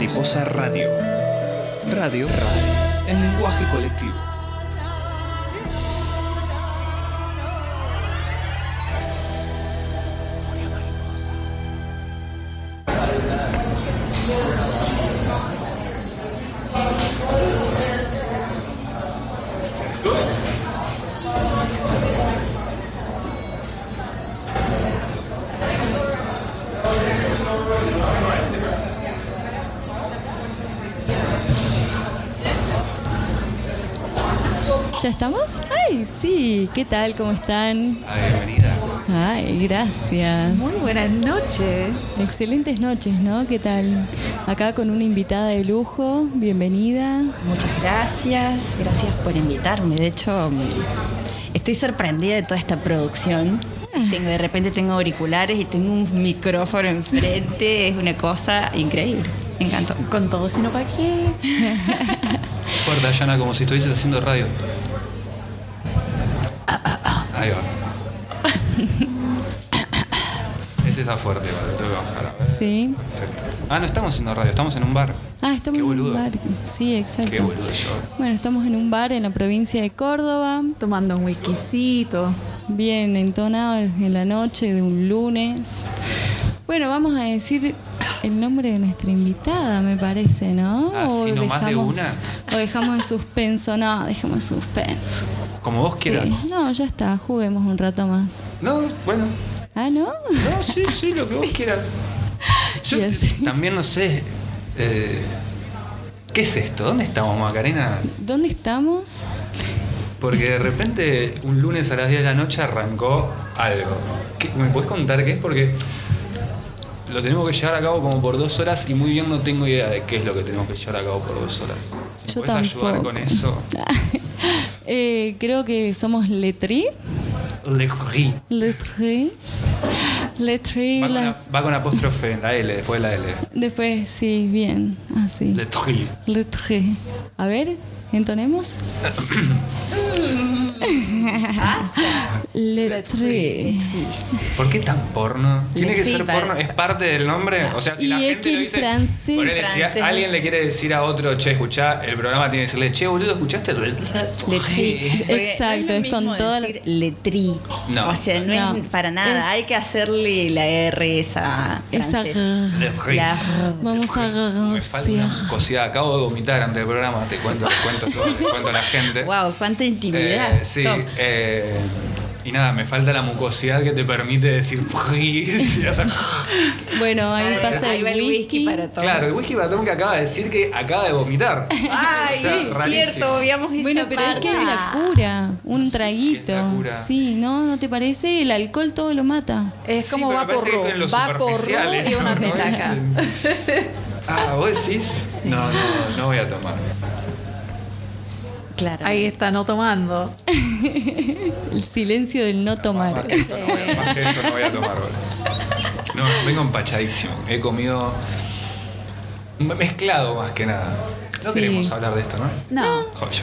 Mariposa Radio. Radio en lenguaje colectivo. ¿Ya estamos? ¡Ay, sí! ¿Qué tal? ¿Cómo están? Bienvenida. ¡Ay, gracias! Muy buenas noches. Excelentes noches, ¿no? ¿Qué tal? Acá con una invitada de lujo. Bienvenida. Muchas gracias. Gracias por invitarme. De hecho, estoy sorprendida de toda esta producción. De repente tengo auriculares y tengo un micrófono enfrente. Es una cosa increíble. Me encantó. Con todo, sino para qué. Fuerte, Ayana, como si estuvieses haciendo radio. Ahí va. Ese está fuerte, vale, tengo que bajar. A ver. Sí. Perfecto. No estamos haciendo radio, estamos en un bar. Estamos Qué en boludo. un bar. Sí, exacto. Qué boludo yo. Bueno, estamos en un bar en la provincia de Córdoba. Tomando un whiskycito. Bien entonado en la noche de un lunes. Bueno, vamos a decir el nombre de nuestra invitada, me parece, ¿no? ¿Sí, no más de una? O dejamos en suspenso. No, dejemos en suspenso. Como vos quieras. Sí. No, ya está, juguemos un rato más. No, bueno. ¿Ah, no? No, sí, lo que vos quieras. Yo Y así. también no sé. ¿Qué es esto? ¿Dónde estamos, Macarena? ¿Dónde estamos? Porque de repente un lunes a las 10 de la noche arrancó algo. ¿Me podés contar qué es? Porque lo tenemos que llevar a cabo como por 2 horas y muy bien no tengo idea de qué es lo que tenemos que llevar a cabo por 2 horas. Si Yo me podés ayudar tampoco. con eso. Creo que somos Letri. Letri. Letri. Va con apóstrofe en la L, después de la L. Después, sí, bien, así. Letri. Letri. A ver, entonemos. Letri. ¿Por qué tan porno? ¿Tiene que Sí, ser porno? ¿Es parte del nombre? O sea, si Y la es gente que lo el dice... francés- ponele, si francés. alguien le quiere decir a otro, che, escuchá, el programa tiene que decirle, che, boludo, ¿escuchaste? Letri. Exacto, es con toda la- decir letri. No. O sea, no, No. es para nada. Es- Hay que hacerle la R esa Esa francesa. Letri. La Vamos a Me falta una cosida. Acabo de vomitar antes del programa, te cuento todo, le cuento a la gente. Wow, cuánta intimidad. Sí, Top. y nada, me falta la mucosidad que te permite decir... O sea, Bueno, ahí pasa Ahí el va whisky. para todo. claro, el whisky patón que acaba de decir que acaba de vomitar. Ay, O sea, es rarísimo. cierto, veamos esa Bueno, pero es parte. que es la cura, un Sí, traguito. es la cura. Sí, ¿no te parece? El alcohol todo lo mata. Es Sí, como pero me parece que vaporru. es lo Vaporru superficial y eso, una ¿no? petaca. ¿Vos decís? No voy a tomar. Claro. Ahí está, no tomando. El silencio del no Más tomar. que esto no voy a tomar, boludo. No, vengo empachadísimo. He comido mezclado más que nada. No Sí. queremos hablar de esto, ¿no? No. Joya.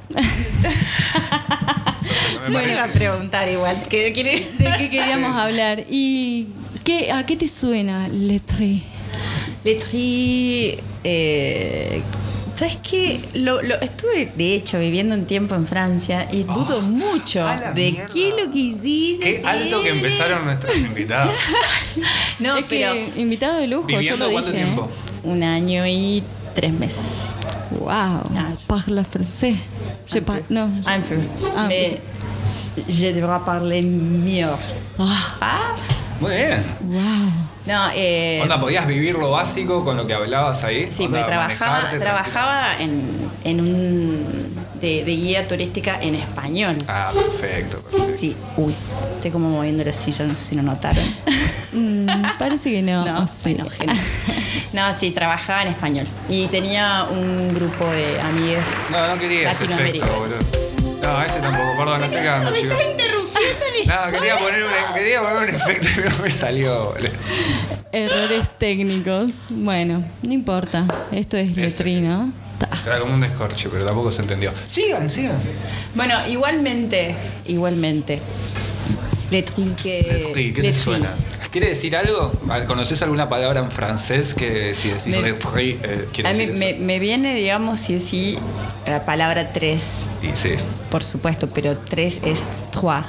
Yo le iba a preguntar igual. ¿Qué quiere? ¿De qué queríamos hablar? ¿Y a qué te suena Letri? Letri. ¿Sabes qué? Estuve, de hecho, viviendo un tiempo en Francia y dudo mucho a la de mierda. qué lo que hiciste. Qué alto que empezaron nuestros invitados. No, Es pero. que invitado de lujo, yo ¿Viviendo lo cuánto dije. tiempo? 1 año y 3 meses. Wow. Parle français. No. Un peu. Ah, Mais je devrais parler mieux. Ah. Muy bien. Wow. No, Onda, ¿podías vivir lo básico con lo que hablabas ahí? sí, Onda, porque manejarte, trabajaba en un de guía turística en español. Ah, perfecto. Sí, uy, estoy como moviendo la silla, no sé si lo notaron. Parece que no. No, Sí. bueno, genial. No, sí, trabajaba en español. Y tenía un grupo de amigas No quería ese efecto, latinoamericanas. boludo. No, ese tampoco, perdón, no estoy cagando, chicos. No, quería poner un efecto y no me salió, boludo. Errores técnicos. Bueno, no importa. Esto es Letri, ¿no? Ta. Era como un descorche, pero tampoco se entendió. Sigan. Bueno, igualmente. Letri, Letri, ¿qué te suena? ¿Quiere decir algo? ¿Conoces alguna palabra en francés que si decís Me- le prix, quiere A mí decir eso? me viene, digamos, sí o sí, la palabra tres, Y sí. por supuesto, pero tres es trois.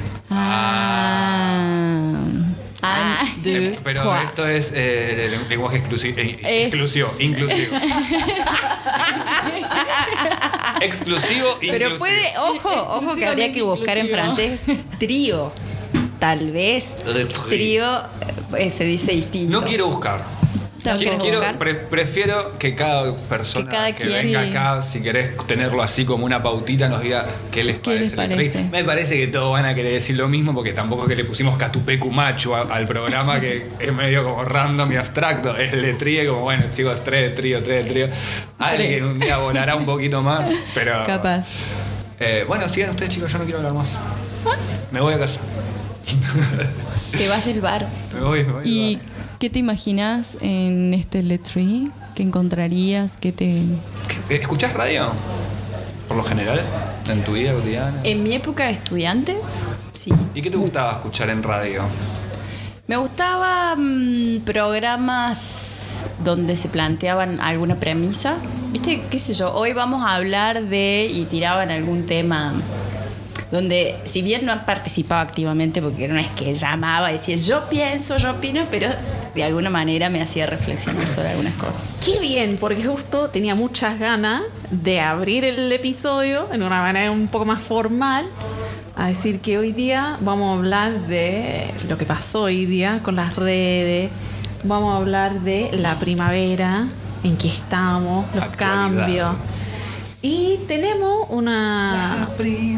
Un, deux, Pero trois. esto es lenguaje exclusivo, Es- inclusivo. Exclusivo, Pero inclusivo. puede, ojo que habría que buscar en francés trío. Tal vez Le trío. trío se dice distinto. No quiero buscar. ¿Tampoco buscar? Prefiero que cada persona Que cada que quien- venga Sí. acá, si querés tenerlo así como una pautita, nos diga qué les ¿Qué parece. les el parece? trade. Me parece que todos van a querer decir lo mismo porque tampoco es que le pusimos Catupecu Macho al programa que es medio como random y abstracto. Es letríe como, bueno, chicos, tres de trío. Alguien un día volará un poquito más, pero... Capaz. Bueno, sigan ustedes, chicos, yo no quiero hablar más. Me voy a casa. Te vas del bar. Me voy. ¿Y qué te imaginas en este Lettree? ¿Qué encontrarías? ¿Qué te...? ¿Escuchás radio? Por lo general, en tu vida cotidiana. En mi época de estudiante, sí. ¿Y qué te gustaba escuchar en radio? Me gustaban programas donde se planteaban alguna premisa. ¿Viste? ¿Qué sé yo? Hoy vamos a hablar de... Y tiraban algún tema donde, si bien no participaba activamente, porque no es que llamaba y decía yo pienso, yo opino, pero de alguna manera me hacía reflexionar sobre algunas cosas. Qué bien, porque justo tenía muchas ganas de abrir el episodio en una manera un poco más formal, a decir que hoy día vamos a hablar de lo que pasó hoy día con las redes, vamos a hablar de la primavera, en que estamos, los Actualidad. cambios. Y tenemos una...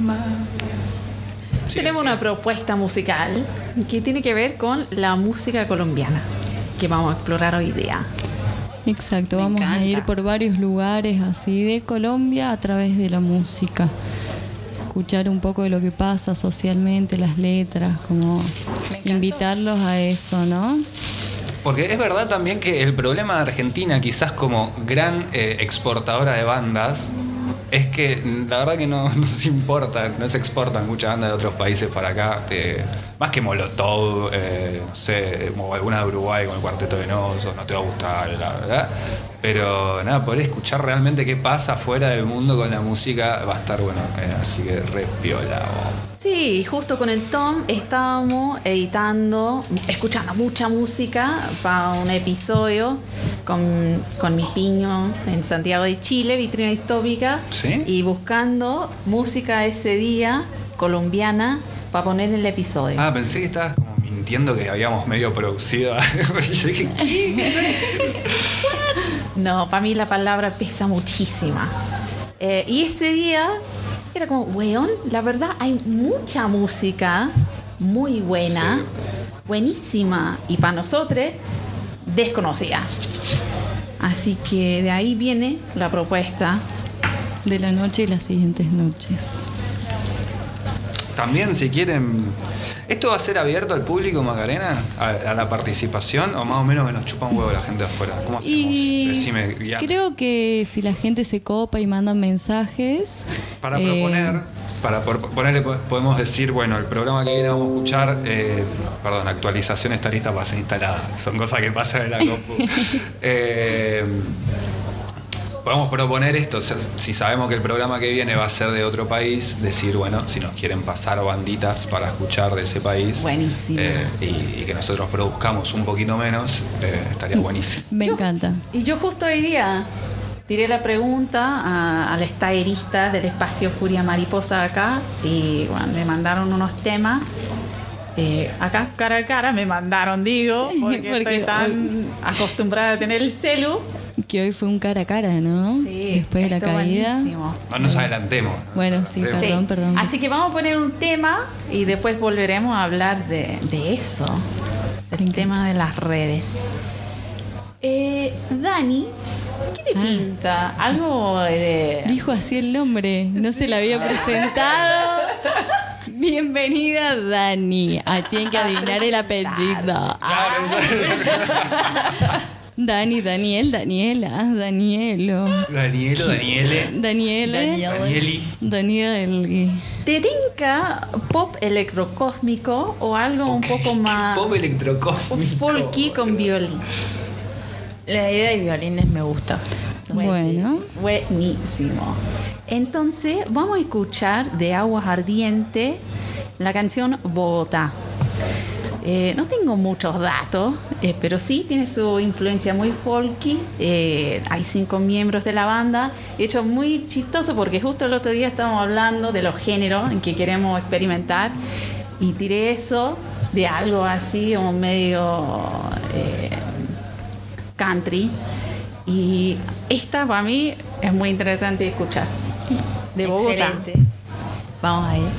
Tenemos una propuesta musical que tiene que ver con la música colombiana que vamos a explorar hoy día. Exacto, Me vamos a encanta. ir por varios lugares así de Colombia a través de la música. Escuchar un poco de lo que pasa socialmente, las letras, como Me encantó. invitarlos a eso, ¿no? Porque es verdad también que el problema de Argentina, quizás como gran exportadora de bandas, es que la verdad que no se importa, no se exportan muchas bandas de otros países para acá, más que Molotov, no sé, como alguna de Uruguay con el Cuarteto de Nos, no te va a gustar, la verdad. Pero nada, poder escuchar realmente qué pasa fuera del mundo con la música va a estar bueno, así que re piola. Sí, justo con el Tom estábamos escuchando mucha música para un episodio con mi piño en Santiago de Chile, Vitrina Distópica, ¿Sí? y buscando música ese día colombiana para poner en el episodio. Ah, pensé que estabas como mintiendo que habíamos medio producido algo. Yo dije, ¿qué? No, para mí la palabra pesa muchísima. Y ese día era como, weón, la verdad hay mucha música muy buena, Sí. buenísima, y para nosotros desconocida. Así que de ahí viene la propuesta. De la noche y las siguientes noches. También, si quieren. ¿Esto va a ser abierto al público, Macarena? ¿A la participación? ¿O más o menos que nos chupa un huevo la gente de afuera? ¿Cómo hacemos? Y Decime, guíame. creo que si la gente se copa y manda mensajes... Para proponer, ponerle, podemos decir, bueno, el programa que viene vamos a escuchar, actualización está lista para ser instalada. Son cosas que pasan en la compu. Podemos proponer esto, o sea, si sabemos que el programa que viene va a ser de otro país, decir, bueno, si nos quieren pasar banditas para escuchar de ese país, Buenísimo. y que nosotros produzcamos un poquito menos, estaría buenísimo. Me Yo- encanta. Y yo justo hoy día tiré la pregunta al estallerista del espacio Furia Mariposa acá y bueno, me mandaron unos temas. Acá cara a cara me mandaron, digo, porque Porque estoy tan acostumbrada a tener el celu. Que hoy fue un cara a cara, ¿no? Sí, Después de la estuvo caída. buenísimo. No nos adelantemos. ¿no? Bueno, sí, Nos perdón. adelantemos. Así que vamos a poner un tema y después volveremos a hablar de eso, del tema de las redes. Dani, ¿qué te pinta? Algo de... Dijo así el nombre, no se la había presentado. Bienvenida, Dani. Tienen que adivinar el apellido. Claro, Dani, Daniel, Daniela, Danielo, Danielo, Daniele, Daniele, Danieli. Daniel. ¿Te tinca pop electrocósmico o algo un Ok, poco más Pop electrocósmico. folky con violín? La idea de violines me gusta. Bueno, Buenísimo. Entonces, vamos a escuchar de Aguas Ardientes la canción Bogotá. No tengo muchos datos, pero sí tiene su influencia muy folky. Hay 5 miembros de la banda. De hecho, muy chistoso porque justo el otro día estábamos hablando de los géneros en que queremos experimentar y tiré eso de algo así, un medio country. Y esta para mí es muy interesante de escuchar. De Bogotá. Excelente. Vamos ahí.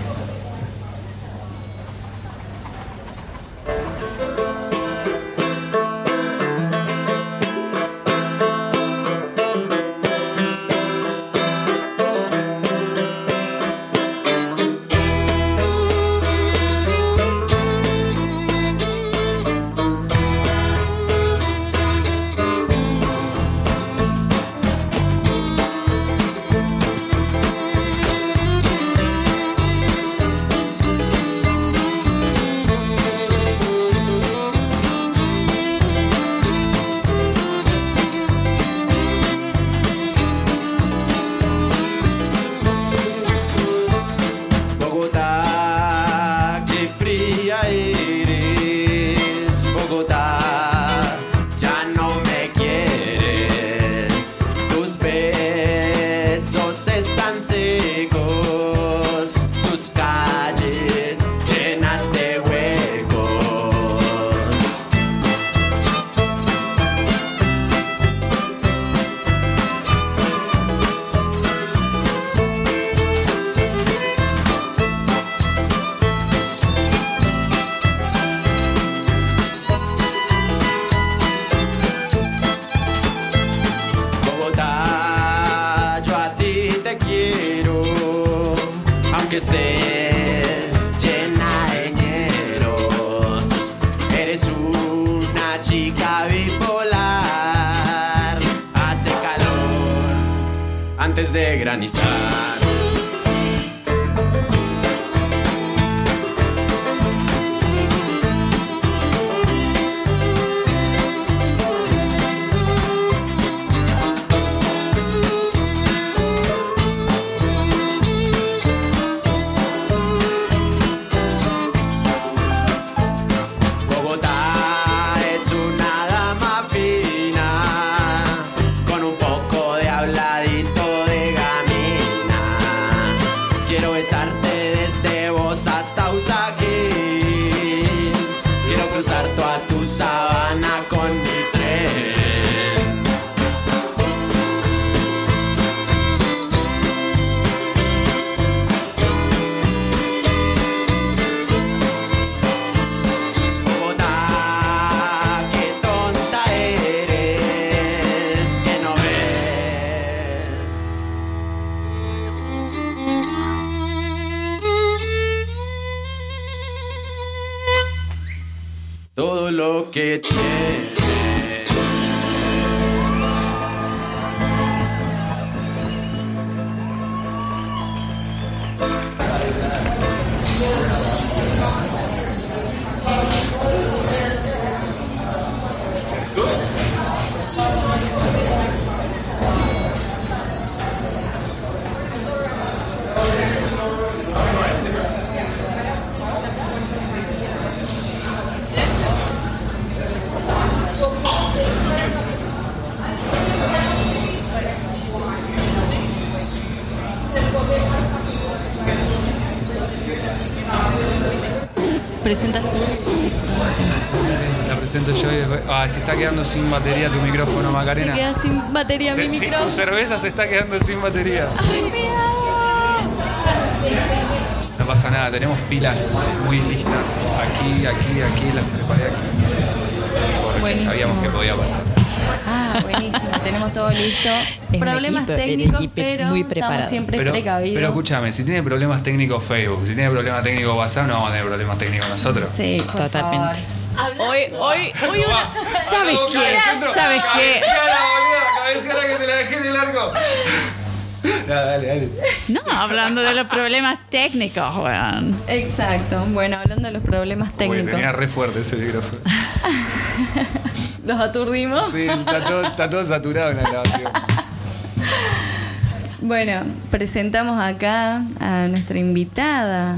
Bogotá, qué fría eres, Bogotá, ya no me quieres, tus besos están secos, tus calles llenas de huecos. Bogotá, yo a ti te quiero, aunque estés llena de ñeros. Eres una chica bipolar, hace calor antes de granizar. Bogotá es una dama fina, con un poco de habladito de gamina. Quiero besarte desde vos hasta Usaquén. Quiero cruzar toda tu sabana con mi tren. Bogotá, qué tonta eres, que no ves todo lo que tienes. presenta. La presento yo y después. Se está quedando sin batería tu micrófono, Se Macarena. queda sin batería mi Tu micrófono. cerveza se está quedando sin batería. ¡Ay, cuidado! No pasa nada, tenemos pilas muy listas. Aquí, las preparé aquí. Porque Buenísimo. sabíamos que podía pasar. Ah, buenísimo. Tenemos todo listo. Es Problemas el técnicos, equipo pero muy estamos preparado. siempre Pero precavidos. escúchame, si tiene problemas técnicos Facebook, si tiene problemas técnicos WhatsApp, no vamos a tener problemas técnicos nosotros. Sí, por Totalmente. favor. Hoy una. ¿Sabes qué? ¿Sabes qué? Cabeceala que te la dejé de largo. No, dale. No, hablando de los problemas técnicos, weón. Exacto. Bueno, hablando de los problemas Uy, técnicos. tenía re fuerte ese micrófono. ¿Los aturdimos? Sí, está todo saturado en la grabación. Bueno, presentamos acá a nuestra invitada,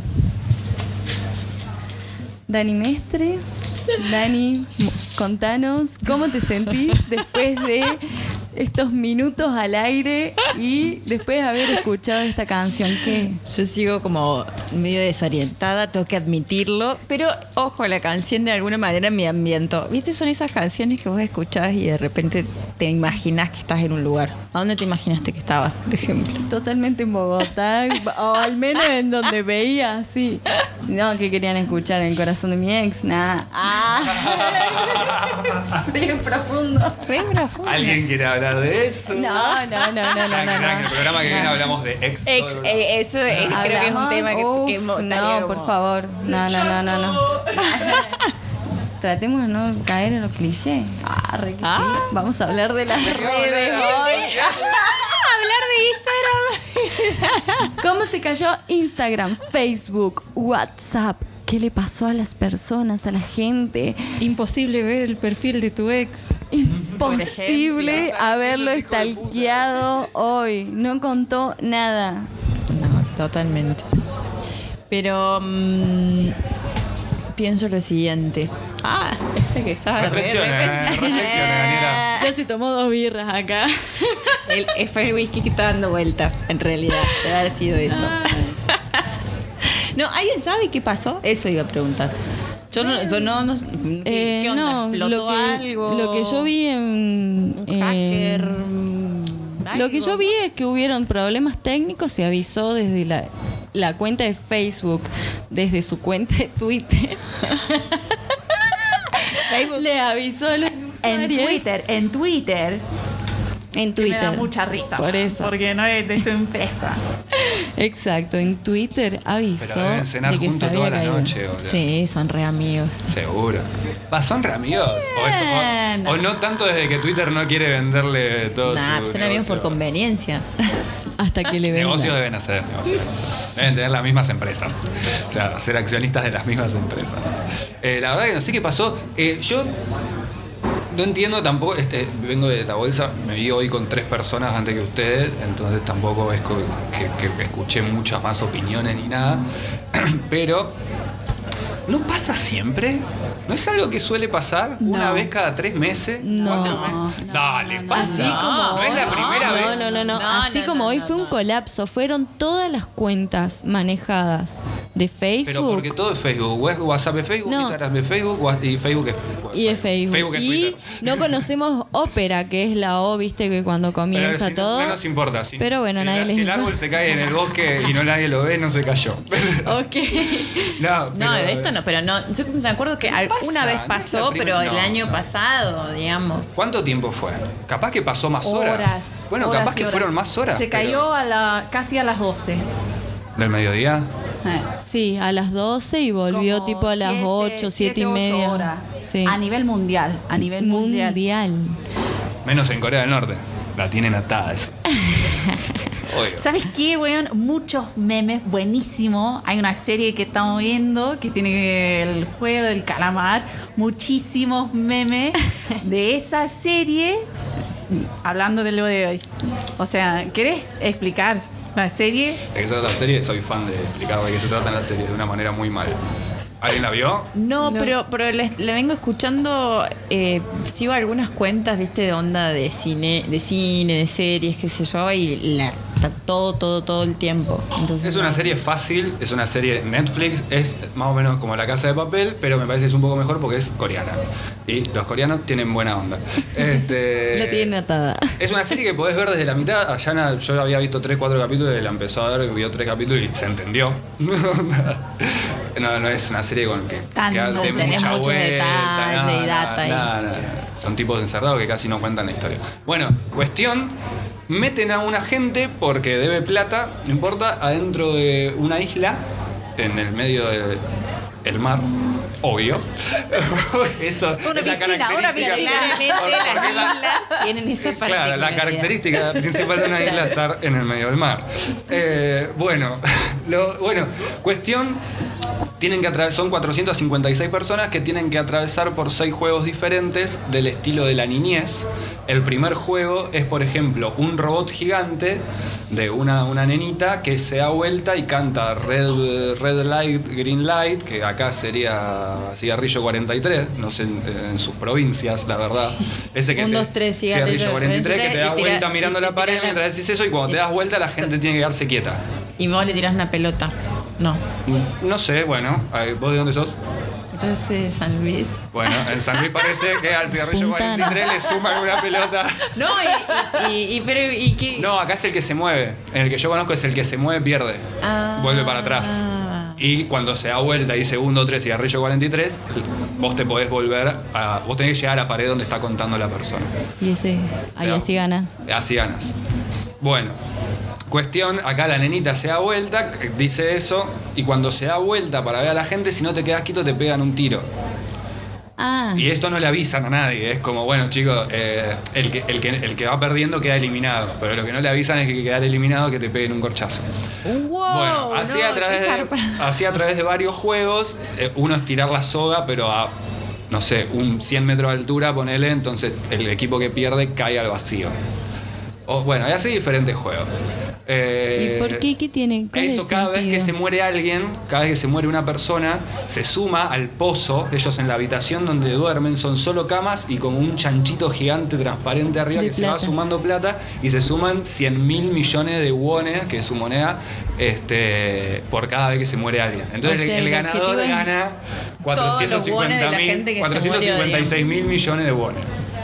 Dani Mestre. Dani, contanos cómo te sentís después de estos minutos al aire y después de haber escuchado esta canción. ¿Qué? Yo sigo como medio desorientada, tengo que admitirlo, pero ojo, la canción de alguna manera me ambientó. ¿Viste? Son esas canciones que vos escuchás y de repente te imaginás que estás en un lugar. ¿A dónde te imaginaste que estabas, por ejemplo? Totalmente en Bogotá, o al menos en donde veía, sí. No, que querían escuchar El corazón de mi ex, nada. Re profundo. ¿Alguien quiere hablar de eso? No. En el programa que viene hablamos de ex. Eso creo que es un tema que no, por favor. No. Tratemos de no caer en los clichés. Re que sí. Vamos a hablar de las redes hoy. Hablar de Instagram. ¿Cómo se cayó Instagram, Facebook, WhatsApp? ¿Qué le pasó a las personas, a la gente? Imposible ver el perfil de tu ex. Imposible haberlo stalkeado hoy. No contó nada. No, totalmente. Pero pienso lo siguiente. Ese que sabe. Reflexiona, Daniela. Ya se tomó 2 birras acá. Fue el whisky que está dando vuelta, en realidad. Debe haber sido eso. No, ¿alguien sabe qué pasó? Eso iba a preguntar. Yo no ¿qué onda? ¿Explotó algo? Lo que yo vi en... ¿Un hacker? Lo que yo vi es que hubieron problemas técnicos. Se avisó desde la cuenta de Facebook, desde su cuenta de Twitter. Le avisó a los usuarios. En Twitter. En Twitter. Me da mucha risa. Por eso. Porque no es de su empresa. Exacto, en Twitter avisó Pero deben cenar de que se juntos había toda la caído. noche, boludo. Sí, son re amigos. Seguro. ¿Son re amigos? Bueno. O no tanto desde que Twitter no quiere venderle todo su Son amigos por negocio. conveniencia. Hasta que le venga. Negocios deben hacer, deben tener las mismas empresas. O sea, ser accionistas de las mismas empresas. La verdad que no sé qué pasó. Yo no entiendo tampoco, vengo de la bolsa, me vi hoy con 3 personas antes que ustedes, entonces tampoco es que escuché muchas más opiniones ni nada. Pero ¿no pasa siempre? ¿No es algo que suele pasar una vez cada 3 meses? No. ¿Cuántos meses? Dale, pasa. Así como ¿No hoy. es la primera vez? No. Así como hoy fue un colapso. Fueron todas las cuentas manejadas de Pero Facebook. porque todo es Facebook. WhatsApp es Facebook, No. Instagram es Facebook y Facebook es Y es Facebook. Facebook es Y Twitter. no conocemos Opera, que es la O, viste, que cuando comienza Pero todo. No nos importa. Pero bueno, nadie les si el importa. árbol se cae en el bosque y no nadie lo ve, no se cayó. Ok. No, No, esto no, pero no. Yo me acuerdo que pasa, una vez no es pasó, la primera- pero el no, año no. pasado, digamos. ¿Cuánto tiempo fue? Capaz que pasó más horas. Bueno, Horas capaz y que horas. fueron más horas. Se pero- cayó casi a las 12. ¿Del mediodía? Sí, a las 12 y volvió Como tipo a las 8, 7 y 8 media. horas. Sí. A nivel mundial. Mundial. Menos en Corea del Norte. La tienen atada eso. Obvio. ¿Sabes qué, weón? Muchos memes buenísimos. Hay una serie que estamos viendo que tiene el juego del calamar. Muchísimos memes de esa serie hablando de lo de hoy. O sea, ¿querés explicar la serie? ¿De qué se trata la serie? Soy fan de explicar de qué se trata la serie de una manera muy mal. ¿Alguien la vio? No, pero le vengo escuchando, sigo algunas cuentas, viste, de onda de cine, de series, qué sé yo, y está todo el tiempo. Entonces, Es una serie fácil, es una serie Netflix, es más o menos como La Casa de Papel, pero me parece que es un poco mejor porque es coreana. Y los coreanos tienen buena onda. la tienen atada. Es una serie que podés ver desde la mitad. Ayana, yo había visto 3-4 capítulos y la empezó a ver, vio 3 capítulos y se entendió. No es una serie con que No dé tenés mucha muchos vuelta, detalles y data ahí. no. Son tipos encerrados que casi no cuentan la historia. Bueno, cuestión, meten a una gente porque debe plata, no importa, adentro de una isla, en el medio el mar, obvio. Eso Una es la piscina, una característica. piscina. Claramente las islas tienen esa particularidad. Claro, la característica principal de una isla es estar en el medio del mar. Bueno, cuestión. Tienen que son 456 personas que tienen que atravesar por 6 juegos diferentes del estilo de la niñez. El primer juego es, por ejemplo, un robot gigante de una nenita que se da vuelta y canta Red Light, Green Light, que acá sería cigarrillo 43, no sé en sus provincias, la verdad. Ese que 1, 2, 3, cigarrillo 43, que te da vuelta mirando la pared tira mientras decís eso, y cuando te das vuelta la gente tiene que quedarse quieta. Y vos le tirás una pelota. No. No sé, bueno, ¿vos de dónde sos? Yo sé San Luis. Bueno, en San Luis parece que al cigarrillo Puntana. 43 le suman una pelota. No, pero qué. No, acá es el que se mueve. En el que yo conozco es el que se mueve, pierde. Vuelve para atrás. Y cuando se da vuelta y dice 1, 2, 3, cigarrillo 43, vos te podés volver a. Vos tenés que llegar a la pared donde está contando la persona. Y ahí así ganas. Así ganas. Bueno. Cuestión, acá la nenita se da vuelta, dice eso, y cuando se da vuelta para ver a la gente, si no te quedas quieto te pegan un tiro. Ah, Y esto no le avisan a nadie, es como, bueno chicos, el que va perdiendo queda eliminado, pero lo que no le avisan es que quedar eliminado que te peguen un corchazo. ¡Wow! Bueno, así, a través de varios juegos, uno es tirar la soga, pero a, no sé, un 100 metros de altura, ponele, entonces el equipo que pierde cae al vacío. Bueno, y así diferentes juegos. ¿y por qué? ¿Qué tiene? ¿Cuál es Eso, el cada vez que sentido? se muere alguien, cada vez que se muere una persona, se suma al pozo. Ellos en la habitación donde duermen son solo camas y como un chanchito gigante transparente arriba De que se va plata. sumando plata, y se suman 100.000 millones de wones, que es su moneda, por cada vez que se muere alguien. Entonces O sea, el el ganador objetivo es gana todos los wones de la gente que se murió, 456.000 millones de wones.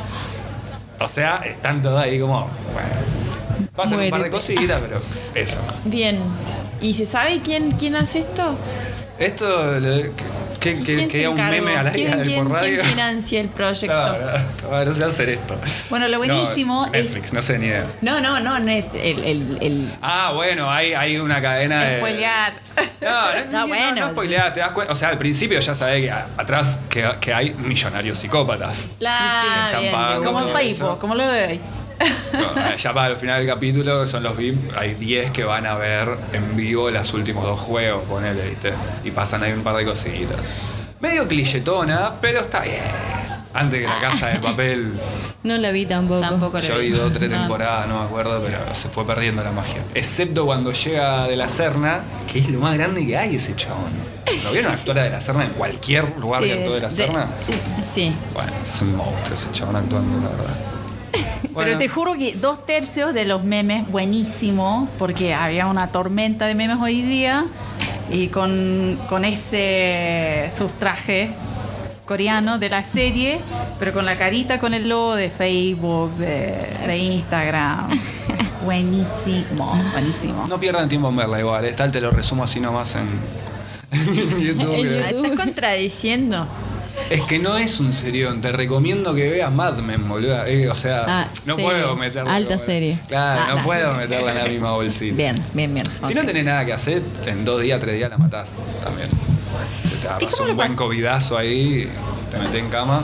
O sea, están todos ahí como, bueno, pasan un par de Muérete. cositas, pero eso. Bien. ¿Y se sabe quién hace esto? Esto, que ¿Quién se diga un encargó? meme al aire por radio. ¿Quién financia el proyecto? No sé hacer esto. Bueno, lo buenísimo No, Netflix, no sé ni idea. No es el Ah, bueno, hay una cadena de. Spoilear. No, bueno. no spoileás, te das cuenta. O sea, al principio ya sabés que atrás que hay millonarios psicópatas. La Están bien, pagando. Como en todo Facebook, eso. como lo de hoy. No, ya para el final del capítulo son los VIP, hay 10 que van a ver en vivo los últimos 2 juegos, ponele, ¿viste? Y pasan ahí un par de cositas. Medio clichetona, pero está bien. Antes que La Casa de Papel, No la vi tampoco. Tampoco lo yo vi. vi 2 o 3 No. temporadas, no me acuerdo, pero se fue perdiendo la magia. Excepto cuando llega De la Serna, que es lo más grande que hay ese chabón. ¿Lo vieron actuar a De la Serna en cualquier lugar Sí, que actuó De la Serna? Sí. Bueno, es un monstruo ese chabón actuando, la verdad. Pero te juro que 2/3 de los memes, buenísimo, porque había una tormenta de memes hoy día, y con ese subtraje coreano de la serie, pero con la carita, con el logo de Facebook, de Instagram. Buenísimo, buenísimo. No pierdan tiempo en verla igual, tal te lo resumo así nomás en YouTube. que- Estás contradiciendo. Es que no es un serión, te recomiendo que veas Mad Men, boludo. O sea, Ah, no serie. puedo meterla. Alta serie. Claro, no puedo meterla en la misma bolsita. Bien. Si no tenés nada que hacer, en 2 días, 3 días la matás también. Te agarras cómo un lo buen pas- covidazo ahí, te metés en cama.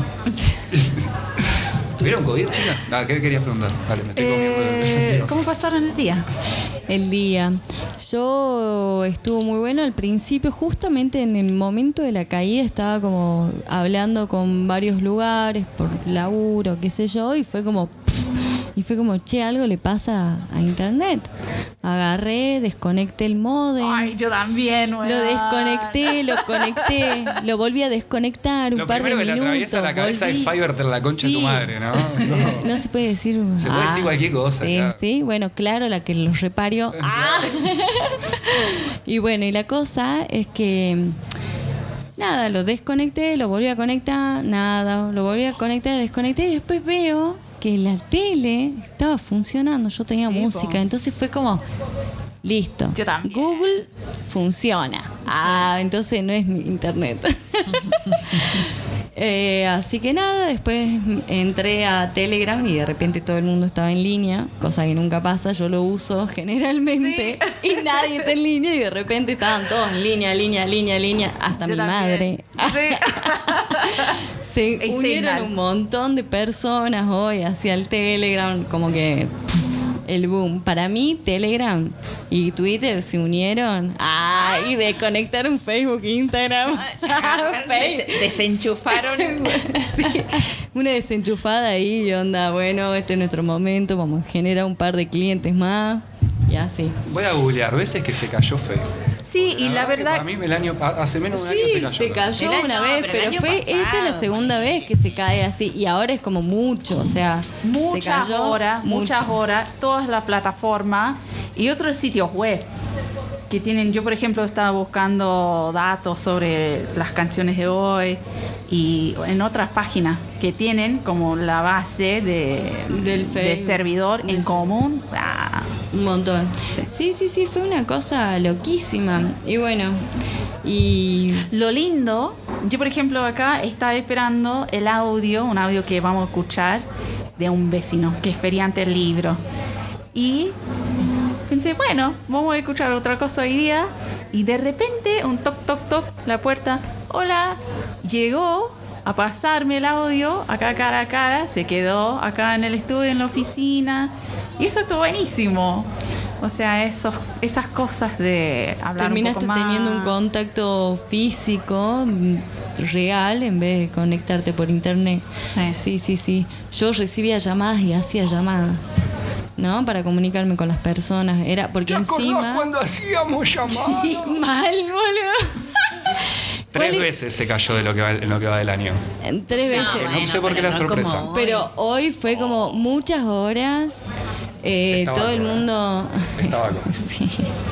¿Tuvieron COVID, chica? Ah, ¿qué querías preguntar? Dale, me estoy comiendo. ¿Cómo pasaron el día? El día. Yo estuvo muy bueno al principio, justamente en el momento de la caída estaba como hablando con varios lugares por laburo, qué sé yo, y fue como che, algo le pasa a internet. Agarré, desconecté el módem. Ay, yo también, Lo weón. desconecté, lo conecté, lo volví a desconectar un Lo par de primero que te minutos. atraviesa la cabeza es Fiverr, la concha de tu Sí. madre, ¿no? No se puede decir. Se puede decir cualquier cosa, Sí, claro. sí, bueno, claro, la que los reparió. Y bueno, y la cosa es que nada, lo desconecté, lo volví a conectar, nada, lo volví a conectar, desconecté y después veo que la tele estaba funcionando, yo tenía Sí, música, po. entonces fue como listo. Yo también. Google funciona. Ah, entonces no es mi internet. Así que nada, después entré a Telegram y de repente todo el mundo estaba en línea, cosa que nunca pasa, yo lo uso generalmente y nadie está en línea y de repente estaban todos en línea, hasta Yo mi también. madre. Sí. Se Es unieron señal. un montón de personas hoy hacia el Telegram, como que el boom. Para mí, Telegram y Twitter se unieron. Y desconectaron Facebook, Instagram. Desenchufaron. Sí, una desenchufada ahí y onda, bueno, este es nuestro momento, vamos a generar un par de clientes más y así. Voy a googlear veces que se cayó Facebook. Sí, y la que verdad. Para mí, hace menos de un año Sí, se cayó. se ¿no? cayó una no, vez, pero el pero año fue pasado, esta es la segunda vez que se cae así y ahora es como mucho, o sea, se Muchas cayó horas, todas las plataformas y otros sitios web que tienen. Yo, por ejemplo, estaba buscando datos sobre las canciones de hoy y en otras páginas que tienen como la base Del de Facebook. servidor en común. un montón. Sí, fue una cosa loquísima. Y bueno, y Lo lindo, yo por ejemplo acá estaba esperando un audio que vamos a escuchar de un vecino que es feriante el libro. Y pensé, bueno, vamos a escuchar otra cosa hoy día. Y de repente, un toc, toc, toc, la puerta. Hola, llegó a pasarme el audio acá cara a cara. Se quedó acá en el estudio, en la oficina. Y eso estuvo buenísimo. O sea, esas cosas de hablar terminaste un poco más. teniendo un contacto físico real en vez de conectarte por internet. Sí. Yo recibía llamadas y hacía llamadas, ¿no? Para comunicarme con las personas. Era porque ¿Te acordás encima cuando hacíamos llamadas? mal, boludo. 3 veces se cayó en lo que va del año. 3 veces. No sé por qué la sorpresa. Pero hoy fue como muchas horas. Estaba Todo el con- mundo. Estaba con- Sí.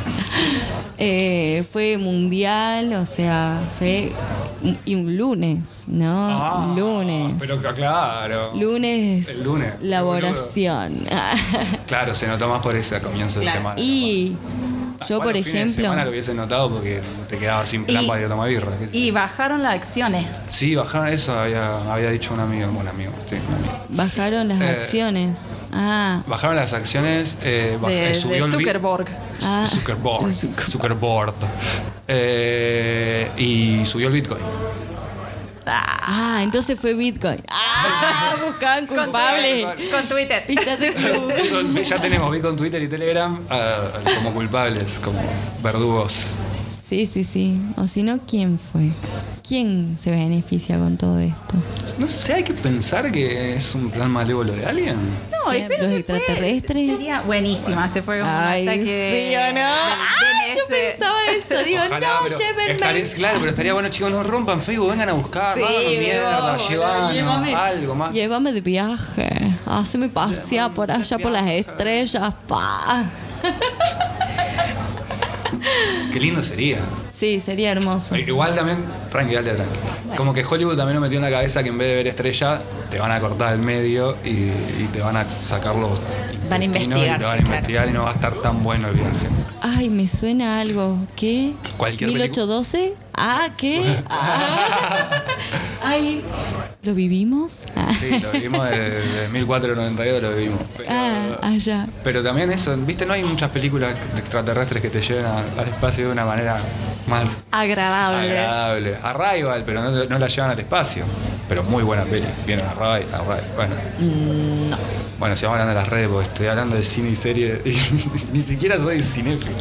Fue mundial, o sea, fue. Y un lunes, ¿no? Lunes. Pero claro. Lunes. El lunes. Laboración. Claro, se notó más por ese comienzo de semana. Y yo, Igual por los fines de ejemplo. semana lo hubiese notado porque te quedabas sin plan Y- para ir a tomar birra. qué sé yo. Y bajaron las acciones. Sí, bajaron eso, había dicho un amigo, un amigo. Bajaron las acciones. Bajaron las acciones, subió de el Zuckerberg. Zuckerberg. Y subió el Bitcoin. Entonces fue Bitcoin. Buscaban culpables. Con Twitter. Pistas de club. Ya tenemos Bitcoin, Twitter y Telegram como culpables, como verdugos. Sí. O si no, ¿quién fue? ¿Quién se beneficia con todo esto? No sé, hay que pensar que es un plan malévolo de alguien. No, espero ¿Los que fue- extraterrestres? Sería buenísima. Se fue como Ay, un ataque sí o no. Yo DNS. pensaba eso. Digo, Ojalá, no, pero llévenme. claro, pero estaría bueno, chicos, no rompan Facebook, vengan a buscar, no hagan mierda, llevanos algo más. Llévame de viaje. Haceme pasear por allá por las estrellas, pa. Qué lindo sería. Sí, sería hermoso. Igual también, tranqui. Como que Hollywood también nos metió en la cabeza que en vez de ver estrella, te van a cortar el medio y te van a sacar los Van a intestinos y te van a investigarte, investigar y no va a estar tan bueno el viaje. Ay, me suena algo. ¿Qué? Cualquier 1812. ¿Qué? Ay, ¿lo vivimos? Sí, lo vivimos de 1492, lo vivimos. Allá. Pero también eso, viste, no hay muchas películas de extraterrestres que te lleven al espacio de una manera más Agradable. Arrival, pero no la llevan al espacio. Pero muy buena peli. Vieron Arrival. Bueno. No. Bueno, si vamos hablando de las redes, porque estoy hablando de cine y serie y ni siquiera soy cinéfilo.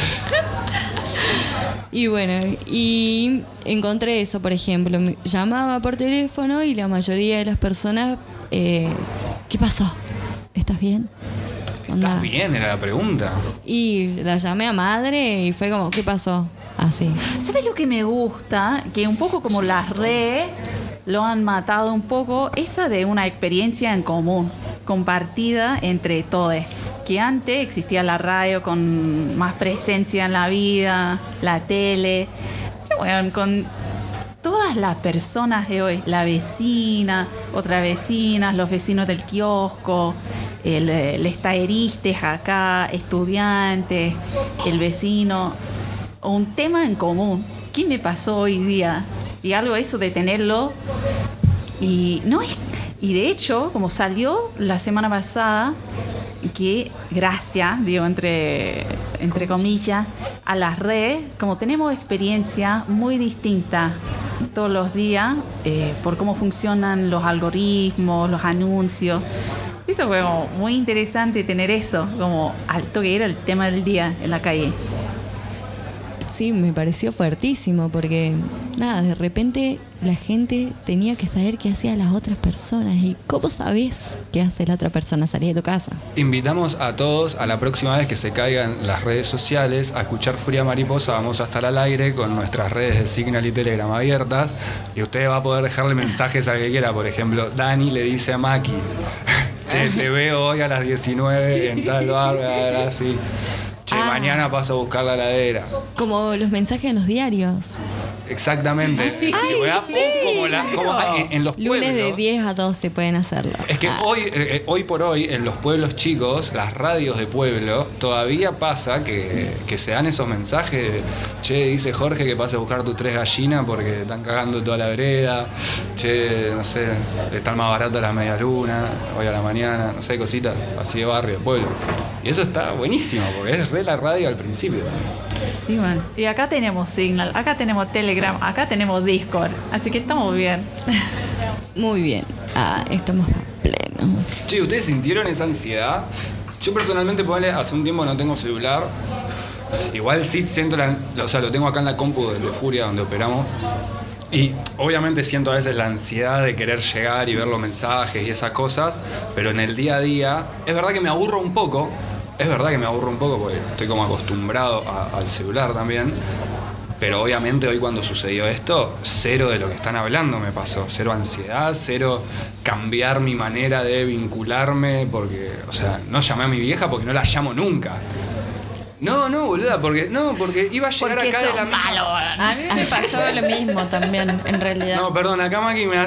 Y bueno, y encontré eso, por ejemplo. Me llamaba por teléfono y la mayoría de las personas, ¿qué pasó? ¿Estás bien? Onda. ¿Estás bien? Era la pregunta. Y la llamé a madre y fue como, ¿qué pasó? Así. ¿Sabes lo que me gusta? Que un poco como las redes lo han matado un poco, esa de una experiencia en común, compartida entre todos. Que antes existía la radio con más presencia en la vida, la tele. Y bueno, con todas las personas de hoy, la vecina, otra vecina, los vecinos del kiosco, los talleristas acá, estudiantes, el vecino, un tema en común. ¿Qué me pasó hoy día? Y algo eso de tenerlo Y no es, y de hecho, como salió la semana pasada, que gracias, digo, entre comillas, a las redes, como tenemos experiencia muy distinta todos los días por cómo funcionan los algoritmos, los anuncios. Eso fue como muy interesante tener eso, como alto que era el tema del día en la calle. Sí, me pareció fuertísimo porque, nada, de repente la gente tenía que saber qué hacían las otras personas. ¿Y cómo sabés qué hace la otra persona? Salí de tu casa. Invitamos a todos a la próxima vez que se caigan las redes sociales a escuchar Furia Mariposa. Vamos a estar al aire con nuestras redes de Signal y Telegram abiertas y usted va a poder dejarle mensajes al que quiera. Por ejemplo, Dani le dice a Maki, te veo hoy a las 19 en tal bar, así. Che, mañana paso a buscar la heladera. Como los mensajes en los diarios. Exactamente. Ay, Como en los pueblos. Lunes de 10 a 12 pueden hacerlo. Es que hoy por hoy, en los pueblos chicos, las radios de pueblo, todavía pasa que se dan esos mensajes de, che, dice Jorge que pase a buscar tus 3 gallinas porque están cagando toda la vereda. Che, no sé, están más baratas las medialunas, hoy a la mañana, no sé, cositas así de barrio, de pueblo. Y eso está buenísimo, porque es re la radio al principio. Sí, man. Y acá tenemos Signal, acá tenemos Telegram, acá tenemos Discord, así que estamos bien. Muy bien. Estamos a pleno. Che, ¿ustedes sintieron esa ansiedad? Yo personalmente, hace un tiempo no tengo celular. Igual sí siento lo tengo acá en la compu de Furia donde operamos. Y obviamente siento a veces la ansiedad de querer llegar y ver los mensajes y esas cosas, pero en el día a día es verdad que me aburro un poco. Es verdad que me aburro un poco porque estoy como acostumbrado al celular también. Pero obviamente hoy cuando sucedió esto, cero de lo que están hablando me pasó. Cero ansiedad, cero cambiar mi manera de vincularme porque, o sea, no llamé a mi vieja porque no la llamo nunca. No, boluda, porque iba a llegar porque acá de la misma. A mí me pasó lo mismo también, en realidad. No, perdón, acá Maki me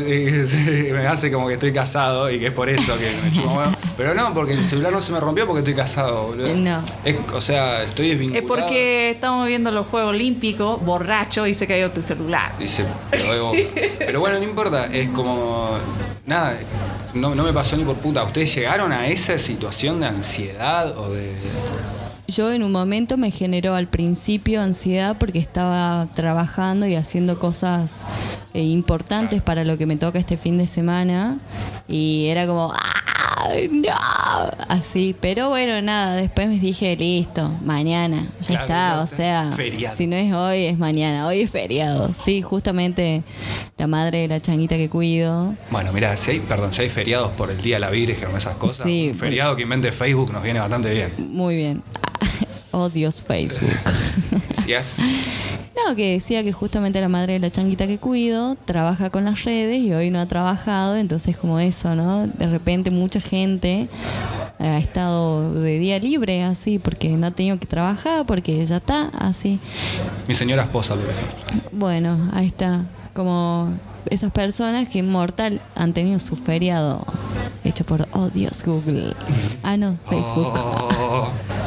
hace como que estoy casado y que es por eso que me chupa huevo. Pero no, porque el celular no se me rompió porque estoy casado, boludo. No. O sea, estoy desvinculado. Es porque estamos viendo los Juegos Olímpicos, borracho, y se cayó tu celular. Dice, pero bueno, no importa, es como... Nada, no me pasó ni por puta. ¿Ustedes llegaron a esa situación de ansiedad o de...? Yo en un momento me generó al principio ansiedad porque estaba trabajando y haciendo cosas importantes para lo que me toca este fin de semana y era como ¡ay, no! Así, pero bueno, nada, después me dije, listo, mañana, ya está, o sea, feriado. Si no es hoy, es mañana, hoy es feriado. Sí, justamente la madre de la changuita que cuido. Bueno, mira, si hay feriados por el Día de la Virgen o esas cosas, sí, un feriado que invente Facebook nos viene bastante bien. Muy bien. Oh, Dios, Facebook. ¿Decías? No, que decía que justamente la madre de la changuita que cuido trabaja con las redes y hoy no ha trabajado, entonces como eso, ¿no? De repente mucha gente ha estado de día libre así porque no ha tenido que trabajar, porque ya está así. Mi señora esposa, por ejemplo. Bueno, ahí está. Como esas personas que en Mortal han tenido su feriado hecho por, oh Dios, Google. Ah, no, Facebook. Oh.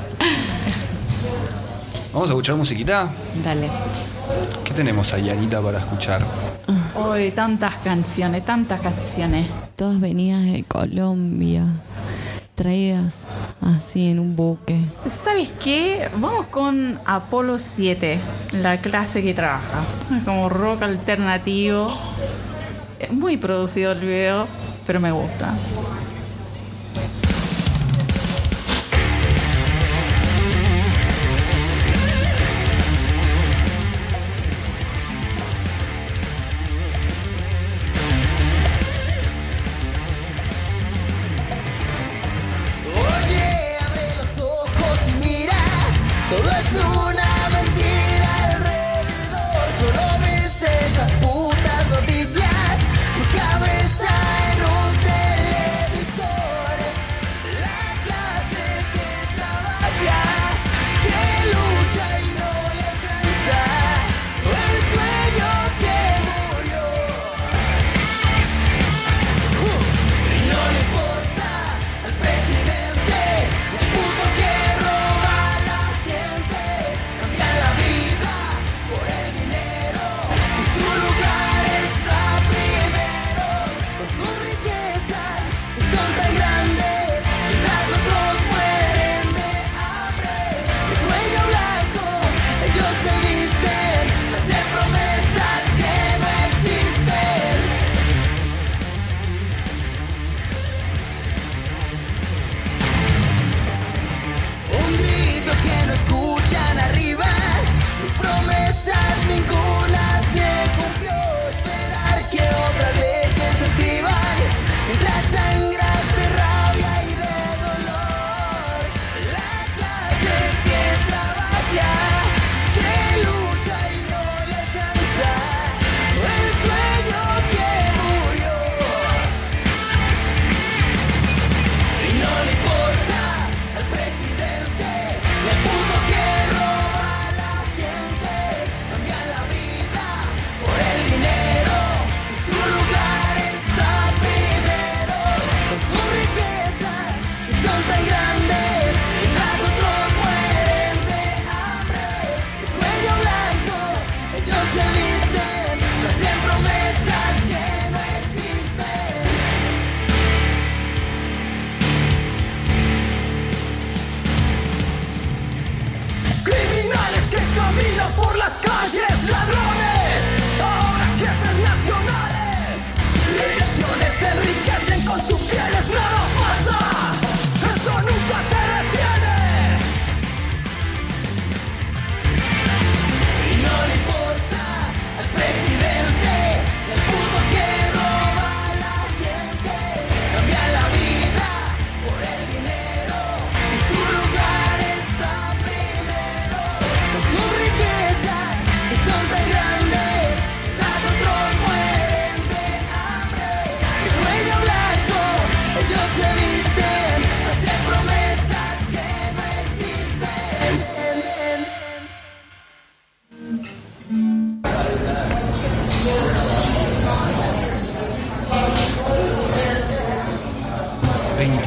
¿Vamos a escuchar musiquita? Dale. ¿Qué tenemos ahí, Anita, para escuchar? Hoy tantas canciones. Todas venidas de Colombia, traídas así en un buque. ¿Sabes qué? Vamos con Apolo 7, la clase que trabaja. Es como rock alternativo. Es muy producido el video, pero me gusta. Oye, abre los ojos y mira, todo es una mentira alrededor. Solo ves esas putas noticias, tu cabeza en un televisor.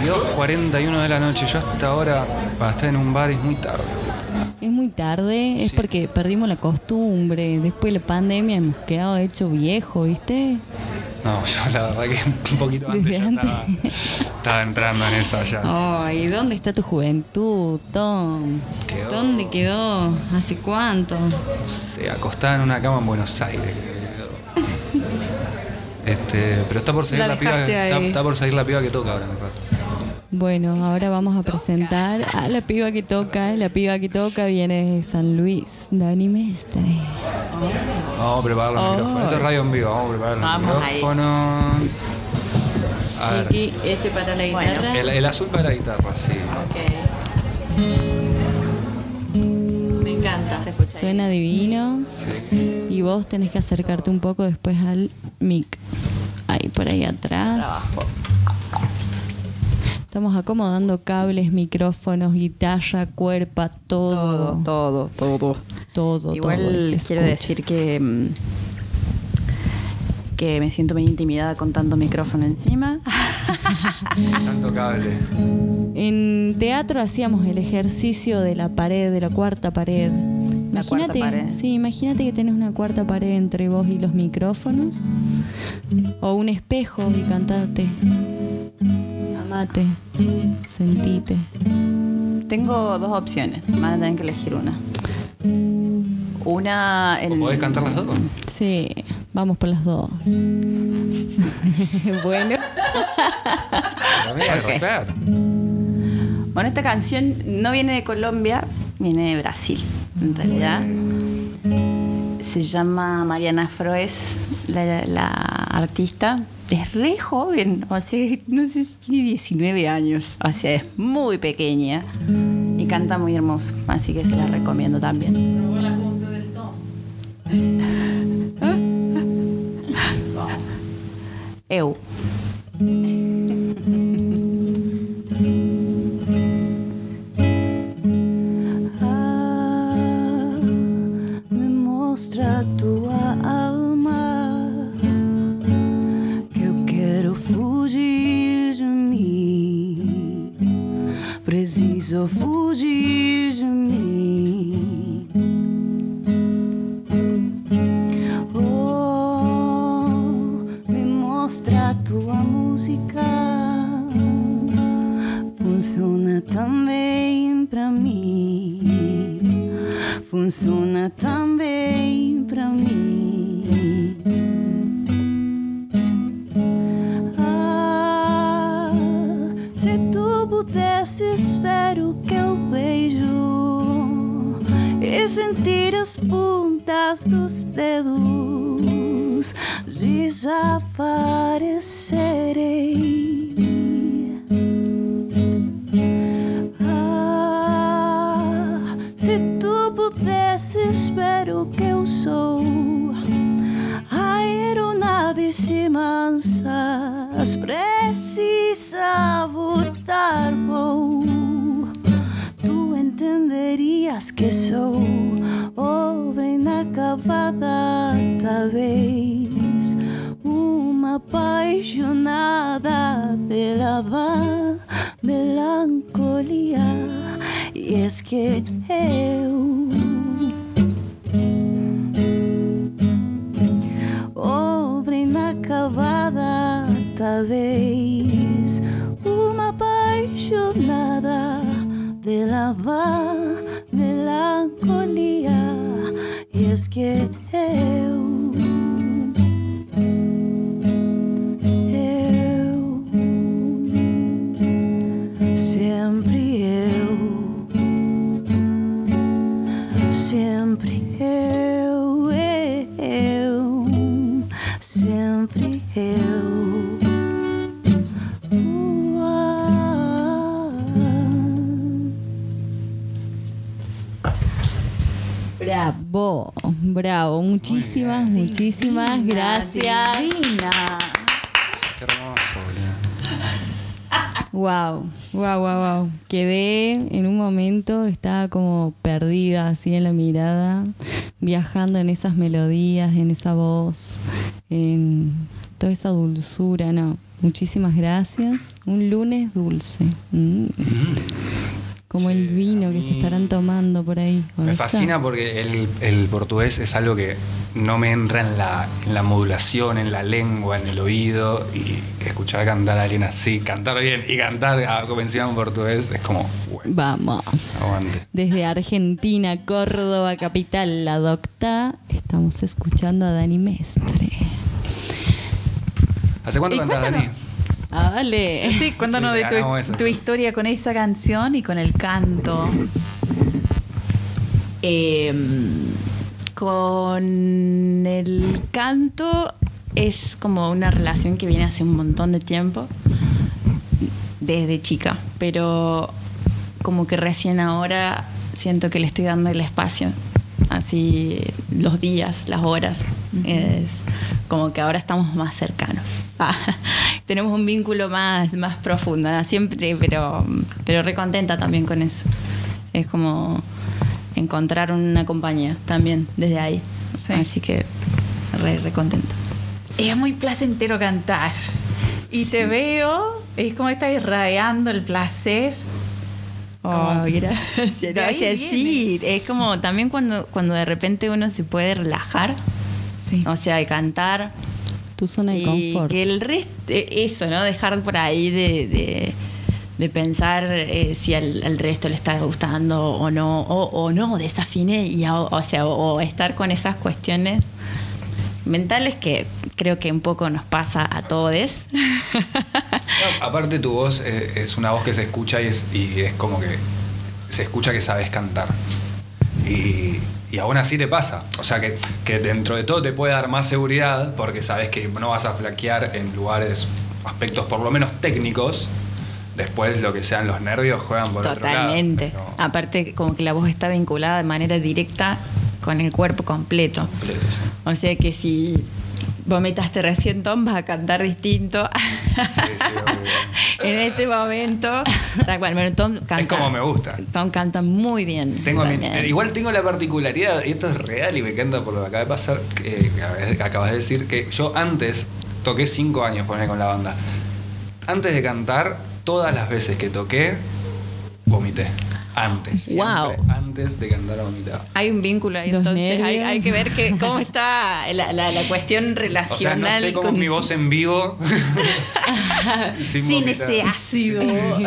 22:41 de la noche. Yo hasta ahora, para estar en un bar, es muy tarde. Es muy tarde, es Sí. porque perdimos la costumbre. Después de la pandemia hemos quedado hecho viejo, ¿viste? No, yo la verdad que un poquito antes Desde ya antes. estaba entrando en esa ya. Ay, ¿dónde está tu juventud, Tom? Quedó. ¿Dónde quedó? ¿Hace cuánto? Se acostaba en una cama en Buenos Aires. Pero está por salir La la piba, dejaste ahí. está por salir la piba que toca ahora en un rato. Bueno, ahora vamos a presentar a la piba que toca. La piba que toca viene de San Luis, Dani Mestre. Vamos a preparar los micrófonos. Esto es radio en vivo, vamos a preparar los Vamos ahí. micrófonos. A ver. Chiqui, este para la Bueno. guitarra. El azul para la guitarra, sí. Me encanta. Se escucha ahí. Suena divino. Sí. Y vos tenés que acercarte un poco después al mic. Ahí, por ahí atrás. Trabajo. Estamos acomodando cables, micrófonos, guitarra, cuerpa, todo. Todo. Igual todo se quiero escucha. decir que me siento muy intimidada con tanto micrófono encima. Tanto cable. En teatro hacíamos el ejercicio de la pared, de la cuarta pared. La cuarta pared. Sí, imagínate que tenés una cuarta pared entre vos y los micrófonos. O un espejo y cantate. Amate. Sentite. Tengo dos opciones, van a tener que elegir una. Una... ¿O podés cantar las dos? Sí, vamos por las dos. Bueno. Pero amiga, Ok. respetar. Bueno, esta canción no viene de Colombia, viene de Brasil, en realidad. Se llama Mariana Froes, la artista. Es re joven, o sea, no sé si tiene 19 años, o sea, es muy pequeña y canta muy hermoso, así que se la recomiendo también. Eu. Me mostra tua alma, que eu quero fugir de mim. Preciso fugir de mim. Oh, me mostra tua música. Funciona também pra mim. Funciona também pra mim. Ah, se tu pudesses ver o que eu vejo e sentir as pontas dos dedos, desaparecerei. Se tu pudesses ver o que eu sou, aeronave sem mansas, precisa voltar voo. Tu entenderias que sou obra inacabada, talvez uma apaixonada de lavar melancolia. E es que eu, obra inacabada, talvez uma apaixonada de lavar melancolia. E es que eu sempre sempre eu. Bravo, bravo. Muchísimas gracias. Divina. Qué hermoso, boludo. Wow. Quedé en un momento, estaba como perdida así en la mirada, viajando en esas melodías, en esa voz, en toda esa dulzura, no. Muchísimas gracias. Un lunes dulce. Como el vino que se estarán tomando por ahí. Me fascina porque el portugués es algo que no me entra en la modulación, en la lengua, en el oído. Y escuchar cantar a alguien así, cantar bien y cantar como encima en portugués es como... Bueno, vamos. aguante. Desde Argentina, Córdoba, capital, la docta, estamos escuchando a Dani Mestre. ¿Hace cuánto cantás, Dani? Dale. Sí, cuéntanos Sí, de hagamos eso. tu historia con esa canción y con el canto. Con el canto es como una relación que viene hace un montón de tiempo, desde chica, pero como que recién ahora siento que le estoy dando el espacio, así los días, las horas. Es como que ahora estamos más cercanos. Tenemos un vínculo más profundo, ¿no? Siempre, pero re contenta también con eso. Es como encontrar una compañía también desde ahí. Sí. Así que re contenta. Es muy placentero cantar. Y te veo, es como estás irradiando el placer. Oh, gracias. De ahí Gracias. Sí, viene. es como también cuando de repente uno se puede relajar, Sí. o sea, de cantar. Tu zona de Y confort. que el resto, eso, ¿no? Dejar por ahí de pensar si al resto le está gustando o no, desafine o estar con esas cuestiones mentales que creo que un poco nos pasa a todos. No, aparte tu voz es una voz que se escucha y es como que se escucha que sabes cantar. Y aún así te pasa. O sea que dentro de todo te puede dar más seguridad porque sabes que no vas a flaquear en lugares, aspectos por lo menos técnicos. Después lo que sean los nervios juegan por Totalmente. otro lado. Aparte, como que la voz está vinculada de manera directa con el cuerpo completo. Completo, sí. O sea que si vomitaste recién, Tom, vas a cantar distinto. Sí, obvio. En este momento, tal cual. Bueno, Tom canta. Es como me gusta. Tom canta muy bien. también. Igual tengo la particularidad, y esto es real y me encanta por lo que acaba de pasar, que acabas de decir, que yo antes toqué 5 años con la banda. Antes de cantar, todas las veces que toqué, vomité. Antes. Siempre, Wow. antes de cantar vomitaba. Hay un vínculo ahí, Los entonces hay, nervios. hay que ver cómo está la cuestión O sea, relacional. no sé cómo es mi voz en vivo. sin Sin vomitar. ese ácido.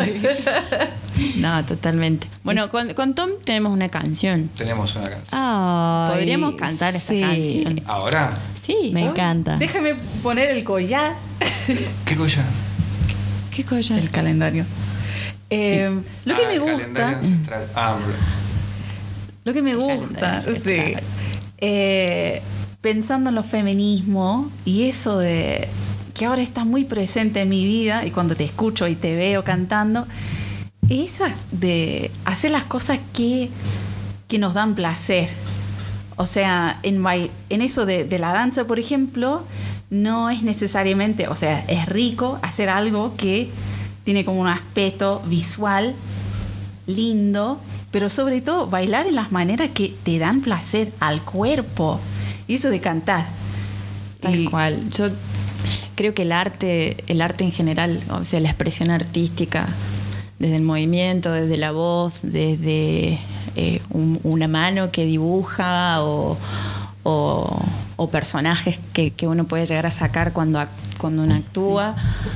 No, totalmente. Bueno, con Tom tenemos una canción. Tenemos una canción. Ay, Podríamos cantar esa sí. canción. Ahora, Sí. Me encanta. Déjame poner el collar. ¿qué collar? ¿Qué cosa? El calendario. Lo que me el gusta. calendario ancestral. Hombre. Lo que me El gusta, calendario sí. ancestral. Pensando en los feminismos y eso de que ahora está muy presente en mi vida y cuando te escucho y te veo cantando, esa de hacer las cosas que nos dan placer. O sea, en eso de la danza, por ejemplo, no es necesariamente, o sea, es rico hacer algo que tiene como un aspecto visual lindo, pero sobre todo bailar en las maneras que te dan placer al cuerpo. Y eso de cantar. Tal Y- cual. Yo creo que el arte en general, o sea, la expresión artística, desde el movimiento, desde la voz, desde una mano que dibuja o personajes que uno puede llegar a sacar cuando uno actúa.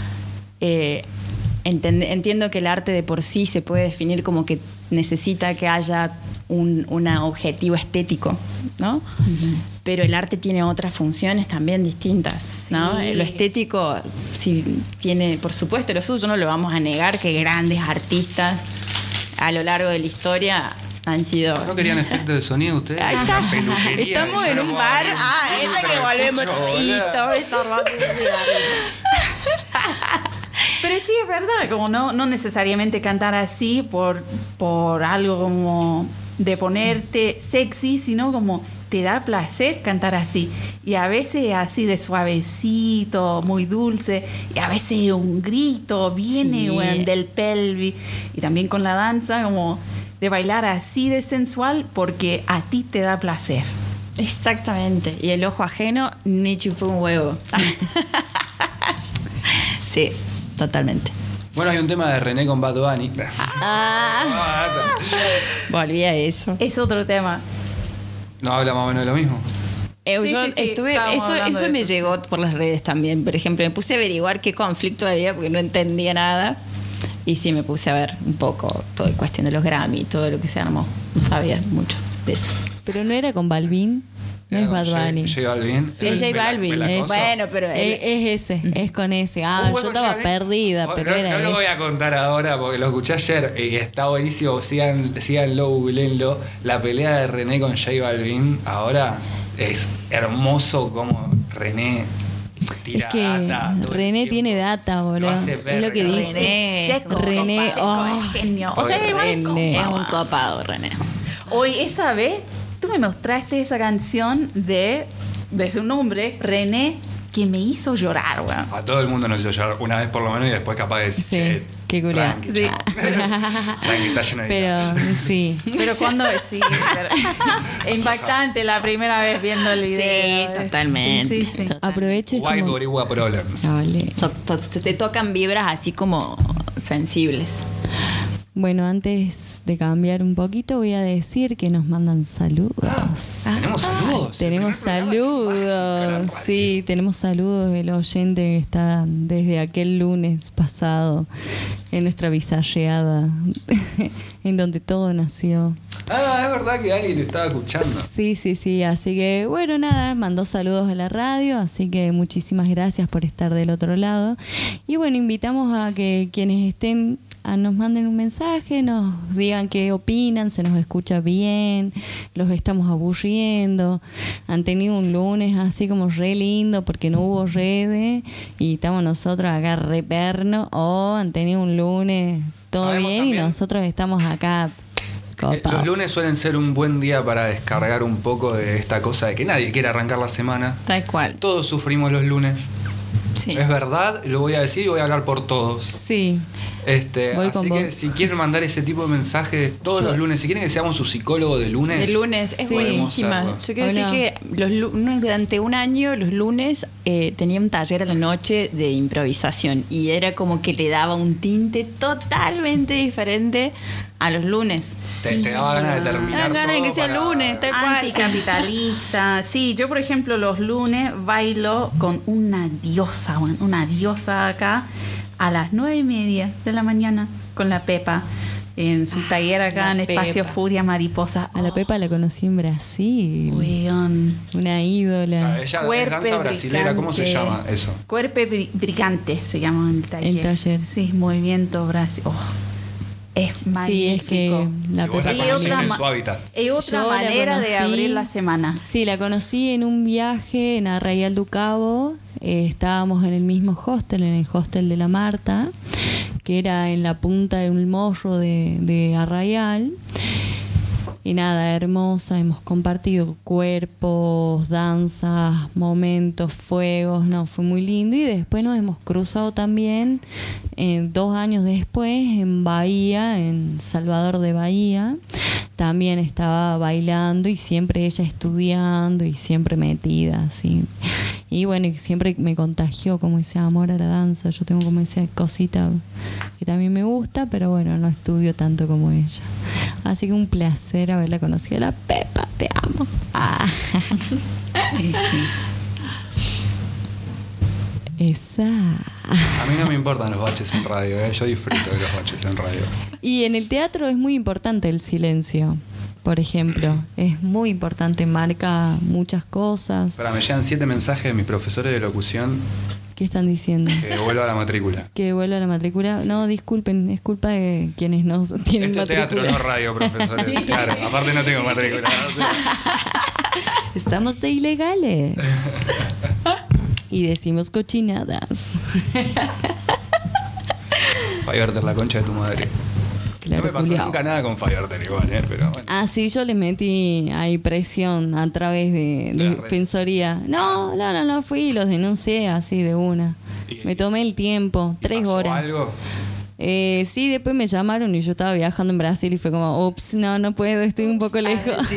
Entiendo que el arte de por sí se puede definir como que necesita que haya un objetivo estético, ¿no? Pero el arte tiene otras funciones también distintas, ¿no? Sí. Lo estético sí tiene, por supuesto, lo suyo, no lo vamos a negar, que grandes artistas a lo largo de la historia han sido... ¿No querían efecto de sonido ustedes? Ahí está. Una peluquería, Estamos yo en no un puedo bar. abrir un Esa filtro, que volvemos. escucho, Y boludo. todo está robando. Pero sí es verdad, como no necesariamente cantar así por algo como de ponerte sexy, sino como te da placer cantar así. Y a veces así de suavecito, muy dulce, y a veces un grito viene Sí. bueno, del pelvis. Y también con la danza, como de bailar así de sensual porque a ti te da placer. Sí, totalmente. Bueno, hay un tema de René con Bad Bunny. Volví a eso. Es otro tema. ¿No habla más o menos de lo mismo? Sí, Yo sí, sí, estuve, estábamos hablando eso de me eso. llegó por las redes también. Por ejemplo, me puse a averiguar qué conflicto había porque no entendía nada. Y sí, me puse a ver un poco toda la cuestión de los Grammy, todo lo que se armó. No sabía mucho de eso. Pero no era con Balvin. No es Bad Bunny. J Balvin. Sí, es J Balvin. Bueno, pero Es ese, es con ese. Ah, yo estaba perdida, pero no, era no lo ese. voy a contar ahora porque lo escuché ayer y está buenísimo. Síganlo, googleenlo. La pelea de René con J Balvin ahora es hermoso como René tira Es que data todo el René tiempo. tiene data, Lo boludo. hace Es lo verga. que dice. René, es genio. O sea, igual René. es un copado, René. hoy esa vez tú me mostraste esa canción de su nombre, René, que me hizo llorar, weón. A todo el mundo nos hizo llorar una vez por lo menos y después capaz de decir, Sí, che, qué culiao. tranqui, Sí. chamo. Tranqui, está lleno de Pero sí. Pero cuando sí, pero impactante la primera vez viendo el video. Sí, totalmente. Sí, sí, sí. Aprovecho este White momento. Boricua Problems. Dale. Te tocan vibras así como sensibles. Bueno, antes de cambiar un poquito, voy a decir que nos mandan saludos. Tenemos saludos. Tenemos El primer programa mágico en la saludos, radio. sí, tenemos saludos del oyente que está desde aquel lunes pasado en nuestra bizarreada, en donde todo nació. Ah, es verdad que alguien estaba escuchando. Sí, así que bueno, nada, mandó saludos a la radio, así que muchísimas gracias por estar del otro lado. Y bueno, invitamos a que quienes estén nos manden un mensaje, nos digan qué opinan, se nos escucha bien, los estamos aburriendo, han tenido un lunes así como re lindo porque no hubo redes y estamos nosotros acá re perno, o han tenido un lunes todo Sabemos bien también- y nosotros estamos acá copados. Los lunes suelen ser un buen día para descargar un poco de esta cosa de que nadie quiere arrancar la semana. Tal cual. Todos sufrimos los lunes. Sí. Es verdad, lo voy a decir y voy a hablar por todos. Sí. Voy con Así que vos. si quieren mandar ese tipo de mensajes todos los lunes, si quieren que seamos su psicólogo de lunes. De lunes es Sí. buenísima. Podemos Yo quiero decir Bueno. que durante un año, los lunes, tenía un taller a la noche de improvisación y era como que le daba un tinte totalmente diferente a los lunes. Te daba ganas de terminar. Dan ganas de que todo sea para- lunes, tal cual. Anticapitalista. Sí, yo por ejemplo los lunes bailo con una diosa, weón, una diosa acá a las 9:30 de la mañana con la Pepa en su taller acá la en Espacio Pepa. Furia Mariposa. A la Pepa la conocí en Brasil. Weón. Una ídola. Ella es Cuerpe danza brasilera, ¿cómo se bricante. llama eso? Cuerpe Brigante se llama el taller. El taller. Sí, movimiento Brasil. Oh, es magnífico. Sí, es que la Y vos la Pepa. Y conociste otra en ma- su hábitat. Es otra Yo la manera de conocí- abrir la semana. Sí, la conocí en un viaje en Arraial do Cabo. Estábamos en el mismo hostel, en el hostel de la Marta, que era en la punta de un morro de Arraial. Y nada, hermosa, hemos compartido cuerpos, danzas, momentos, fuegos, no, fue muy lindo. Y después nos hemos cruzado también 2 años después en Bahía, en Salvador de Bahía. También estaba bailando y siempre ella estudiando y siempre metida, así. Y bueno, y siempre me contagió como ese amor a la danza. Yo tengo como esa cosita que también me gusta, pero bueno, no estudio tanto como ella. Así que un placer haberla conocido. La Pepa, te amo. Ah. Esa. A mí no me importan los baches en radio, yo disfruto de los baches en radio. Y en el teatro es muy importante el silencio, por ejemplo. Es muy importante, marca muchas cosas. Espera, me llegan 7 mensajes de mis profesores de locución ¿Qué están diciendo? que vuelva a la matrícula. ¿Que vuelva a la matrícula? No, disculpen, es culpa de quienes no tienen Esto es teatro, matrícula. no radio, profesores. Claro, aparte no tengo matrícula. O sea, Estamos de ilegales. Y decimos cochinadas. Fiverter, la concha de tu madre. Claro, no me pasó culiao. nunca nada con Fiverter igual, pero bueno. Ah, sí, yo le metí ahí presión a través de De las redes. defensoría. No, fui y los denuncié así de una. ¿Y- Me tomé el tiempo, ¿Y 3 pasó horas. algo? Sí, después me llamaron y yo estaba viajando en Brasil y fue como, ups, no puedo, estoy un poco lejos.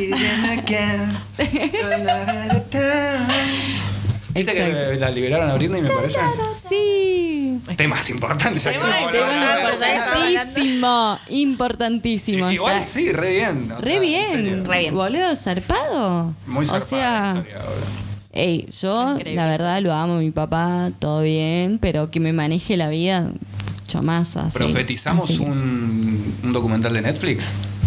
¿Viste que Exacto. la liberaron a Britney, me parece? Sí, Temas importantes. ya que Temas estamos hablando. Importantísimo. Igual Está- sí, re bien. Re En bien, serio. Re bien. boludo, zarpado. Muy zarpada O sea, la historia ahora. ey, yo Increíble. la verdad lo amo a mi papá, todo bien, pero que me maneje la vida, chomazo, así. Profetizamos Así que, un documental de Netflix.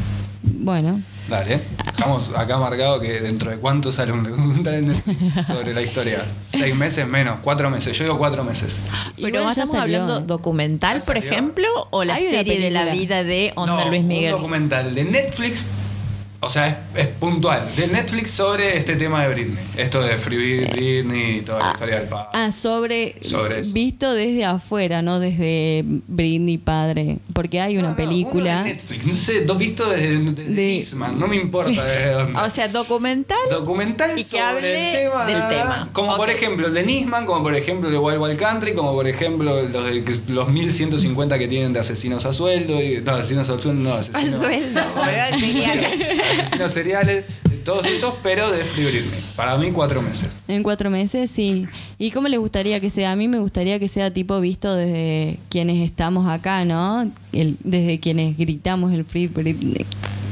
Bueno, Dale. Estamos acá marcado que dentro de cuánto sale un documental de Netflix sobre la historia. 6 meses menos, 4 meses. Yo digo 4 meses. Pero igual ya estamos salió, hablando ¿eh? documental, Ya por salió. ejemplo, o la Hay una serie de la película. vida de Onda No, Luis Miguel. Un documental de Netflix. O sea, es puntual. De Netflix sobre este tema de Britney. Esto de Free Britney y toda la historia del padre. sobre Sobre eso. visto desde afuera, no desde Britney padre, porque hay una No, película. uno de Netflix. No sé, visto desde De- Nisman. No me importa desde dónde. O sea, documental. Documental Y que sobre hable el tema, del tema. como por Ok. ejemplo el de Nisman, como por ejemplo el de Wild Wild Country, como por ejemplo los 1150 que tienen de asesinos a sueldo no, asesinos a sueldo no, Al asesinos, sueldo, ¿verdad? Seriales. asesinos seriales, todos esos, pero de Free Britney. Para mí 4 meses. En 4 meses, sí. ¿Y cómo les gustaría que sea? A mí me gustaría que sea tipo visto desde quienes estamos acá, ¿no? Desde quienes gritamos el Free Britney.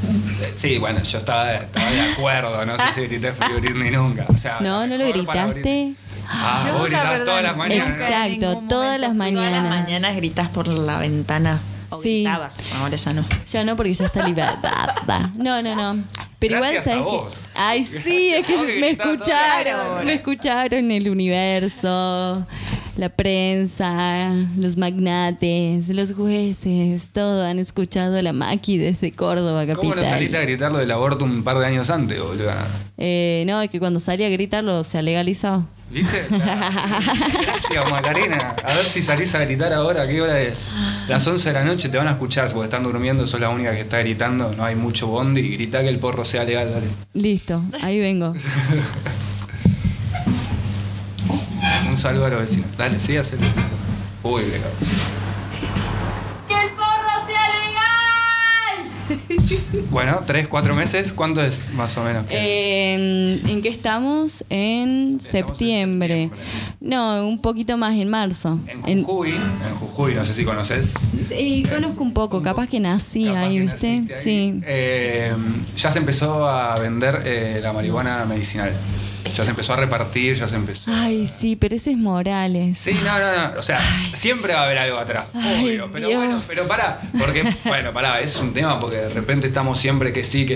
Sí, bueno, yo estaba de acuerdo, no sé si grité Free Britney nunca. O sea, No, no lo mejor para gritaste. Britney. Ah, Yo, vos la gritás verdad, todas las nunca. mañanas. Exacto, ningún todas las momento fui Todas las mañanas. mañanas gritas por la ventana. O Sí. gritabas, ahora ya no. Ya no, porque ya está liberada. No. Pero Gracias igual, a ¿sabes qué? vos. Ay, sí, es que Vos que me gritabas todo. escucharon. Me escucharon el universo, la prensa, los magnates, los jueces, todo han escuchado a la Maki desde Córdoba, ¿Cómo no saliste a capital. gritar lo del aborto un par de años antes, boludo? No, es que cuando salí a gritarlo se ha legalizado. ¿Viste? Gracias, Macarena. A ver si salís a gritar ahora. ¿Qué hora es? Las 11 de la noche te van a escuchar porque están durmiendo. Sos la única que está gritando. No hay mucho bondi. Y grita que el porro sea legal, dale. Listo, ahí vengo. Un saludo a los vecinos. Dale, sí, hacelo. Uy, le cago. ¡Que el porro sea legal! Bueno, 3, 4 meses. ¿Cuánto es más o menos? ¿En qué estamos? En septiembre. No, un poquito más en marzo. En Jujuy, no sé si conoces. Sí, conozco un poco, capaz que nací Capaz ahí, que ¿viste? naciste ahí. Sí. Ya se empezó a vender la marihuana medicinal. Ya se empezó a repartir, ya se empezó. Ay, sí, pero ese es Morales. Sí, no. O sea, siempre va a haber algo atrás, Ay, obvio. Pero Dios. bueno, pero pará. Porque, bueno, pará, es un tema porque de repente estamos siempre que sí,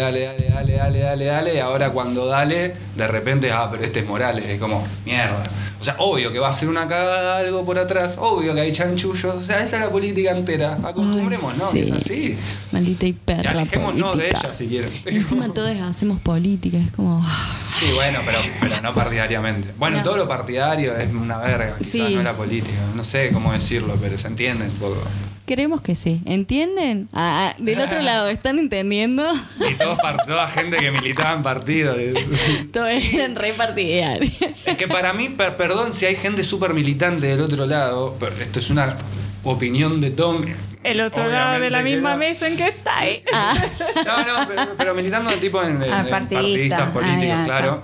dale. Y ahora cuando dale, de repente, pero este es Morales. Es como, mierda. O sea, obvio que va a ser una cagada algo por atrás. Obvio que hay chanchullos. O sea, esa es la política entera. Acostumbrémonos, ¿no? Que es así. Maldita y Y perra alejémonos de política. ella si quieren. Encima todos hacemos política, es como... Sí, bueno, pero no partidariamente. Bueno, No. todo lo partidario es una verga, quizás Sí. no la política. No sé cómo decirlo, pero se entiende un poco. Queremos que sí, ¿entienden? Del otro lado, ¿están entendiendo? Y toda gente que militaba en partidos. Todos eran re partidarios. Es que para mí, perdón si hay gente súper militante del otro lado, pero esto es una opinión de Tom. El otro lado de la Obviamente que misma no. mesa en que está ahí. No, pero militando tipo en Partidista. partidistas políticos, Ah, ya, claro.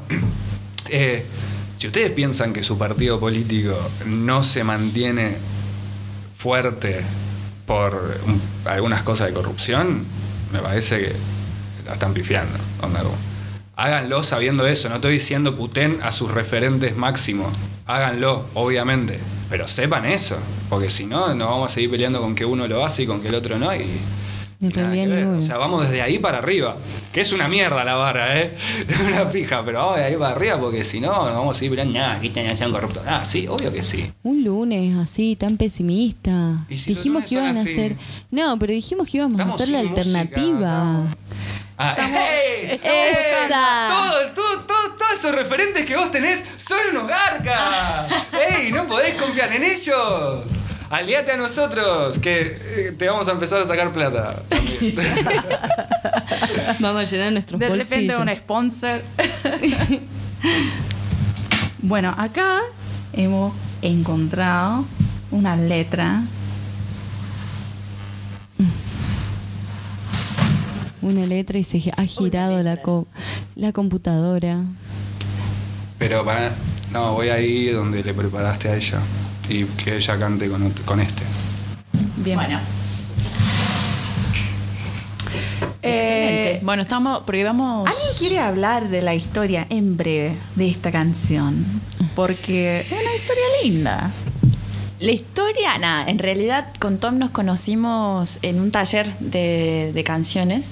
Si ustedes piensan que su partido político no se mantiene fuerte por algunas cosas de corrupción, me parece que la están pifiando. Onda, como, háganlo sabiendo eso. No estoy diciendo puten a sus referentes máximos. Háganlo, obviamente. Pero sepan eso. Porque si no, nos vamos a seguir peleando con que uno lo hace y con que el otro no. Y En nada realidad que ver. ninguno. O sea, vamos desde ahí para arriba. Que es una mierda la barra, ¿eh? Es una pija. Pero vamos de ahí para arriba porque si no, nos vamos a seguir peleando. Nada, aquí sean corruptos. Ah, sí, obvio que sí. Un lunes así, tan pesimista. ¿Y si los Dijimos lunes que son iban a así? hacer... No, pero dijimos que íbamos Estamos a hacer la sin música, alternativa. ¡Ey! ¡Esa! Todos esos referentes que vos tenés son unos garcas. ¡Ey! No podés confiar en ellos. Aliate a nosotros, que te vamos a empezar a sacar plata. También. Vamos a llenar nuestros De bolsillos. repente un sponsor. Bueno, acá hemos encontrado una letra. Una letra y se ha girado la computadora. Pero No, voy ahí donde le preparaste a ella y que ella cante con este. Bien. Bueno. Excelente. Bueno, estamos, porque vamos... ¿Alguien quiere hablar de la historia en breve de esta canción? Porque es una historia linda. La historia, nada, en realidad con Tom nos conocimos en un taller de canciones.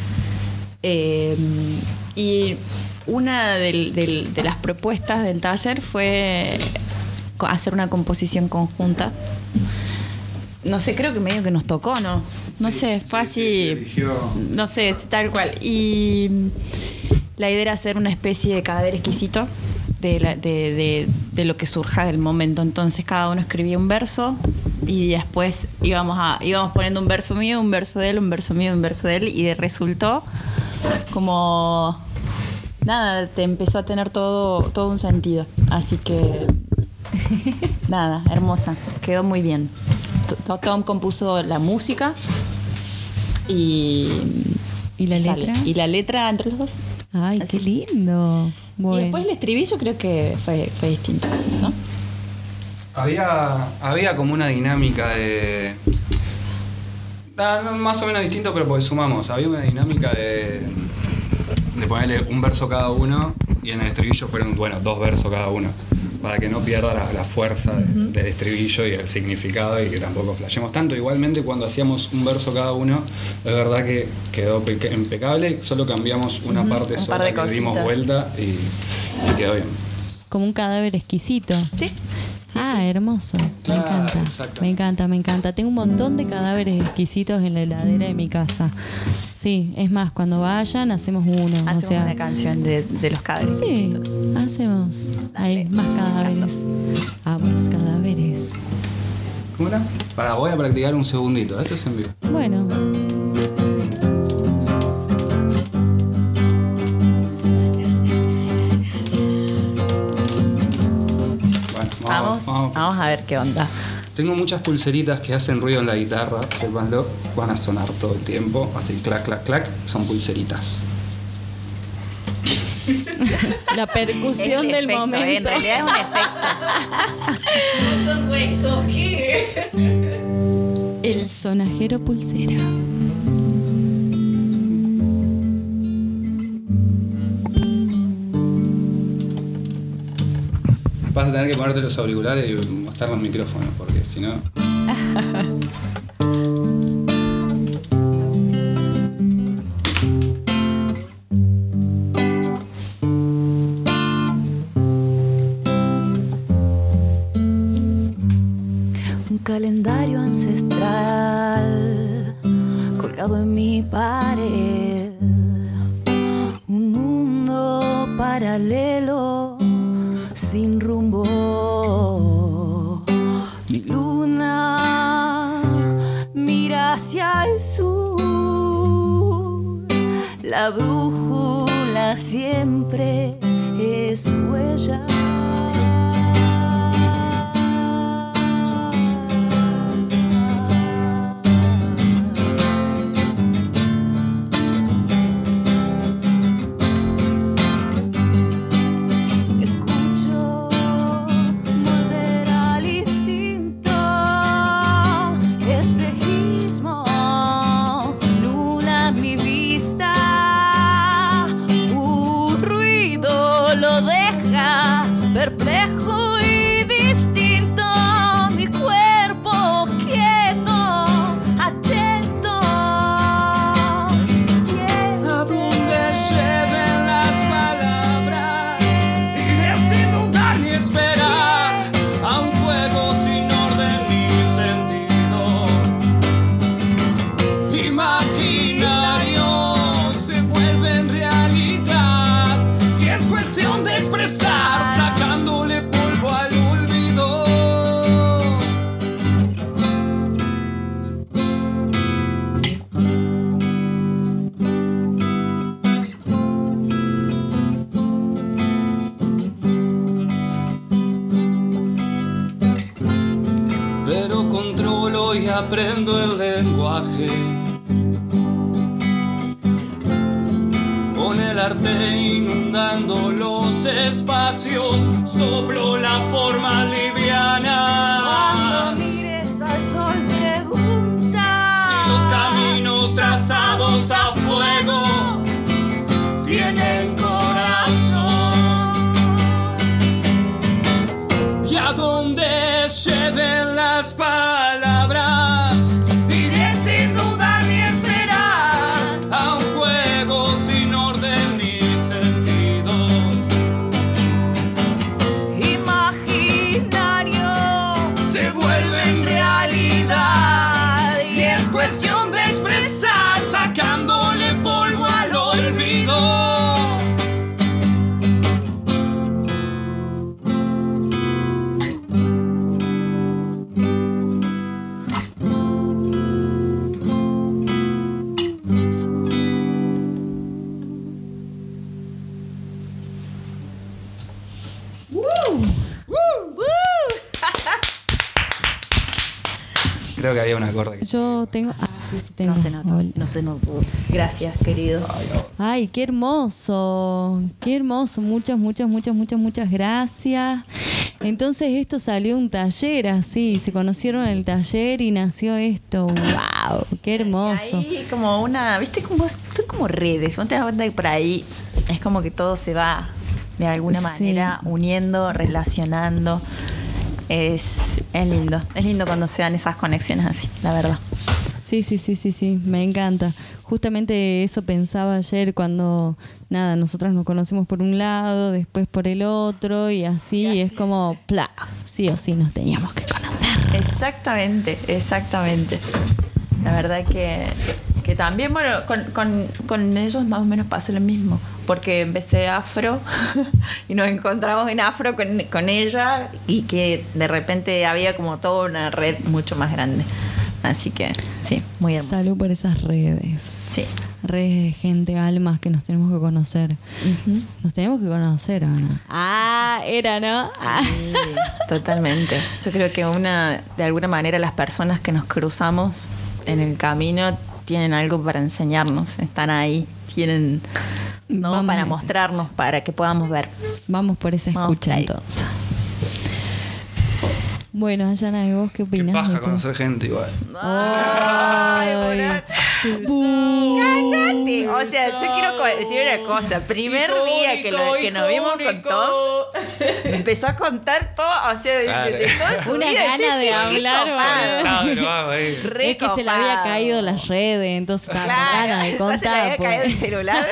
Y una de las propuestas del taller fue hacer una composición conjunta. No sé, creo que medio que nos tocó, ¿no? No sé, fue así. No sé, es tal cual. Y la idea era hacer una especie de cadáver exquisito de lo que surja del momento. Entonces cada uno escribía un verso y después íbamos poniendo un verso mío, un verso de él, un verso mío, un verso de él, y resultó como nada, te empezó a tener todo un sentido. Así que nada, hermosa, quedó muy bien. Tom compuso la música y la sale. letra. Y la letra entre los dos. Ay, Así. qué lindo. Bueno. Y después el estribillo creo que fue distinto, ¿no? Había como una dinámica de... más o menos distinto, pero porque sumamos. Había una dinámica de ponerle un verso cada uno y en el estribillo fueron, dos versos cada uno, para que no pierda la fuerza del estribillo y el significado y que tampoco flashemos tanto. Igualmente cuando hacíamos un verso cada uno, es verdad que quedó impecable, solo cambiamos una parte un sola, par de que le dimos cositas. vuelta y quedó bien. Como un cadáver exquisito. Sí. Hermoso. Claro, Me encanta. exacto. Me encanta, me encanta. Tengo un montón de cadáveres exquisitos en la heladera de mi casa. Sí, es más, cuando vayan hacemos uno. Hacemos una canción de los cadáveres. Sí, hacemos. Hay más cadáveres. Amo los cadáveres. ¿Cómo era? Voy a practicar un segundito, esto es en vivo. Bueno, Vamos a ver qué onda. Tengo muchas pulseritas que hacen ruido en la guitarra, sépanlo, van a sonar todo el tiempo, así clac, clac, clac, son pulseritas. la percusión Es el del efecto, momento. En realidad es un efecto. El sonajero pulsera. Vas a tener que ponerte los auriculares y mostrar los micrófonos, porque si no... Un calendario ancestral colgado en mi pared, un mundo paralelo sin rumbo. Mi luna mira hacia el sur, la brújula siempre es huella. Perplejo y distinto, mi cuerpo quieto, atento. A donde lleven las palabras, iré sin dudar ni esperar a un juego sin orden ni sentido. Imaginario se vuelve en realidad y es cuestión de expresar, sacándole polvo al olvido. Pero controlo y aprendo el lenguaje con el arte inundando los los espacios, soplo la forma liviana. Cuando mires al sol pregunta Si los caminos trazados a fuego tienen corazón, y a donde lleven las palabras, iré sin dudar ni esperar a un juego sin orden ni sentidos. imaginarios Se vuelven realidad y es cuestión de expresar sacándole polvo al olvido. Creo que había un acorde que... Yo tengo. Ah, sí, tengo. No se notó, Hola. no se notó. Gracias, querido. Ay, qué hermoso. Qué hermoso. Muchas gracias. Entonces esto salió un taller así. Se conocieron en el taller y nació esto. ¡Wow! Qué hermoso. Ahí como una, viste, son como redes. ¿No te das cuenta que por ahí es como que todo se va de alguna Sí. manera uniendo, relacionando? Es lindo. Es lindo cuando se dan esas conexiones así, la verdad. Sí, me encanta. Justamente eso pensaba ayer cuando, nada, nosotras nos conocimos por un lado, después por el otro y así es como, sí o sí nos teníamos que conocer. Exactamente. La verdad que también, bueno, con ellos más o menos pasó lo mismo, porque empecé afro y nos encontramos en afro con ella y que de repente había como toda una red mucho más grande. Así que sí, muy hermoso. Salud por esas redes. Sí. Redes de gente, almas que nos tenemos que conocer. Nos tenemos que conocer, Ana. Era, ¿no? Sí, totalmente. Yo creo que de alguna manera las personas que nos cruzamos en el camino tienen algo para enseñarnos, están ahí, tienen Vamos para a esa mostrarnos, para que podamos ver. Vamos por esa Vamos escucha por ahí. entonces. Bueno, Ayana, ¿y vos qué Qué opinás? paja de todo? conocer gente igual. Ay, ¡Cállate! O sea, yo quiero decir una cosa. Primer día que nos vimos con Tom, me empezó a contar todo, o sea, de toda su Una vida. gana Yo de dije, hablar, qué copado. Estaba drogado ahí. Re es que se le había copado. caído las redes, entonces estaba con ganas de ya se le contar. había caído el celular.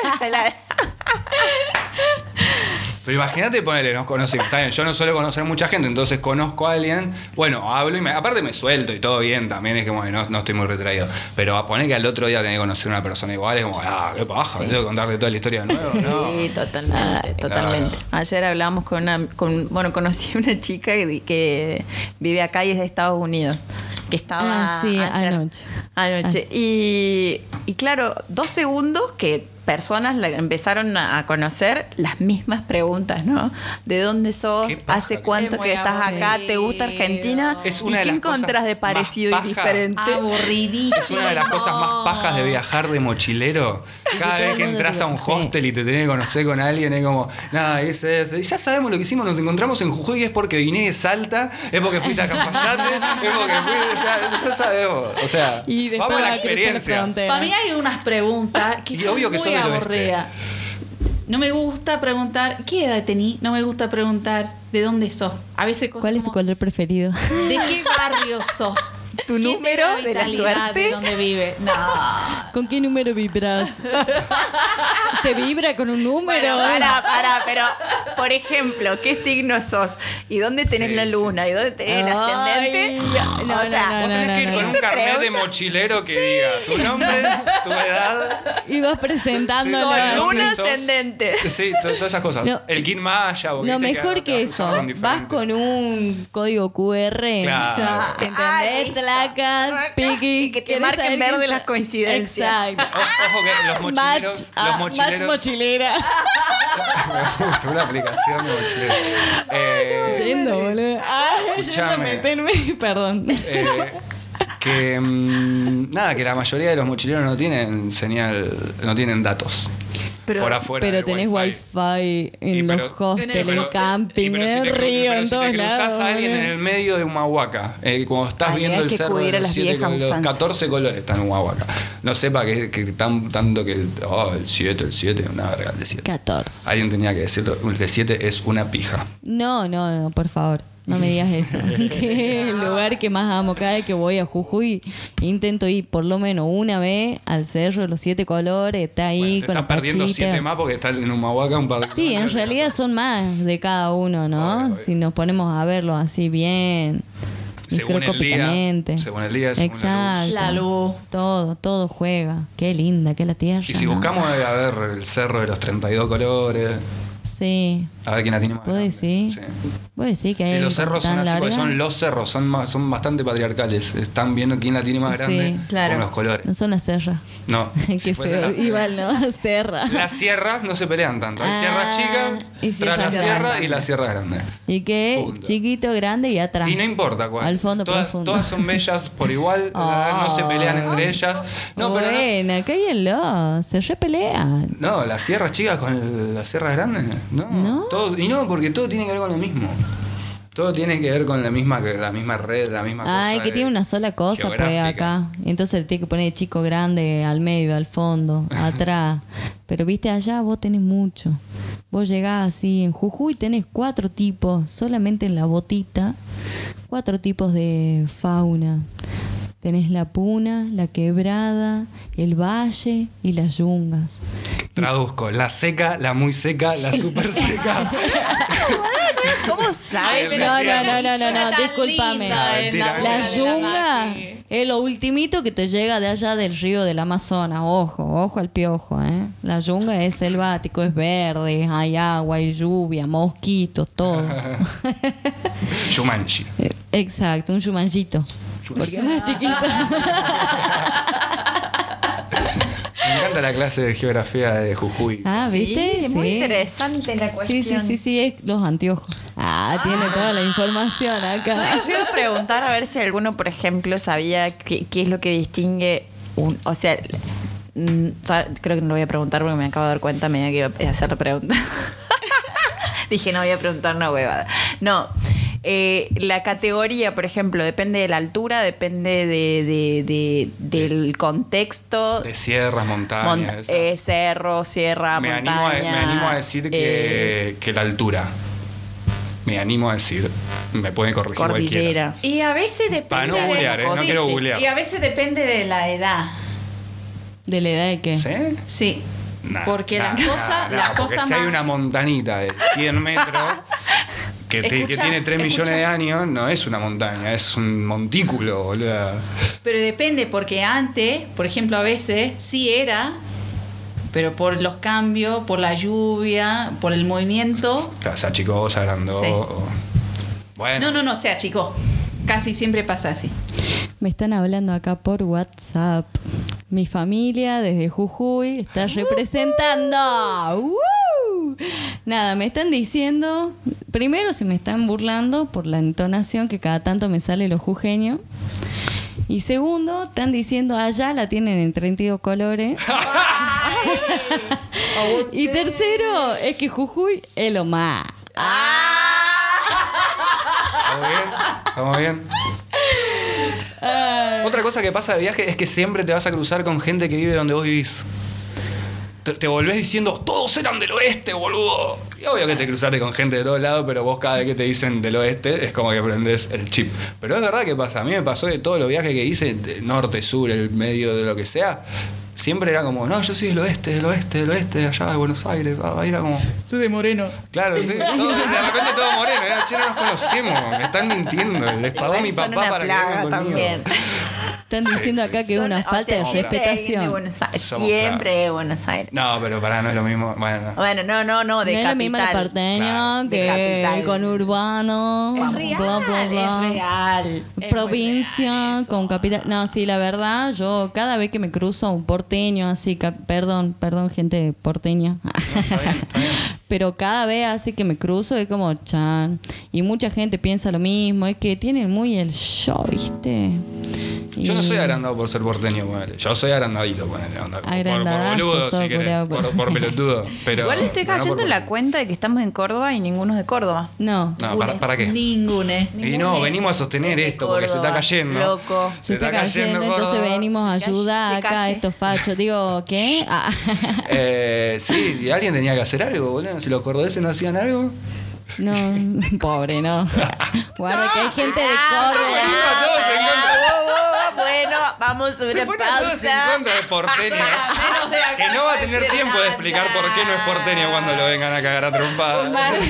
Pero imagínate, ponele, nos conocemos. Está bien, yo no suelo conocer mucha gente, entonces conozco a alguien. Bueno, hablo y aparte me suelto y todo bien también. Es como que no estoy muy retraído. pero a poner que al otro día tenés que conocer a una persona igual, es como, qué paja, tengo que contarle toda la historia de nuevo, ¿no? Sí, totalmente. Ayer hablamos conocí a una chica que vive acá y es de Estados Unidos. Que estaba ayer, anoche. Y claro, 2 segundos que personas la empezaron a conocer las mismas preguntas, ¿no? ¿De dónde sos? Qué paja, ¿Hace cuánto es muy que estás acá? ¿Te gusta Argentina? Es una ¿Y de qué las cosas encontrás de parecido más y paja. diferente? Aburridísimo. Es una de las cosas más pajas de viajar de mochilero. Cada todo vez el que mundo entras te a un conoce. hostel y te tenés que conocer con alguien, es como, nada, ya sabemos lo que hicimos, nos encontramos en Jujuy, es porque vine de Salta, es porque fuiste a Campayate, es porque ya sabemos. O sea, Y después vamos a va la a crecer la experiencia. frontera. Para mí hay unas preguntas que Y son obvio que muy son del oeste. aburridas. No me gusta preguntar ¿qué edad tení? No me gusta preguntar ¿de dónde sos? A veces cosas ¿Cuál es tu como, color preferido? ¿de qué barrio sos? ¿Tu ¿Qué número te da de la vitalidad suerte? ¿De dónde vive? No. ¿Con qué número vibras? ¿Se vibra con un número? Bueno, pero por ejemplo, ¿qué signo sos? ¿Y dónde tenés Sí, la sí. luna? ¿Y dónde tenés el ascendente? Ay, no, O sea, no, Vos tenés que ir con un Te carnet de pregunta- mochilero que diga tu nombre, tu edad. Y vas presentándolo. Sí, Soy no, luna sos- ascendente. Sí, todas esas cosas. No. El Kin Maya. porque No, viste mejor que cada eso. son Vas diferentes. con un código QR. Claro. ¿Entendés? Ay, Placas, piqui. Y que te ¿querés marquen saber verde qué las sos? coincidencias. Exacto. Ojo que los mochileros. Match mochilera. Me gusta una aplicación de mochilero. Yendo, boludo. Ay, yendo a Escuchame. meterme. Perdón. Nada, que la mayoría de los mochileros no tienen señal, no tienen datos. por afuera. Pero del tenés wifi en los hostels, en el camping, en el río, en todos lados. Si te cruzás lados. a alguien en el medio de Humahuaca, cuando estás Ay, viendo hay el que cerro acudir de a los, las 7, viejas los usanzas. 14 colores están en Humahuaca. No sepa que tanto que el 7, una verga el de 7. 14. Alguien tenía que decirlo, el de 7 es una pija. No, por favor. No me digas eso. Que es el lugar que más amo. Cada vez que voy a Jujuy, intento ir por lo menos una vez al Cerro de los 7 Colores. Está ahí Bueno, te con estás la perdiendo pachita. 7 más porque están en Humahuaca un par de Sí, en kilómetros. realidad son más de cada uno, ¿no? Obvio. Si nos ponemos a verlo así bien, Según el día, microscópicamente. según el día, según Exacto. La luz. Todo juega. Qué linda, qué la tierra. Y si ¿no? buscamos a ver el cerro de los 32 colores, Sí. a ver quién la tiene más ¿Vos grande. decís? Sí. ¿Vos decís que hay Sí, los cerros son tan así, porque larga? son los cerros, son bastante patriarcales. Están viendo quién la tiene más Sí, grande claro. con los colores. No son las serras. No. Qué si fuesen feo. las- Igual, ¿no? Serra. Las sierras no se pelean tanto. Hay sierras chicas, y tras la sierras sierra grandes. y la sierra grande. Y que Punto. chiquito, grande y atrás. Y no importa cuál. Al fondo todas, profundo. todas son bellas por igual, no se pelean entre ellas. No, pero no, Buena, cállenlo. Se repelean. no, las sierras chicas con las sierras grandes, no. ¿No? Y no, porque todo tiene que ver con lo mismo. Todo tiene que ver con la misma red, la misma cosa. Ay, que tiene una sola cosa, pues, geográfica. acá. Entonces le tiene que poner chico grande al medio, al fondo, atrás. Pero viste, allá vos tenés mucho. Vos llegás así, en Jujuy tenés 4 tipos, solamente en la botita, 4 tipos de fauna. Tenés la puna, la quebrada, el valle y las yungas. Traduzco, la seca, la muy seca, la súper seca. ¿Cómo sabes? pero No, si no, la no, tan discúlpame. linda es Mentira. La boca de yunga vaca. es lo ultimito que te llega de allá del río del Amazonas. Ojo al piojo, ¿eh? La yunga es selvático, es verde, hay agua, hay lluvia, mosquitos, todo. Shumanji. Exacto, un yumanjito. Porque es más chiquita. Me encanta la clase de geografía de Jujuy. Ah, ¿viste? Sí, muy interesante la cuestión. Sí, es los anteojos. Tiene toda la información acá. Yo iba a preguntar a ver si alguno, por ejemplo, sabía qué es lo que distingue o sea, creo que no lo voy a preguntar porque me acabo de dar cuenta a medida que iba a hacer la pregunta. Dije, no voy a preguntar una huevada. No. La categoría, por ejemplo, depende de la altura, depende del contexto. De sierras, montañas. Cerro, sierra, me montaña. animo a decir que la altura. Me animo a decir. Me puede corregir cualquiera. Cordillera. Y a veces depende. Para no googlear, no Sí, quiero sí. googlear. Y a veces depende de la edad. ¿De la edad de qué? ¿Sí? Sí. Nah, Porque nah, la cosa, nah, la porque cosa si hay más. una montanita de 100 metros que Escucha, tiene 3 millones escucha. de años, no es una montaña, es un montículo, boludo. Pero depende, porque antes, por ejemplo, a veces sí era, pero por los cambios, por la lluvia, por el movimiento. Se achicó, se agrandó. Sí. Bueno. No, o sea, chico, casi siempre pasa así. Me están hablando acá por WhatsApp. Mi familia desde Jujuy está representando. Nada, me están diciendo. Primero, se me están burlando por la entonación que cada tanto me sale los jujeños. Y segundo, están diciendo allá la tienen en 32 colores. Y tercero, es que Jujuy es lo más. ¿Estamos bien? Otra cosa que pasa de viaje es que siempre te vas a cruzar con gente que vive donde vos vivís. Te volvés diciendo, todos eran del oeste, boludo. Y obvio que te cruzaste con gente de todos lados, pero vos cada vez que te dicen del oeste es como que prendés el chip. Pero es verdad que pasa. A mí me pasó de todos los viajes que hice, de norte, sur, el medio, de lo que sea, siempre era como, no, yo soy del oeste, allá de Buenos Aires. Era como... Soy de Moreno. Claro, sí. De repente todo moreno. Era, che, no nos conocemos. Me están mintiendo. Les pagó mi Son papá una para que plaga vengan conmigo. también. Están diciendo acá que es una falta de respetación. Somos Siempre de Buenos Aires. No, pero pará, no es lo mismo. Bueno, Bueno, no, de No es la misma la capital. porteña Claro, de que capital. el conurbano, Es real, bla, bla, bla. es real. Es Provincia muy real eso. con capital. No, sí, la verdad, yo cada vez que me cruzo a un porteño así, perdón, gente porteña. está bien. Pero cada vez así que me cruzo es como chan. Y mucha gente piensa lo mismo, es que tienen muy el yo, ¿viste? Yo no soy agrandado por ser porteño, ponele. Yo soy agrandadito, ponele. Onda, por Agrandadazo, boludo, sos, si querés. culiao. Por pelotudo. Pero, Igual estoy pero no cayendo por en la porteño. cuenta de que estamos en Córdoba y ninguno es de Córdoba. No. No, ¿para qué? Ningune. Y no, venimos a sostener esto porque se está cayendo. Loco. Se está cayendo, entonces Córdoba. venimos a Se ayudar calle, acá a calle. estos fachos. Digo, ¿qué? Ah. Sí, y alguien tenía que hacer algo, boludo. Si los cordobeses no hacían algo. No, pobre, no. Guarda que hay gente de Córdoba. Todos en contra. Bueno, vamos a Se una ponen todos en pausa. contra del porteño. Que no va a tener tiempo de explicar por qué no es porteño cuando lo vengan a cagar a trompadas.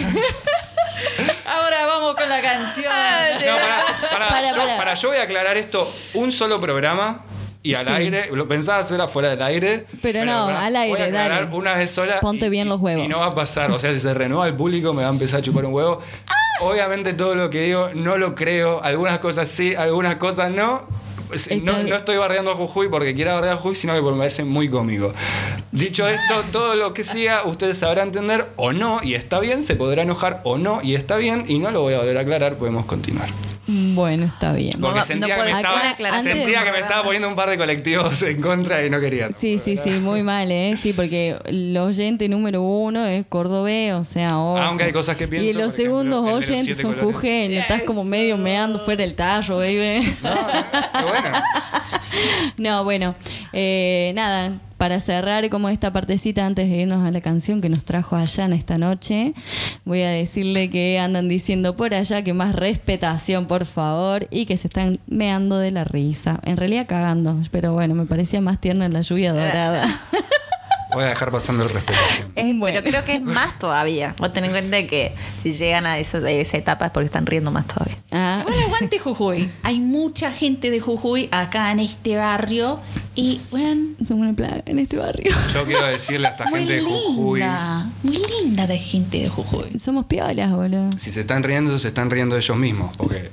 Ahora vamos con la canción. No, Para. Para, yo voy a aclarar esto un solo programa y al Sí. aire. Lo pensaba hacer afuera del aire. Pero no, pará, al aire, voy a aclarar dale. una vez sola. Ponte bien los huevos. Y no va a pasar. O sea, si se renueva el público, me va a empezar a chupar un huevo. Obviamente todo lo que digo no lo creo. Algunas cosas sí, algunas cosas no. No estoy bardeando a Jujuy porque quiera bardear a Jujuy, sino que porque me parece muy cómico. Dicho esto, todo lo que siga, ustedes sabrán entender o no, y está bien, se podrá enojar o no, y está bien, y no lo voy a volver a aclarar, podemos continuar. Bueno, está bien. Porque No sentía, puede- que, me estaba, Acá, antes de- sentía que me estaba poniendo un par de colectivos en contra y no quería. Sí, muy mal, ¿eh? Sí, porque el oyente número 1 es cordobés, o sea, ojo. Aunque hay cosas que pienso, Y los por ejemplo, segundos el de los oyentes 7 son colores. jujeños. Estás como medio meando fuera del tallo, baby. Qué bueno. No, bueno, nada, para cerrar como esta partecita antes de irnos a la canción que nos trajo Ayana esta noche, voy a decirle que andan diciendo por allá que más respetación, por favor, y que se están meando de la risa. En realidad cagando, pero bueno, me parecía más tierna la lluvia dorada. Voy a dejar pasando el respeto. Bueno. Pero creo que es más todavía. Vos ten en cuenta que si llegan a esa etapa es porque están riendo más todavía. Ah, Bueno, aguante Jujuy. Hay mucha gente de Jujuy acá en este barrio. Y, bueno, somos una plaga en este barrio. Yo quiero decirle a esta muy gente de Jujuy, linda. Muy linda de gente de Jujuy. Somos piolas, boludo. si se están riendo de ellos mismos, porque...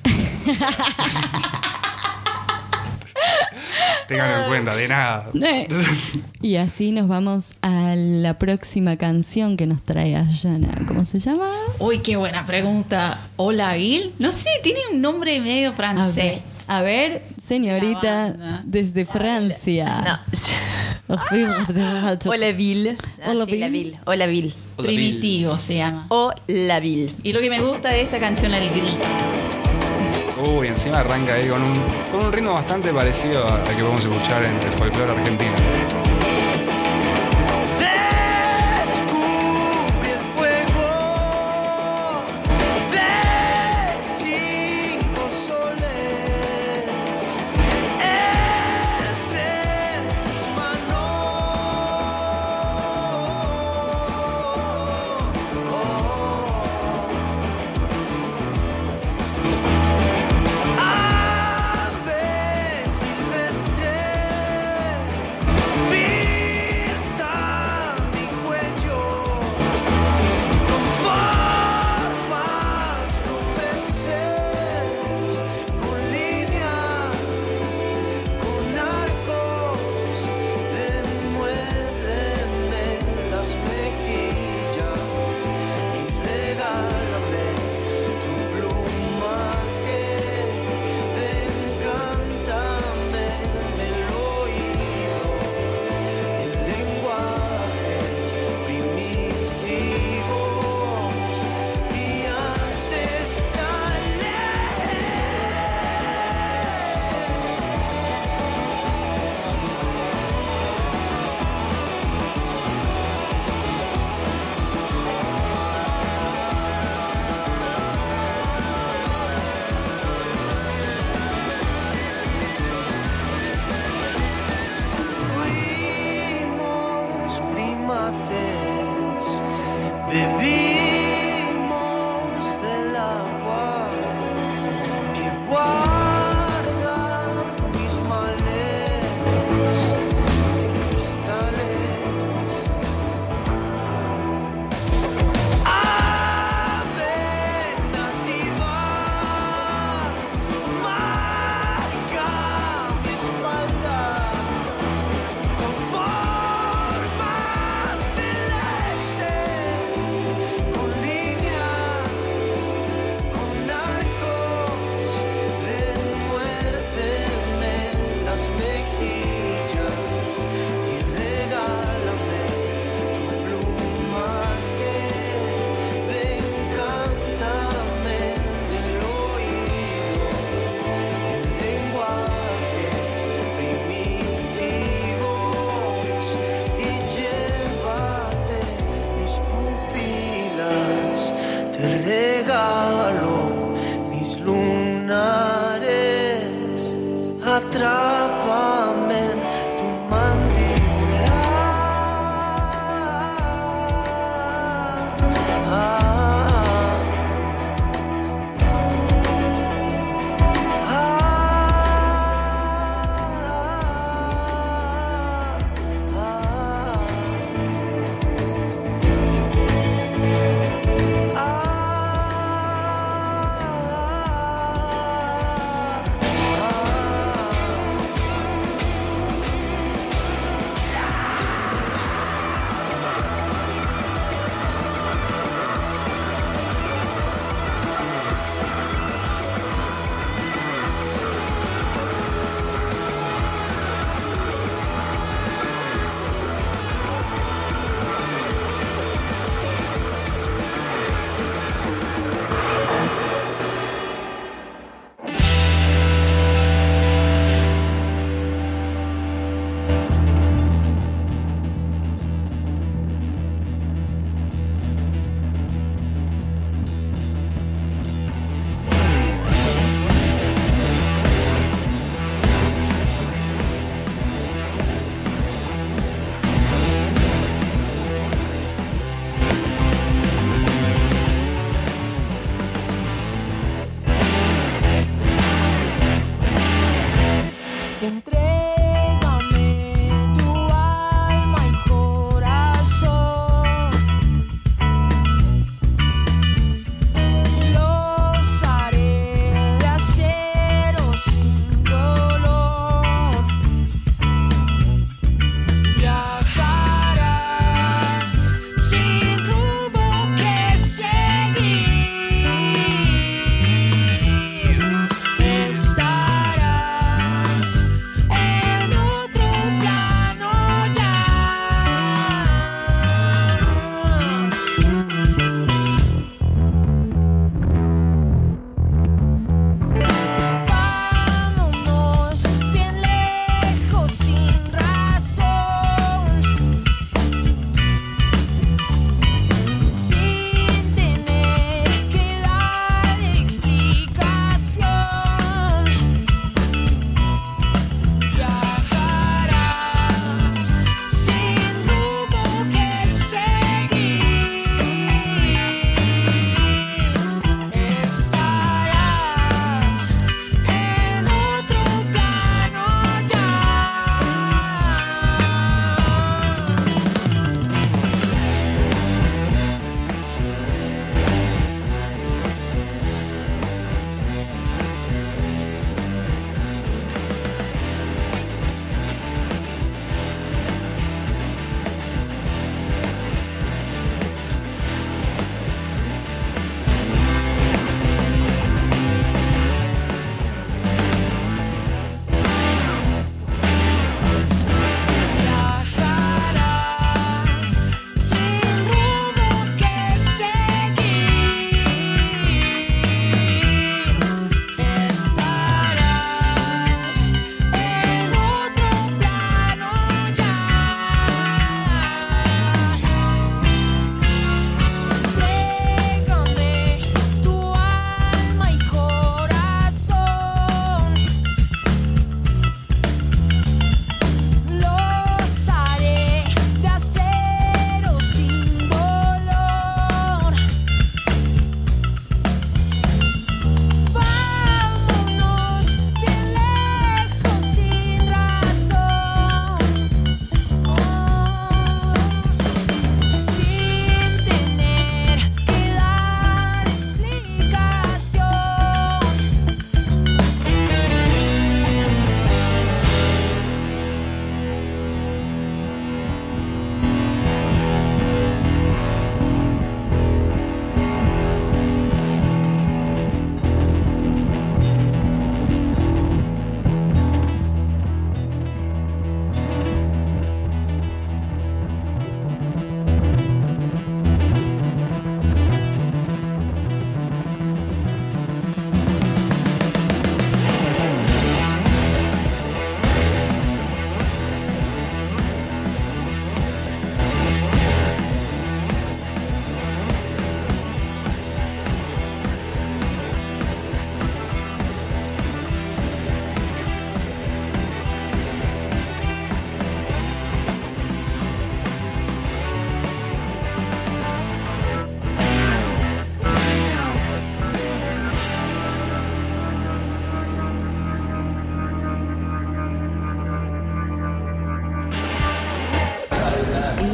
Ténganlo en cuenta, de nada. Y así nos vamos a la próxima canción que nos trae Ayana. ¿Cómo se llama? Uy, qué buena pregunta. Hola, Gil. No sé, tiene un nombre medio francés. A ver, señorita, La banda. desde Francia. Hola, Bill. Hola, Sí, la Bill. Bill. Hola, Bill. Primitivo se llama. Hola, Bill. Y lo que me gusta de esta canción es el grito. Uy, encima arranca ahí con un ritmo bastante parecido al que podemos escuchar en el folclore argentino. Descubre el fuego de 5 soles entre tus manos. Ave silvestre, te regalo mis lunares, atrápame en tu mandíbula.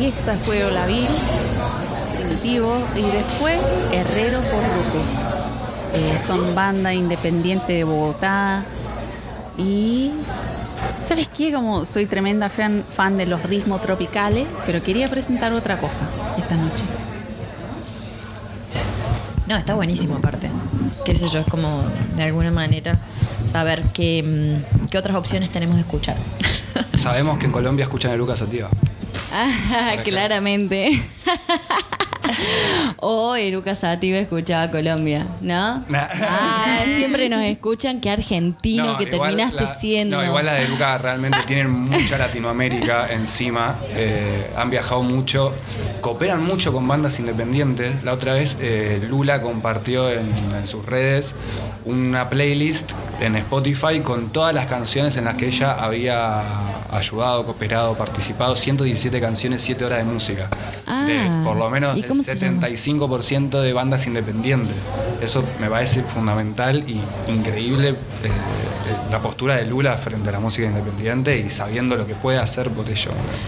Traviesa Fuego la Vil, Primitivo, y después Herrero por Rucos. Son banda independiente de Bogotá. Y ¿sabes qué? Como soy tremenda fan de los ritmos tropicales, pero quería presentar otra cosa esta noche. No, está buenísimo aparte. Qué sé yo, es como de alguna manera saber qué otras opciones tenemos de escuchar. Sabemos que en Colombia escuchan a Eruca Sativa. Ah, claramente. O Eruca Sativa escuchaba Colombia, ¿no? Nah. Siempre nos escuchan. Qué argentino No, que igual terminaste siendo. No, igual la de Eruca realmente tienen mucha Latinoamérica encima. Han viajado mucho, cooperan mucho con bandas independientes. La otra vez Lula compartió en sus redes una playlist en Spotify con todas las canciones en las que ella había ayudado, cooperado, participado. 117 canciones, 7 horas de música. De por lo menos ¿y el cómo se llama? 75% de bandas independientes. Eso me parece fundamental y increíble, la postura de Lula frente a la música independiente y sabiendo lo que puede hacer por ello.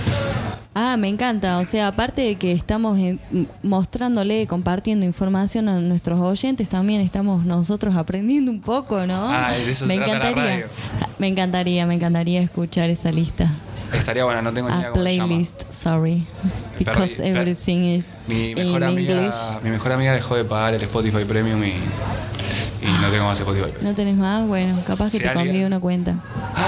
Me encanta. O sea, aparte de que estamos mostrándole, compartiendo información a nuestros oyentes, también estamos nosotros aprendiendo un poco, ¿no? De eso se trata la radio. Me encantaría escuchar esa lista. Estaría buena, no tengo ni idea cómo se llama. Playlist, sorry. Because everything is Mi mejor amiga dejó de pagar el Spotify Premium y no tengo más Spotify Premium. ¿No tenés más? Bueno, capaz que Si te alguien- convido una cuenta.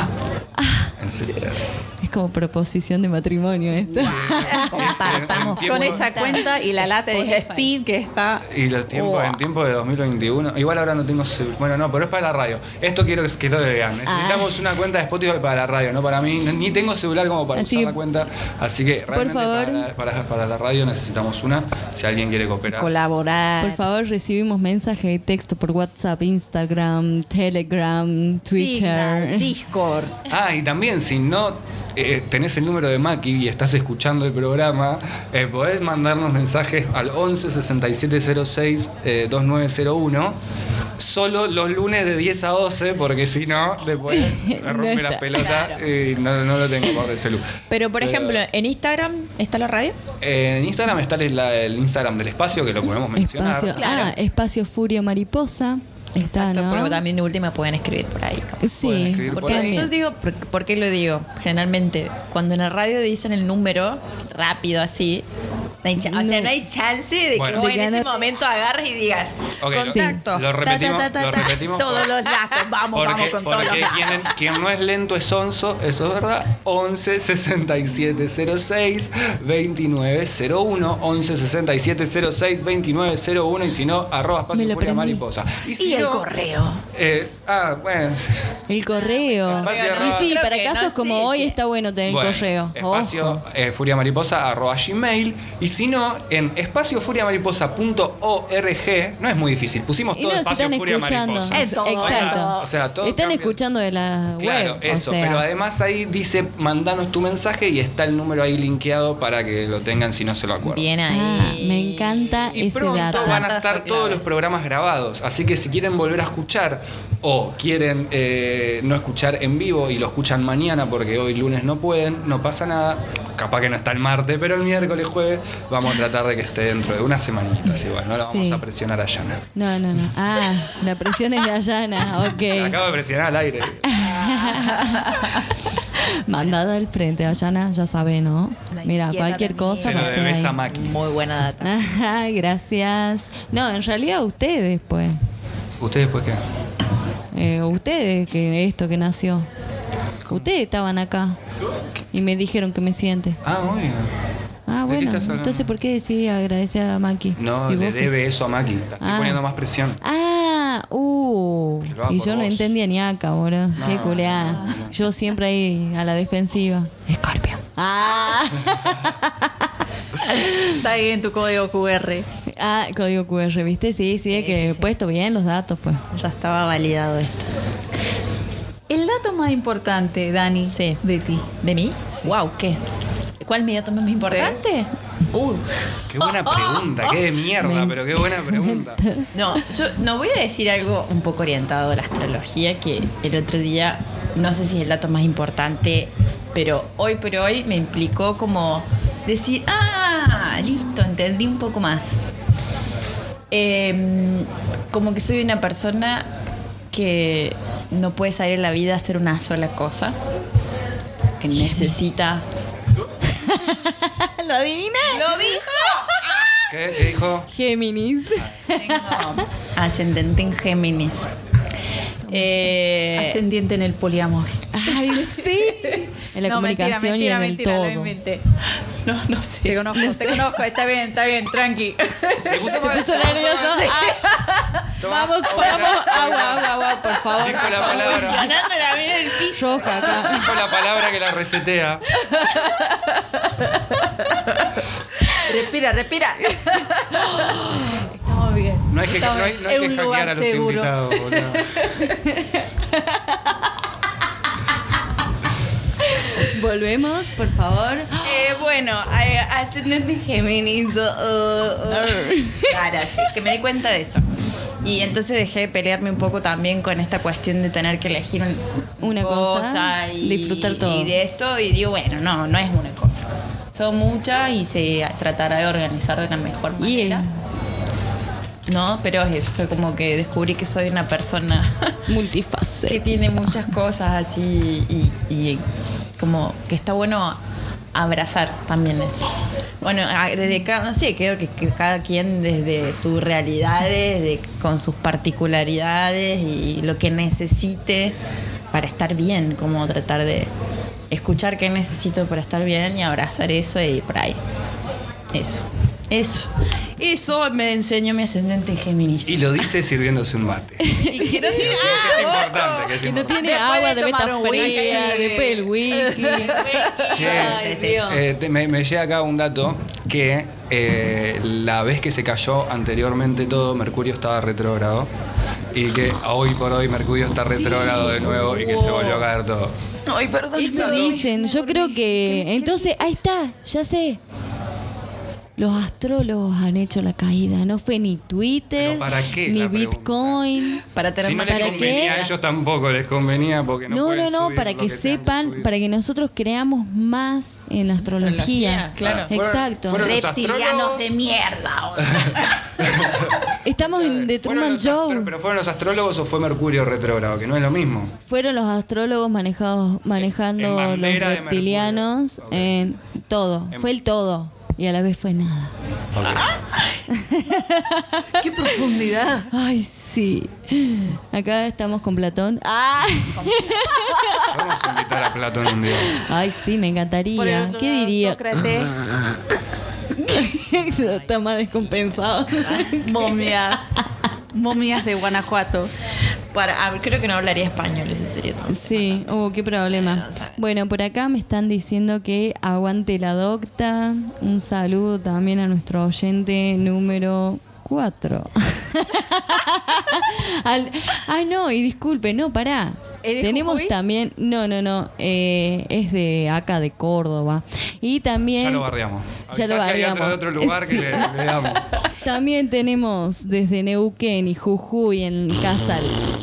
En serio. Es como proposición de matrimonio esto. Compartamos. Tiempo- Con esa cuenta y la lata de Speed que está... Y los tiempos, en tiempo de 2021. Igual ahora no tengo bueno, no, pero es para la radio. Esto quiero que lo vean. Necesitamos una cuenta de Spotify para la radio, no para mí. Ni tengo celular como para Así usar que, la cuenta. Así que realmente favor. para la radio necesitamos una. Si alguien quiere cooperar. Colaborar. Por favor, recibimos mensajes de texto por WhatsApp, Instagram, Telegram, Twitter. Signal, Discord. Y también si no tenés el número de Maki y estás escuchando el programa, podés mandarnos mensajes al 11 6706 2901 solo los lunes de 10 a 12, porque si no, después me rompe No la está, pelota y no lo tengo por el celu. Pero, por ejemplo, ¿en Instagram está la radio? En Instagram está el Instagram del espacio, que lo podemos mencionar. Espacio, Espacio Furia Mariposa. Está, ¿no? Porque también de última pueden escribir por ahí. Sí, Pueden escribir Porque por ahí. yo digo, ¿por qué lo digo? Generalmente, cuando en la radio dicen el número rápido así, no hay o sea, no hay chance de Bueno. que vos De en ese ganar. momento agarres y digas, Ok, contacto. lo repetimos. Ta, ta, ta, Lo ta. repetimos. Todos los datos. Vamos con todos los Porque datos. quien no es lento es sonso, eso es verdad. 11 67 06 29 01. 11 67 06 29 01. Y si no, @espacio Me lo furia aprendí. mariposa. Y el correo. Bueno. El correo. Espacio Y arroba- sí, Creo para que casos no como sé hoy si- está bueno tener Bueno, el correo. Espacio Ojo. furiamariposa @gmail. Y si no, en espaciofuriamariposa.org. No es muy difícil. Pusimos Y todo no, si espacio están furia escuchando. mariposa. En todo Exacto. lado. O sea, todo Están cambia. escuchando de la Claro, web. eso, o sea, pero además ahí dice mandanos tu mensaje y está el número ahí linkeado para que lo tengan si no se lo acuerdan. Bien ahí. me encanta Y ese pronto dato. van a Dato estar clave. todos los programas grabados, así que si quieren volver a escuchar o quieren no escuchar en vivo y lo escuchan mañana porque hoy lunes no pueden, no pasa nada. Capaz que no está el martes, pero el miércoles, jueves vamos a tratar de que esté dentro de unas semanitas igual, no la vamos Sí. a presionar a Yana. No. La presión es de Ayana. La Ok. acabo de presionar al aire. Mandada al frente, Ayana, ya sabe, ¿no? La Mira, inquieta cualquier también. cosa Se lo va a ser debes ahí. a Maki. Muy buena data. Ajá, gracias. No, en realidad ustedes, pues. ¿Ustedes después qué? Ustedes, que esto que nació. Ustedes estaban acá y me dijeron que me siente. Obvio. Ah, ¿De qué bueno. estás hablando? Entonces, ¿por qué decidí agradecer a Maki? No, Si le vos fui- debe eso a Maki. La estoy Ah. poniendo más presión. Que lo haga Y y por yo no vos. entendía ni acá, boludo. No. Qué culeada. Yo siempre ahí a la defensiva. Escorpio. Está ahí en tu código QR. Código QR, ¿viste? Sí, es que he puesto bien los datos, pues. Ya estaba validado esto. El dato más importante, Dani, Sí. de ti. ¿De mí? Wow, ¿qué? ¿Cuál es mi dato más importante? Qué buena pregunta, qué de mierda, pero qué buena pregunta. No, yo no voy a decir algo un poco orientado a la astrología, que el otro día, no sé si es el dato más importante, pero hoy por hoy me implicó como decir, listo, entendí un poco más. Como que soy una persona que no puede salir en la vida a hacer una sola cosa, que necesita... ¿Lo adiviné? ¡Lo dijo! ¿Qué dijo? Géminis. Tengo ascendente en Géminis. Ascendiente en el poliamor. Ay, sí. En la comunicación y en el todo. Lo inventé. No sé. Te conozco, está bien, tranqui. Se puso nervioso. Vamos, agua, por favor. Dijo la palabra. Funcionándola bien el piso. Roja acá. Dijo la palabra que la resetea. Respira. Estamos bien. No hay que, Estamos no hay, no hay en que un hackear lugar a los seguro. invitados, boludo. Volvemos, por favor. Bueno, ascendente en Géminis. Claro, sí, que me di cuenta de eso. Y entonces dejé de pelearme un poco también con esta cuestión de tener que elegir Una cosa, disfrutar todo. Y de esto, y digo, bueno, no es una cosa. Son muchas y se tratará de organizar de la mejor manera. No, pero es eso, como que descubrí que soy una persona Multifacética. que tiene muchas cosas así y como que está bueno abrazar también eso. Bueno, desde cada, sí, creo que cada quien desde sus realidades, con sus particularidades y lo que necesite para estar bien, como tratar de escuchar qué necesito para estar bien y abrazar eso y por ahí. Eso me enseñó mi ascendente en Géminis. Y lo dice sirviéndose un mate. Y que no tiene Que es importante. Que no tiene Después agua, de de tomar beta un whisky. fría, después el wiki. Che, Dios. me llega acá un dato que la vez que se cayó anteriormente todo, Mercurio estaba retrógrado y que hoy por hoy Mercurio está retrógrado de nuevo y que se volvió a caer todo. Ay, perdón. Eso dicen. Yo creo que... Entonces, ahí está, ya sé. Los astrólogos han hecho la caída. No fue ni Twitter, ¿Pero para qué? ni La pregunta. Bitcoin. Para tener Si no más les ¿para convenía qué? a ellos tampoco les convenía porque no pueden subir para lo que tengan que sepan, subir. para que nosotros creamos más en la astrología. Claro. Exacto. Fueron los Reptilianos astrólogos. de mierda. Estamos en The ¿Fueron Truman los Show. ¿Pero fueron los astrólogos o fue Mercurio retrógrado? Que no es lo mismo. Fueron los astrólogos manejando En los bandera de reptilianos, Mercurio. Ok. en todo. Fue el todo. Y a la vez fue nada. Qué profundidad. Ay, sí. Acá estamos con Platón. Vamos a invitar a Platón un día. Ay, sí, me Por el encantaría. otro ¿Qué lado, diría? Sócrates, Está más descompensado. momias de Guanajuato. Creo que no hablaría español, ese sería todo. Sí, qué problema. Bueno, por acá me están diciendo que aguante la docta. Un saludo también a nuestro oyente número 4. Ay, no, y disculpe, no, pará. ¿Es de Tenemos Jujuy? también, no, es de acá, de Córdoba. Y también... Ya lo bardeamos. Ya lo Avisá si hay bardeamos. otro lugar que Sí. le damos. También tenemos desde Neuquén y Jujuy en Casal.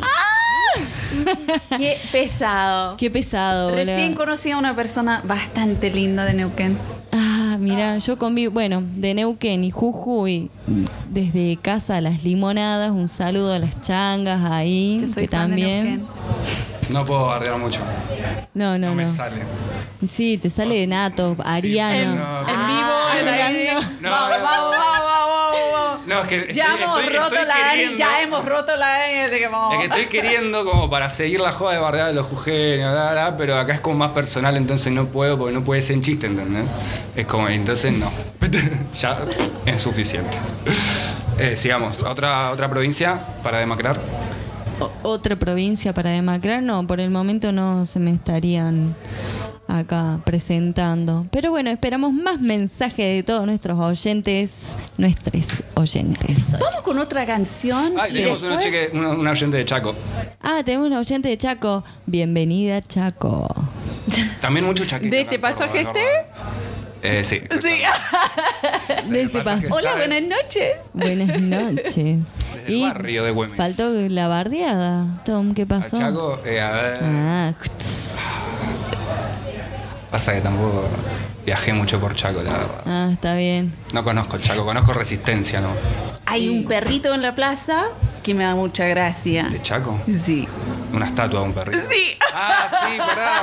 Qué pesado. Qué pesado, boludo. Recién conocí a una persona bastante linda de Neuquén. Mira, yo convivo, bueno, de Neuquén y Jujuy, desde Casa Las Limonadas, un saludo a las changas ahí, Yo soy que fan de también. Neuquén. No puedo bardear mucho. No. No me sale. Sí, te sale de nato, ariano. no. En vivo, en ahí. No, Vamos, no. vamos. No, es que Ya hemos roto la Dani, queriendo- ya hemos roto la Dani, así que vamos. Es que estoy queriendo como para seguir la joda de bardear de los jujeños, pero acá es como más personal, entonces no puedo porque no puede ser en chiste, ¿entendés? Es como, entonces no. Ya es suficiente. Sigamos. ¿Otra provincia para demacrar? Otra provincia para demacrar, no, por el momento no se me estarían acá presentando. Pero bueno, esperamos más mensajes de todos nuestros oyentes. Vamos con otra canción. Ay, y tenemos después- una oyente de Chaco. Tenemos una oyente de Chaco. Bienvenida, Chaco. También mucho chaqueño. ¿De acá este en Córdoba, pasaje es verdad. Sí. Sí. De este pasaje. paso. Hola, Está buenas noches. Buenas noches. Desde el barrio de Güemes. Faltó la bardeada. Tom, ¿qué A pasó? Chaco, a ver. Ah, Pasa que tampoco. viajé mucho por Chaco, la verdad. Ah, está bien. No conozco Chaco, conozco Resistencia, ¿no? Hay un perrito en la plaza que me da mucha gracia. ¿De Chaco? Sí. Una estatua de un perrito. Sí. Ah, sí,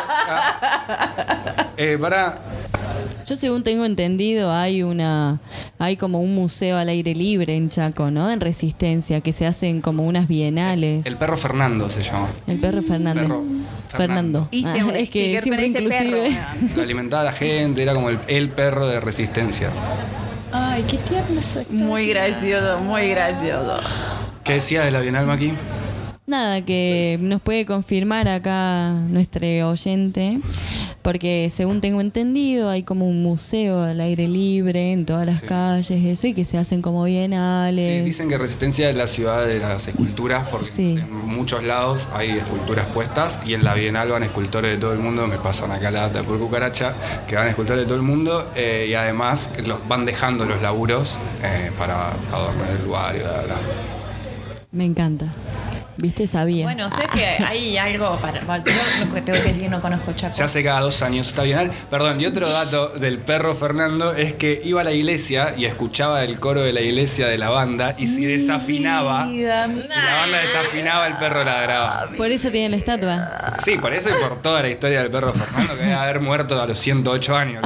pará. Yo según tengo entendido hay como un museo al aire libre en Chaco, ¿no? En Resistencia, que se hacen como unas bienales. El perro Fernando se llama. El perro Fernández. Perro Fernando. Hice un es que sticker siempre con ese inclusive. perro. Lo alimentaba a la gente, era como el perro de Resistencia. Ay, qué tierno soy. Muy gracioso, muy gracioso. ¿Qué decías de la Bienal, Maki? Nada, que nos puede confirmar acá nuestro oyente, porque según tengo entendido hay como un museo al aire libre en todas las Sí. calles, eso, y que se hacen como bienales. Sí, dicen que Resistencia es la ciudad de las esculturas, porque Sí. en muchos lados hay esculturas puestas y en la Bienal van escultores de todo el mundo, me pasan acá la data por cucaracha, que van escultores de todo el mundo y además que los van dejando los laburos para adornar el lugar y bla, bla, bla. Me encanta. ¿Viste? Sabía. Bueno, sé que hay algo para. Bueno, yo lo que tengo que decir, no conozco Chaco. Se hace cada 2 años esta Bienal. Perdón, y otro dato del perro Fernando es que iba a la iglesia y escuchaba el coro de la iglesia de la banda y si desafinaba, si la banda desafinaba, el perro ladraba. Por eso tiene la estatua. Sí, por eso y por toda la historia del perro Fernando, que debe haber muerto a los 108 años.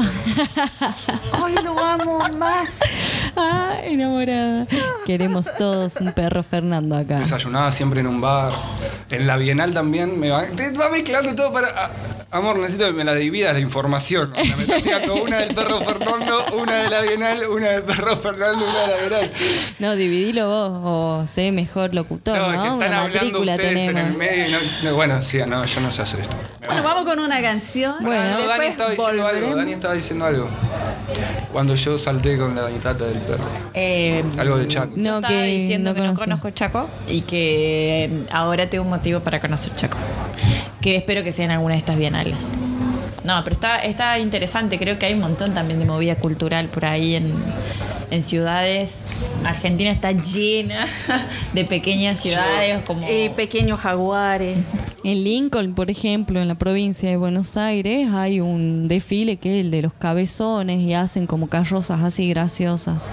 Ay, lo amo más. Ah, enamorada. Queremos todos un perro Fernando acá. Desayunaba siempre en un bar. En la Bienal también te va mezclando todo para. Amor, necesito que me la dividas la información. O sea, me estás tirando una del perro Fernando, una de la Bienal, una del perro Fernando, una de la Bienal. No, dividilo vos o sé mejor locutor, ¿no? Es que están Una hablando matrícula ustedes en el tenemos. medio y bueno, sí, no, yo no sé hacer esto. Bueno, vamos con una canción. Bueno. No, Dani Después estaba diciendo algo. volveremos. Dani estaba diciendo algo. Cuando yo salté con la mitata del perro. Algo de Chaco. No, Yo estaba que diciendo no que no conoce. conozco Chaco y que ahora tengo un motivo para conocer Chaco. Que espero que sea en alguna de estas bienales. No, pero está interesante. Creo que hay un montón también de movida cultural por ahí en ciudades. Argentina está llena de pequeñas ciudades como... Pequeños jaguares. En Lincoln, por ejemplo, en la provincia de Buenos Aires, hay un desfile que es el de los cabezones y hacen como carrozas así graciosas.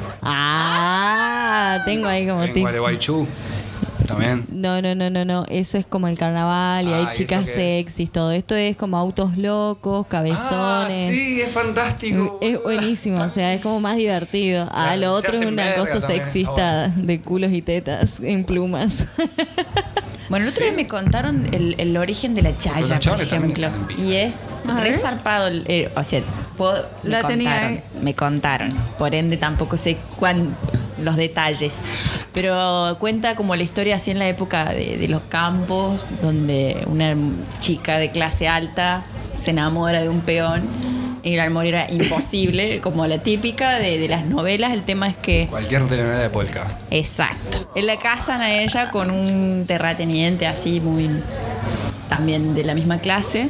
Ah, tengo ahí como En tips. Gualeguaychú también. No, eso es como el carnaval y hay ¿y chicas eso qué es? sexys, todo esto es como autos locos, cabezones. Ah, sí, es fantástico. Es buenísimo, o sea, es como más divertido. Claro, Lo se otro es hacen una verga cosa también, sexista de culos y tetas en plumas. Bueno, el otro día me contaron el origen de la chaya, Los por chavales también ejemplo. están en vivo. Y es A ver. resarpado. O sea, La tenía me contaron. Por ende, tampoco sé los detalles. Pero cuenta como la historia así en la época de los campos, donde una chica de clase alta se enamora de un peón. Y el amor era imposible, como la típica de las novelas. El tema es que... Cualquier telenovela de polka. Exacto. La casan a ella con un terrateniente así muy... también de la misma clase.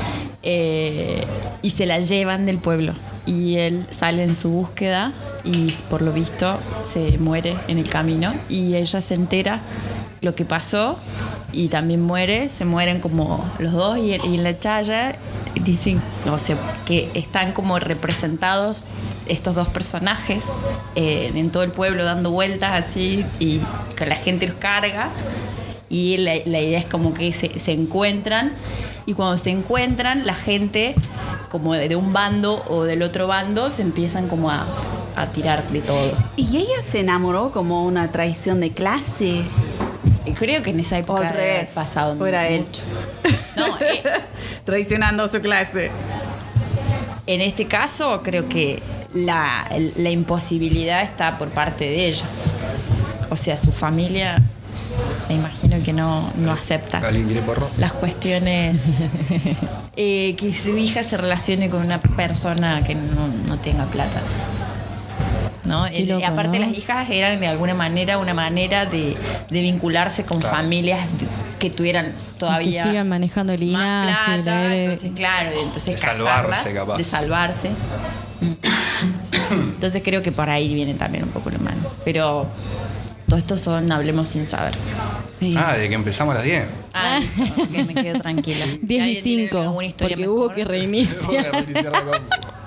Y se la llevan del pueblo. Y él sale en su búsqueda y por lo visto se muere en el camino. Y ella se entera lo que pasó y también muere. Se mueren como los dos y en la chaya dicen, o sea, que están como representados estos dos personajes en todo el pueblo dando vueltas así y que la gente los carga y la idea es como que se encuentran y cuando se encuentran la gente como de un bando o del otro bando se empiezan como a tirar de todo. Y ella se enamoró como una traición de clase. Y creo que en esa O época al revés, ha pasado fuera él. mucho. No, Traicionando a su clase. en este caso creo que la imposibilidad está por parte de ella. O sea, su familia me imagino que no acepta ¿Alguien quiere porro? las cuestiones que su hija se relacione con una persona que no tenga plata. ¿No? Qué loco, aparte ¿no? las hijas eran de alguna manera una manera de vincularse con Claro. familias que tuvieran todavía que sigan manejando el más linaje, la plata, hered. entonces claro, entonces De salvarse, casarlas, capaz. de salvarse. Entonces creo que por ahí viene también un poco la mano. Pero todo esto hablemos sin saber. Sí. De que empezamos a las 10. Listo, ok, me quedo tranquila. 10 y ¿Alguien tiene 5, alguna historia porque mejor? hubo que reiniciar. Tengo que reiniciar la compu.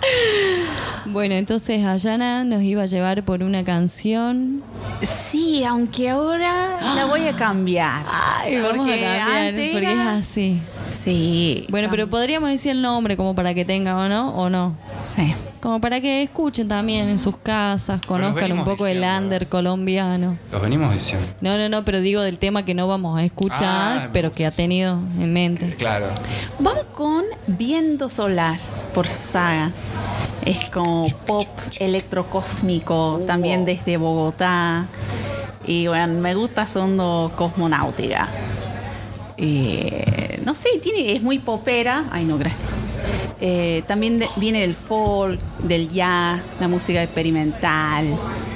Bueno, entonces Ayana nos iba a llevar por una canción. Sí, aunque ahora la voy a cambiar. Ay, vamos a Porque cambiar, antes porque es era- así. Sí. Bueno, pero podríamos decir el nombre como para que tenga o no. Sí. Como para que escuchen también en sus casas, conozcan un venimos poco el diciendo. under colombiano. Los venimos diciendo. No, pero digo del tema que no vamos a escuchar, Ah, pero que ha tenido en mente. Claro. Vamos con Viento Solar por Saga. Es como pop electrocósmico, también desde Bogotá. Y bueno, me gusta Sondo Cosmonáutica. No sé, es muy popera. Ay, no, gracias. También viene del folk, del jazz, la música experimental.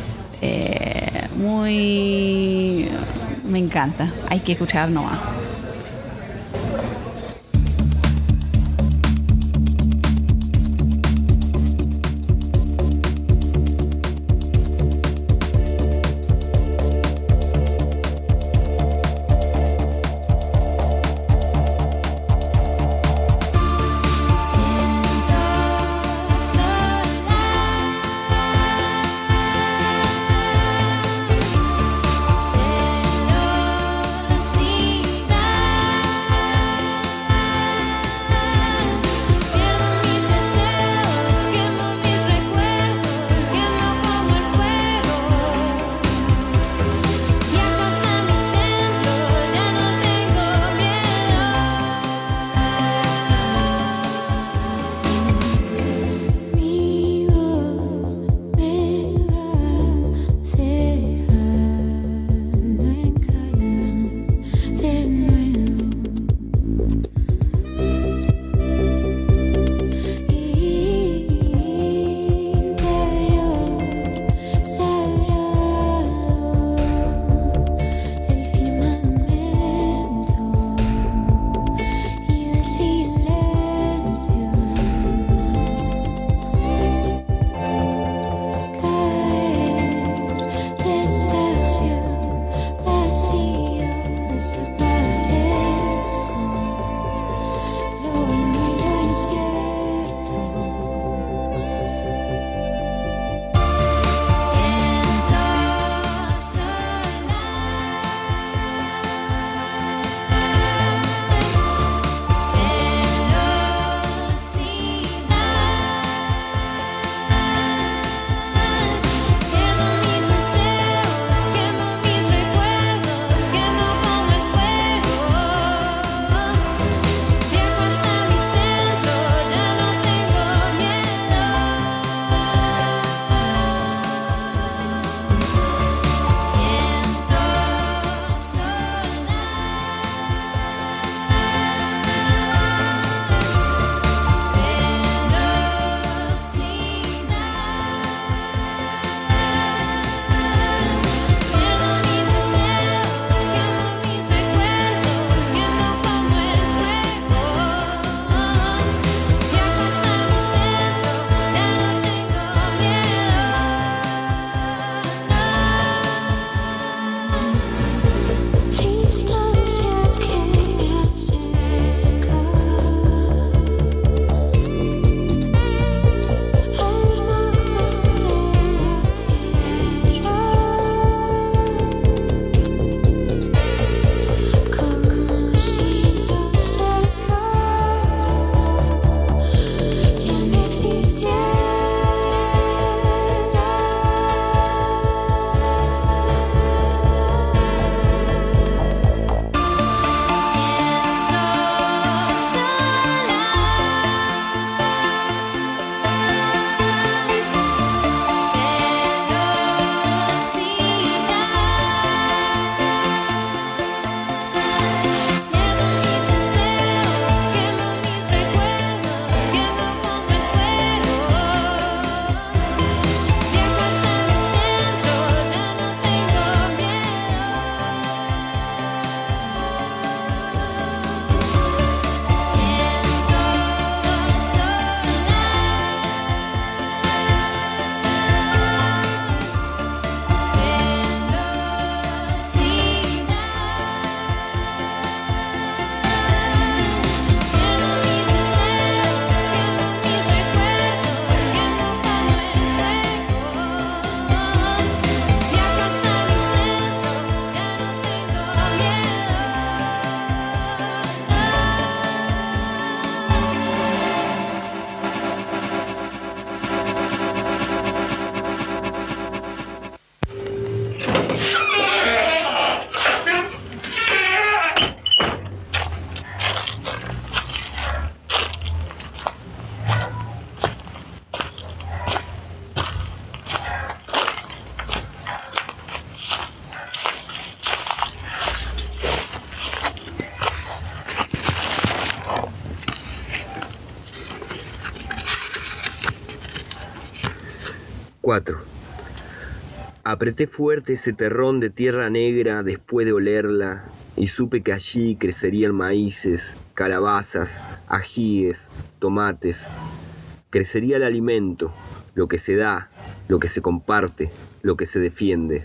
Me encanta. Hay que escuchar nomás. Velocidad. 4. Apreté fuerte ese terrón de tierra negra después de olerla y supe que allí crecerían maíces, calabazas, ajíes, tomates. Crecería el alimento, lo que se da, lo que se comparte, lo que se defiende.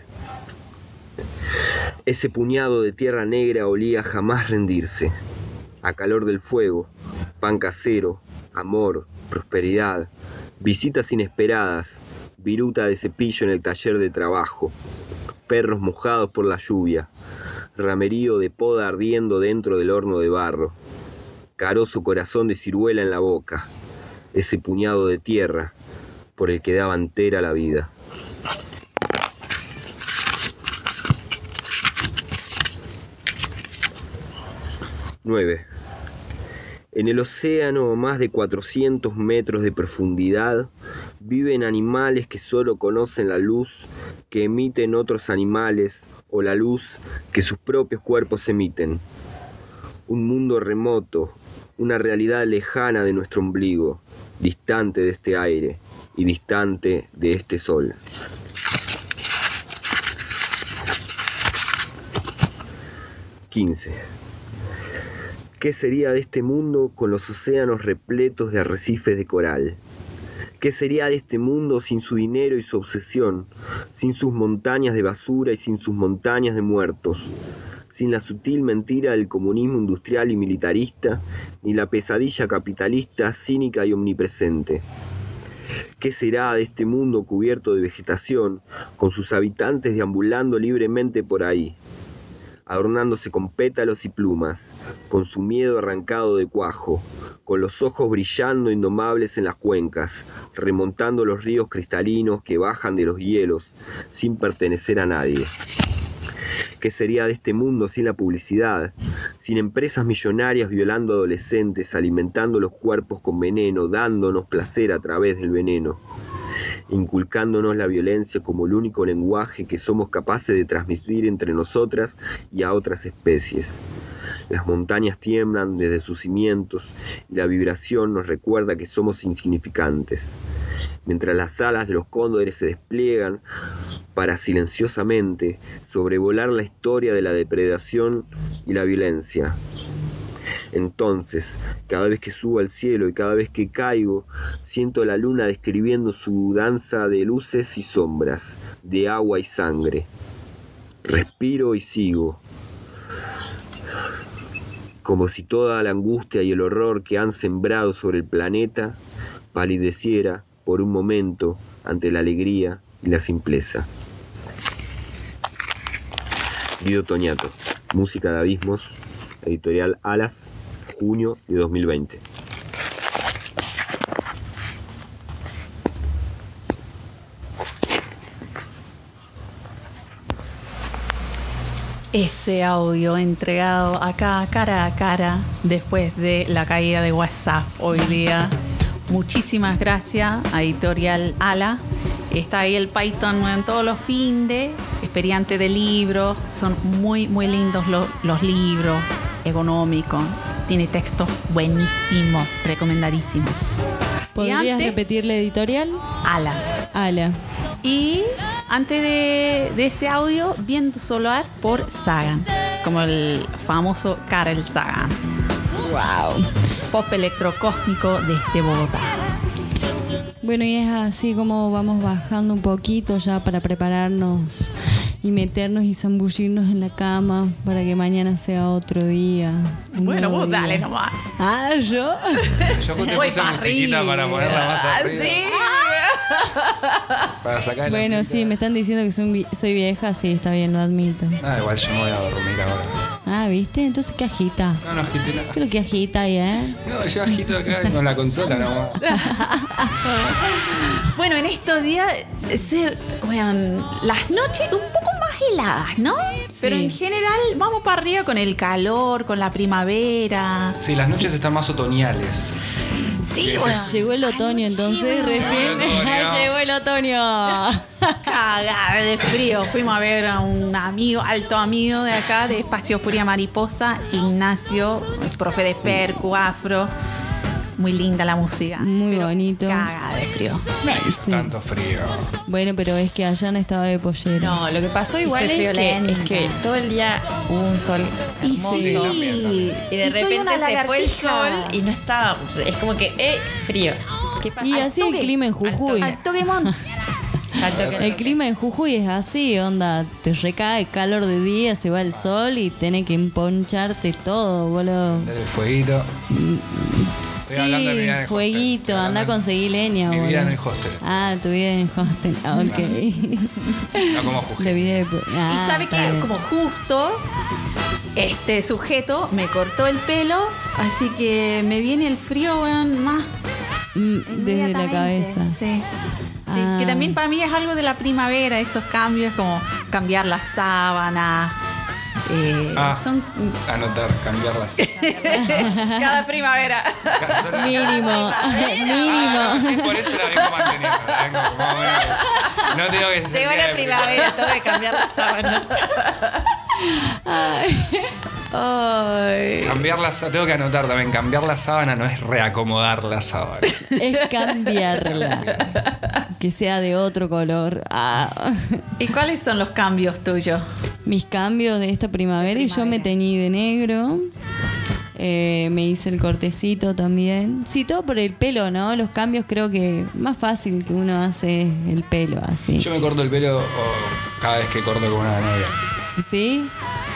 Ese puñado de tierra negra olía a jamás rendirse, a calor del fuego, pan casero, amor, prosperidad, visitas inesperadas, viruta de cepillo en el taller de trabajo, perros mojados por la lluvia, ramerío de poda ardiendo dentro del horno de barro, carozo corazón de ciruela en la boca, ese puñado de tierra por el que daba entera la vida. Nueve. En el océano a más de 400 metros de profundidad viven animales que solo conocen la luz que emiten otros animales o la luz que sus propios cuerpos emiten. Un mundo remoto, una realidad lejana de nuestro ombligo, distante de este aire y distante de este sol. 15. ¿Qué sería de este mundo con los océanos repletos de arrecifes de coral? ¿Qué sería de este mundo sin su dinero y su obsesión, sin sus montañas de basura y sin sus montañas de muertos, sin la sutil mentira del comunismo industrial y militarista, ni la pesadilla capitalista cínica y omnipresente? ¿Qué será de este mundo cubierto de vegetación, con sus habitantes deambulando libremente por ahí, adornándose con pétalos y plumas, con su miedo arrancado de cuajo, con los ojos brillando indomables en las cuencas, remontando los ríos cristalinos que bajan de los hielos, sin pertenecer a nadie? ¿Qué sería de este mundo sin la publicidad, sin empresas millonarias violando adolescentes, alimentando los cuerpos con veneno, dándonos placer a través del veneno, inculcándonos la violencia como el único lenguaje que somos capaces de transmitir entre nosotras y a otras especies? Las montañas tiemblan desde sus cimientos y la vibración nos recuerda que somos insignificantes, mientras las alas de los cóndores se despliegan para silenciosamente sobrevolar la historia de la depredación y la violencia. Entonces, cada vez que subo al cielo y cada vez que caigo, siento la luna describiendo su danza de luces y sombras, de agua y sangre. Respiro y sigo, como si toda la angustia y el horror que han sembrado sobre el planeta palideciera por un momento ante la alegría y la simpleza. Guido Toñato, Música de Abismos, editorial Alas, junio de 2020. Ese audio entregado acá cara a cara después de la caída de WhatsApp hoy día. Muchísimas gracias a Editorial Ala. Está ahí el Python en todos los findes, experiente de libros. Son muy, muy lindos los libros, económicos. Tiene textos buenísimos, recomendadísimos. ¿Podrías repetir la editorial? Ala. Y antes de ese audio, Viento Solar por Sagan, como el famoso Carl Sagan. Wow. Pop electrocósmico desde Bogotá. Bueno, y es así como vamos bajando un poquito ya para prepararnos y meternos y zambullirnos en la cama para que mañana sea otro día. Bueno, vos día. dale nomás. Ah, ¿yo? Yo justo Voy puse pa' musiquita arriba. para ponerla más arriba. Sí. Para sacar Bueno, la sí, me están diciendo que soy vieja, sí, está bien, lo admito. Igual yo me voy a dormir ahora. Ah, ¿viste? Entonces, ¿qué agita? No agité nada. Creo que agita ahí, ¿eh? No, yo agito acá con la consola nomás. Bueno, en estos días, las noches un poco más heladas, ¿no? Pero en general vamos para arriba con el calor, con la primavera. Sí, las noches están más otoñales. Sí, Sí, bueno. Llegó el otoño, entonces, recién. Llegó el otoño. Cagada de frío. Fuimos a ver a un amigo, alto amigo de acá, de Espacio Furia Mariposa, Ignacio, profe de percu, afro. Muy linda la música. Muy pero bonito. Caga de frío. Sí. Tanto frío. Bueno, pero es que allá no estaba de pollera. No, lo que pasó igual soy es violenta. que todo el día hubo un sol Y hermoso. sí. Y de soy repente una se fue el lagartija. sol y no estaba. Es como que, frío. ¿Qué pasa? Y así el clima en Jujuy. Al Toquemón. Salto que El clima en Jujuy es así, onda, te recae calor de día, se va el sol y tenés que emponcharte todo, boludo. Prender el fueguito. Sí, hablando de mi vida en el hostel. fueguito, Estoy anda a hablando conseguir leña, mi boludo. vida en el hostel. Ah, tu vida en el hostel, ah, ok. No como Jujuy. La vida de... Y sabe está que bien. como justo este sujeto me cortó el pelo, así que me viene el frío, weón, más Desde la inmediatamente. cabeza. Sí. Sí, Ah. que también para mí es algo de la primavera, esos cambios como cambiar la sábana. Son Anotar, cambiarlas. cada primavera. Mínimo, mínimo. Sí, por eso la vengo manteniendo. La vengo más o menos. No tengo que ser llegó día la de primavera, tengo que cambiar las sábanas. Ay. Cambiar la sábana, tengo que anotar también, cambiar la sábana no es reacomodar la sábana. Es cambiarla. Que sea de otro color. Ah. ¿Y cuáles son los cambios tuyos? Mis cambios de esta primavera, y yo me teñí de negro. Me hice el cortecito también. Sí, todo por el pelo, ¿no? Los cambios creo que más fácil que uno hace es el pelo, así. Yo me corto el pelo cada vez que corto con una novia. ¿Sí?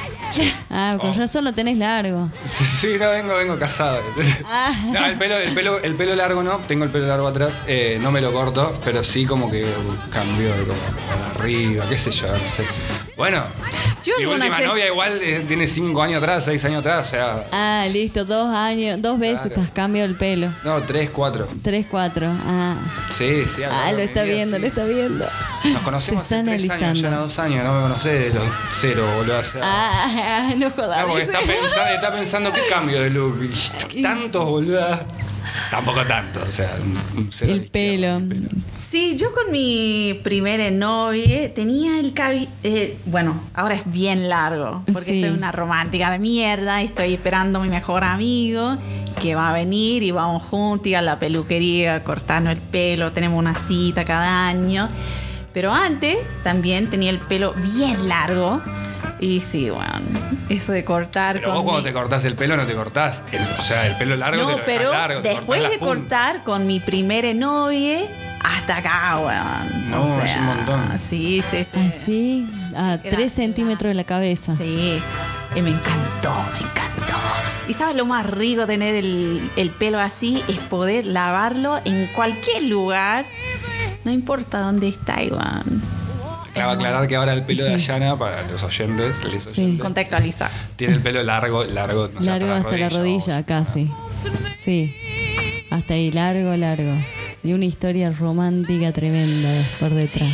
Ah, con razón lo tenés largo. Sí, no, vengo casado. Ah. No, el pelo largo no, tengo el pelo largo atrás, no me lo corto, pero sí como que cambio de como para arriba, qué sé yo, no sé. Bueno, Yo mi alguna última vez- novia igual tiene 5 años atrás, 6 años atrás, o sea, Ah, listo, 2 años, 2 veces Claro. te has cambiado el pelo. no, 3, 4. 3, 4. Ah. Sí, a Ah, lo lo está viendo, sí. lo está viendo. Nos conocemos Se está hace 3 años, ya analizando. no 2 años, no me conocés de los 0, boludo. O sea, No jodas. no, porque está pensando qué cambio de look. Y tantos, boludo. Tampoco tanto, o sea, un cero El a la izquierda, pelo. el Sí, yo con mi primer novio tenía el cabello, bueno, ahora es bien largo, porque Sí. soy una romántica de mierda y estoy esperando a mi mejor amigo que va a venir y vamos juntos y a la peluquería a cortarnos el pelo, tenemos una cita cada año, pero antes también tenía el pelo bien largo y sí, bueno, eso de cortar Pero vos cuando te cortás el pelo no te cortás, el pelo largo te No, lo pero dejás largo, te después cortás de las puntas. cortar con mi primer novio hasta acá, weón. No, es un montón. Sí, sí, sí. Así, a 3 centímetros de la cabeza. Sí. Y me encantó, me encantó. Y sabes lo más rico de tener el pelo así es poder lavarlo en cualquier lugar. No importa dónde está, weón. Cabe aclarar que ahora el pelo de Sí. Ayana, para los oyentes, les Sí. oyentes, Contextualizar. tiene el pelo largo, no sé, Largo hasta la rodilla, o- casi. Sí. Hasta ahí, largo. Y una historia romántica tremenda por detrás.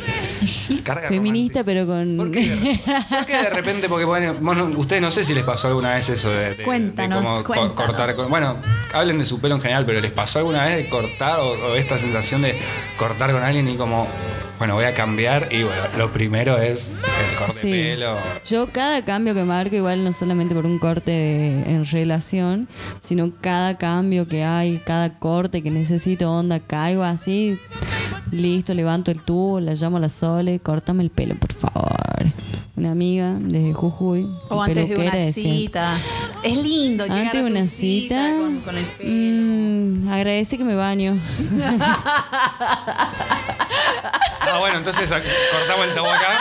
Carga Feminista, romántica. pero con... ¿Por qué? ¿Por qué de repente? Porque bueno, ustedes no sé si les pasó alguna vez eso de Cuéntanos, cómo cuéntanos. cortar. Bueno, hablen de su pelo en general, pero ¿les pasó alguna vez de cortar o esta sensación de cortar con alguien y como, bueno, voy a cambiar y bueno, lo primero es el corte Sí. de pelo? Yo cada cambio que marco, igual no solamente por un corte en relación, sino cada cambio que hay, cada corte que necesito, onda, caigo así, listo, levanto el tubo, la llamo a la Sole, córtame el pelo, por favor. Una amiga desde Jujuy, O antes de peluquera, una decía, cita. Es lindo llegar antes a de tu una cita, con el pelo. agradece que me baño. Ah, bueno, entonces cortamos el tabú acá.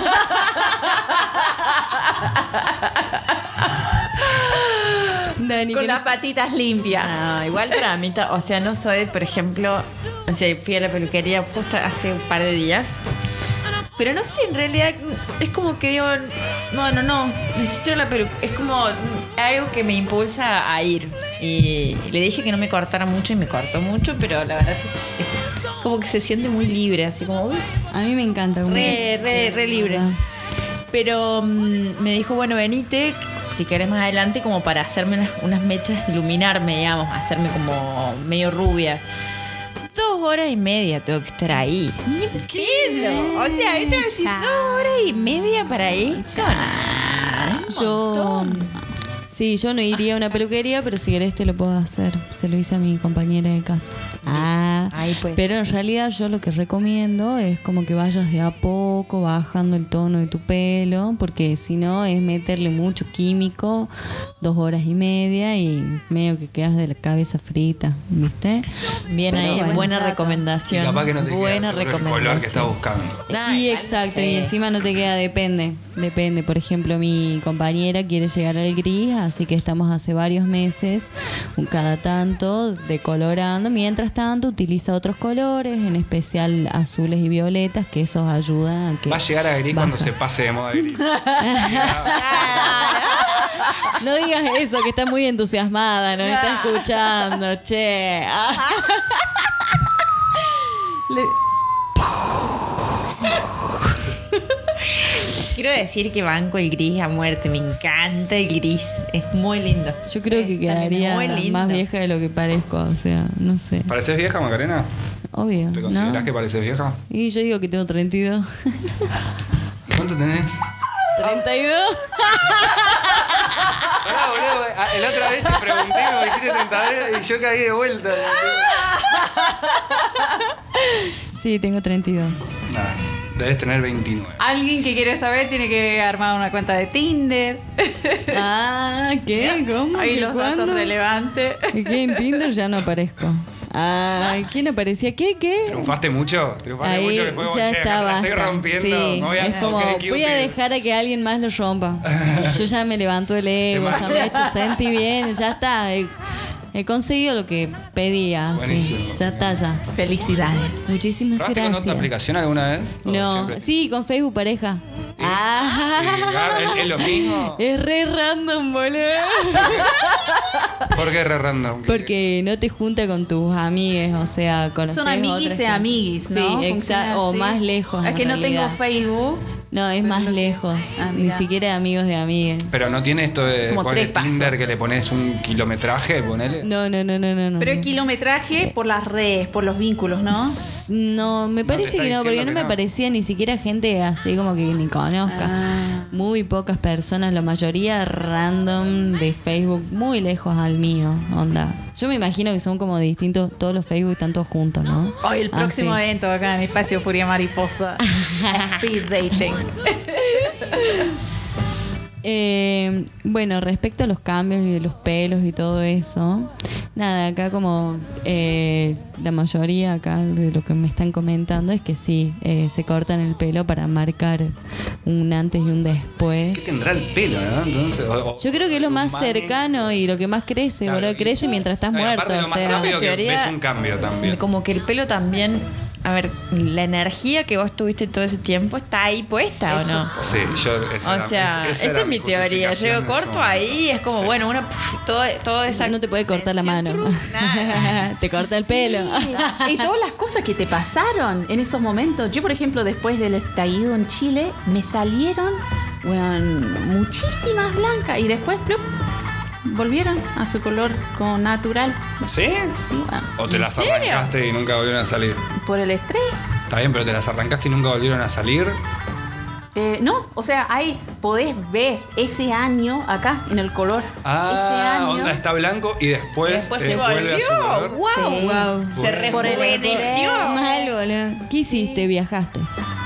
Dani, Con ¿querés- las patitas limpias. No, igual para mí, o sea, no soy, por ejemplo, o sea, fui a la peluquería justo hace un par de días. Pero no sé, en realidad es como que digo, no, necesito la peluquería. Es como algo que me impulsa a ir. Y le dije que no me cortara mucho y me cortó mucho, pero la verdad que es como que se siente muy libre, así como uy, A mí me encanta. como- re libre. ¿verdad? Pero me dijo, bueno, venite, si querés más adelante, como para hacerme unas mechas, iluminarme, digamos, hacerme como medio rubia. 2 horas y media tengo que estar ahí. ¡Ni pedo! O sea, ahí tengo que decir 2 horas y media para esto. Nah, un Yo montón. Sí, yo no iría a una peluquería, pero si querés te lo puedo hacer. Se lo hice a mi compañera de casa. Ahí pues. Pero en realidad yo lo que recomiendo es como que vayas de a poco bajando el tono de tu pelo, porque si no es meterle mucho químico, 2 horas y media y medio que quedas de la cabeza frita, ¿viste? Bien Pero ahí, bueno. buena Y recomendación. capaz que no te Buena queda seguro el color que estás buscando. Y exacto, y encima no te queda, depende. Por ejemplo, mi compañera quiere llegar al gris, así que estamos hace varios meses, cada tanto, decolorando. Mientras tanto, utiliza otros colores, en especial azules y violetas, que esos ayudan a que... Va a llegar a gris baja. cuando se pase de moda gris. No digas eso, que está muy entusiasmada, nos está escuchando, che. Quiero decir que banco el gris a muerte. Me encanta el gris. Es muy lindo. Yo creo que quedaría muy lindo. más vieja de lo que parezco, o sea, no sé. ¿Pareces vieja, Macarena? Obvio, ¿Te considerás ¿no? que pareces vieja? Y yo digo que tengo 32. ¿Cuánto tenés? 32. Pará, boludo. El otra vez te pregunté, me dijiste 32 y yo caí de vuelta. Sí, tengo 32. Nah, debes tener 29. Alguien que quiere saber tiene que armar una cuenta de Tinder. Ah, ¿qué? ¿Cómo? Ahí ¿Qué? los ¿Cuándo? datos relevantes. ¿Qué? En Tinder ya no aparezco. Ay, ¿quién aparecía? ¿Qué? ¿Triunfaste mucho? ¿Triunfaste Ahí mucho? Que fue ya che, acá está, te la estoy basta. rompiendo. Sí, Me voy a es como, OkCupid. voy a dejar a que alguien más lo rompa. Yo ya me levanto el ego, ya me he hecho sentir bien, ya está. He conseguido lo que pedía, sí. Buenísimo. Ya está, ya. Felicidades. Muchísimas ¿Probaste con otra gracias. aplicación alguna vez? ¿O No, siempre? sí, con Facebook pareja. Sí, ¿Es lo mismo? Es re random, boludo. ¿Por qué re random? Porque no te junta con tus amigues, o sea, conoces Son amiguis otras de que- amiguis, ¿no? Sí, Funciona exacto, o así. más lejos. Es en que no tengo realidad. Facebook. No, es más lejos. Ni mira. siquiera amigos de amigues. Pero no tiene esto de Como ponele 3 pasos. Tinder que le pones un kilometraje, ponele. No. Pero el kilometraje por las redes, por los vínculos, ¿no? No, me No te parece está que no, porque diciendo no que me no. parecía ni siquiera gente así como que ni conozca. Ah. Muy pocas personas, la mayoría random de Facebook, muy lejos al mío, onda. Yo me imagino que son como distintos, todos los Facebook están todos juntos, ¿no? Hoy el Ah, próximo sí. evento acá en Espacio Furia Mariposa. Speed dating. Bueno, respecto a los cambios y de los pelos y todo eso, nada, acá como la mayoría acá de lo que me están comentando es que sí, se cortan el pelo para marcar un antes y un ¿Qué después. tendrá el pelo, no? Entonces, Yo creo que es lo más humano. cercano y lo que más crece, Claro, boludo, y crece yo- mientras estás No, y muerto. aparte lo O más sea, rápido que teoría- ves un cambio también. Como que el pelo también. A ver, la energía que vos tuviste todo ese tiempo está ahí puesta, ¿o no? Sí, yo... O sea, esa es mi teoría. Llego corto ahí, es como, bueno, todo esa. no te puede cortar la mano. tensión, nada. Te corta el pelo. Y todas las cosas que te pasaron en esos momentos. Yo, por ejemplo, después del estallido en Chile, me salieron, muchísimas blancas. Y después, ¡plup! Volvieron a su color como natural. ¿Sí? Sí, bueno. ¿O te ¿En las serio? arrancaste y nunca volvieron a salir? Por el estrés. Está bien, pero te las arrancaste y nunca volvieron a salir. No, o sea, ahí podés ver ese año acá en el color. ese Ah, año. onda, está blanco y después, Se vuelve a su volvió. color. ¡Wow! Sí. Wow. Se Por el rejuveneció. Mal, boludo. ¿Qué hiciste? ¿Viajaste?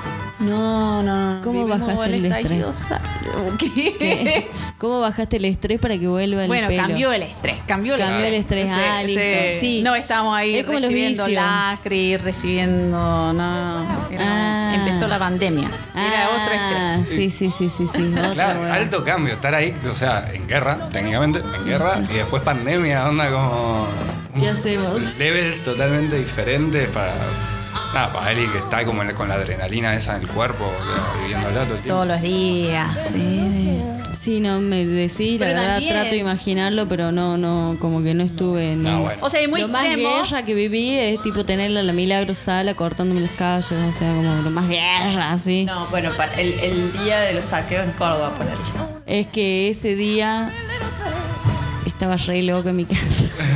No. ¿Cómo Vivimos bajaste el estallido ¿Qué? ¿Qué? ¿Cómo bajaste el estrés para que vuelva el Bueno, pelo? cambió el estrés. Cambió el estrés. Ah, listo. Sí. No estábamos ahí Es como los recibiendo vicios. lacri, recibiendo. No. Empezó la pandemia. Era otro estrés. Sí. Otra Claro, hueá. alto cambio. Estar ahí, o sea, en guerra, técnicamente, en guerra, y después pandemia, onda como... ¿Qué hacemos? Levels totalmente diferentes para alguien que está como con la adrenalina esa en el cuerpo, viviéndola todo el tiempo. Todos los días. Sí. Sí, no me decís, la Pero verdad también- trato de imaginarlo, pero no, como que no estuve en... No, bueno. O sea, es muy lo más extremo. guerra que viví es tipo tenerla en la Milagro Sala cortándome las calles, o sea, como lo más guerra, así. No, bueno, para el día de los saqueos en Córdoba, poner. Es que ese día estaba re loco en mi casa.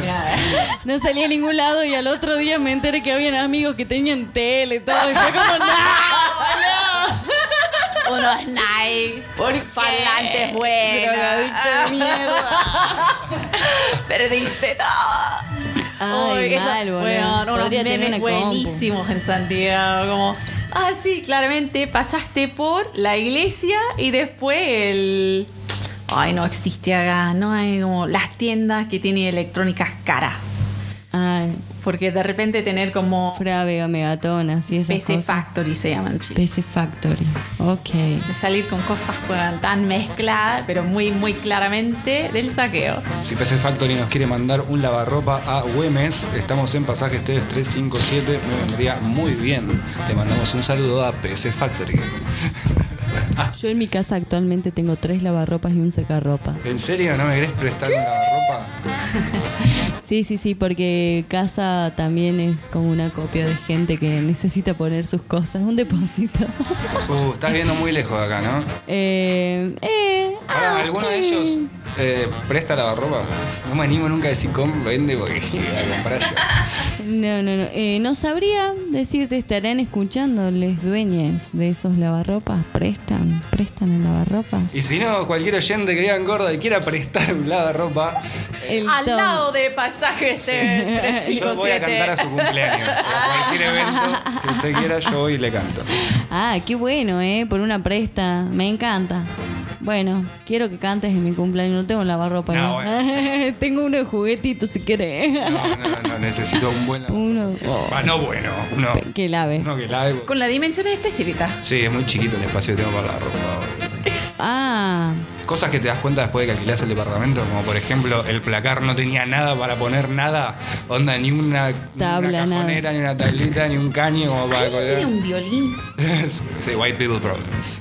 No salía a ningún lado y al otro día me enteré que habían amigos que tenían tele y todo. Y fue como, ¡no! Unos nice. ¿Por qué? Parlantes buenos. Drogadicto de la mierda. Perdiste todo. Ay, Eso, mal, boludo. bueno, unos Podría tener memes una compu. buenísimos en Santiago. Como, sí, claramente pasaste por la iglesia y después el... Ay, no existe acá, no hay como las tiendas que tienen electrónicas caras. Ay, Porque de repente tener como Frávega, Megatonas y esas PC cosas. Factory se llaman en Chile. PC Factory. Ok. De salir con cosas tan mezcladas, pero muy, muy claramente del saqueo. Si PC Factory nos quiere mandar un lavarropa a Güemes, estamos en pasaje ustedes 357, me vendría muy bien. Le mandamos un saludo a PC Factory. Yo en mi casa actualmente tengo 3 lavarropas y un secarropas. ¿En serio no me querés prestar un lavarropa? Sí, porque casa también es como una copia de gente que necesita poner sus cosas, un depósito. Estás viendo muy lejos de acá, ¿no? Ahora, ¿alguno de ellos presta lavarropa? No me animo nunca a decir vende porque voy a comprar yo. No. No sabría decirte, estarán escuchando les dueños de esos lavarropas. ¿Prestan el lavarropas? Y si no, cualquier oyente que viva en Gorda y quiera prestar un lavarropa, Al lado de pasajes de 357. yo voy a cantar a su cumpleaños. A cualquier evento que usted quiera, yo voy y le canto. Qué bueno, por una presta. Me encanta. Bueno, quiero que cantes en mi cumpleaños. No tengo lavarropa. No, ¿no? bueno. Tengo uno de juguetito si querés. No, necesito un buen lavarropa. Uno. No bueno, uno. Que lave. Uno que lave. Con la dimensión específica. Sí, es muy chiquito el espacio que tengo para la ropa. Cosas que te das cuenta después de que alquilás el departamento, como por ejemplo, el placar no tenía nada para poner nada, onda, ni una Tabla, cajonera, nada. ni una tablita, ni un caño como para Tiene colgar. un violín. Sí, white people problems.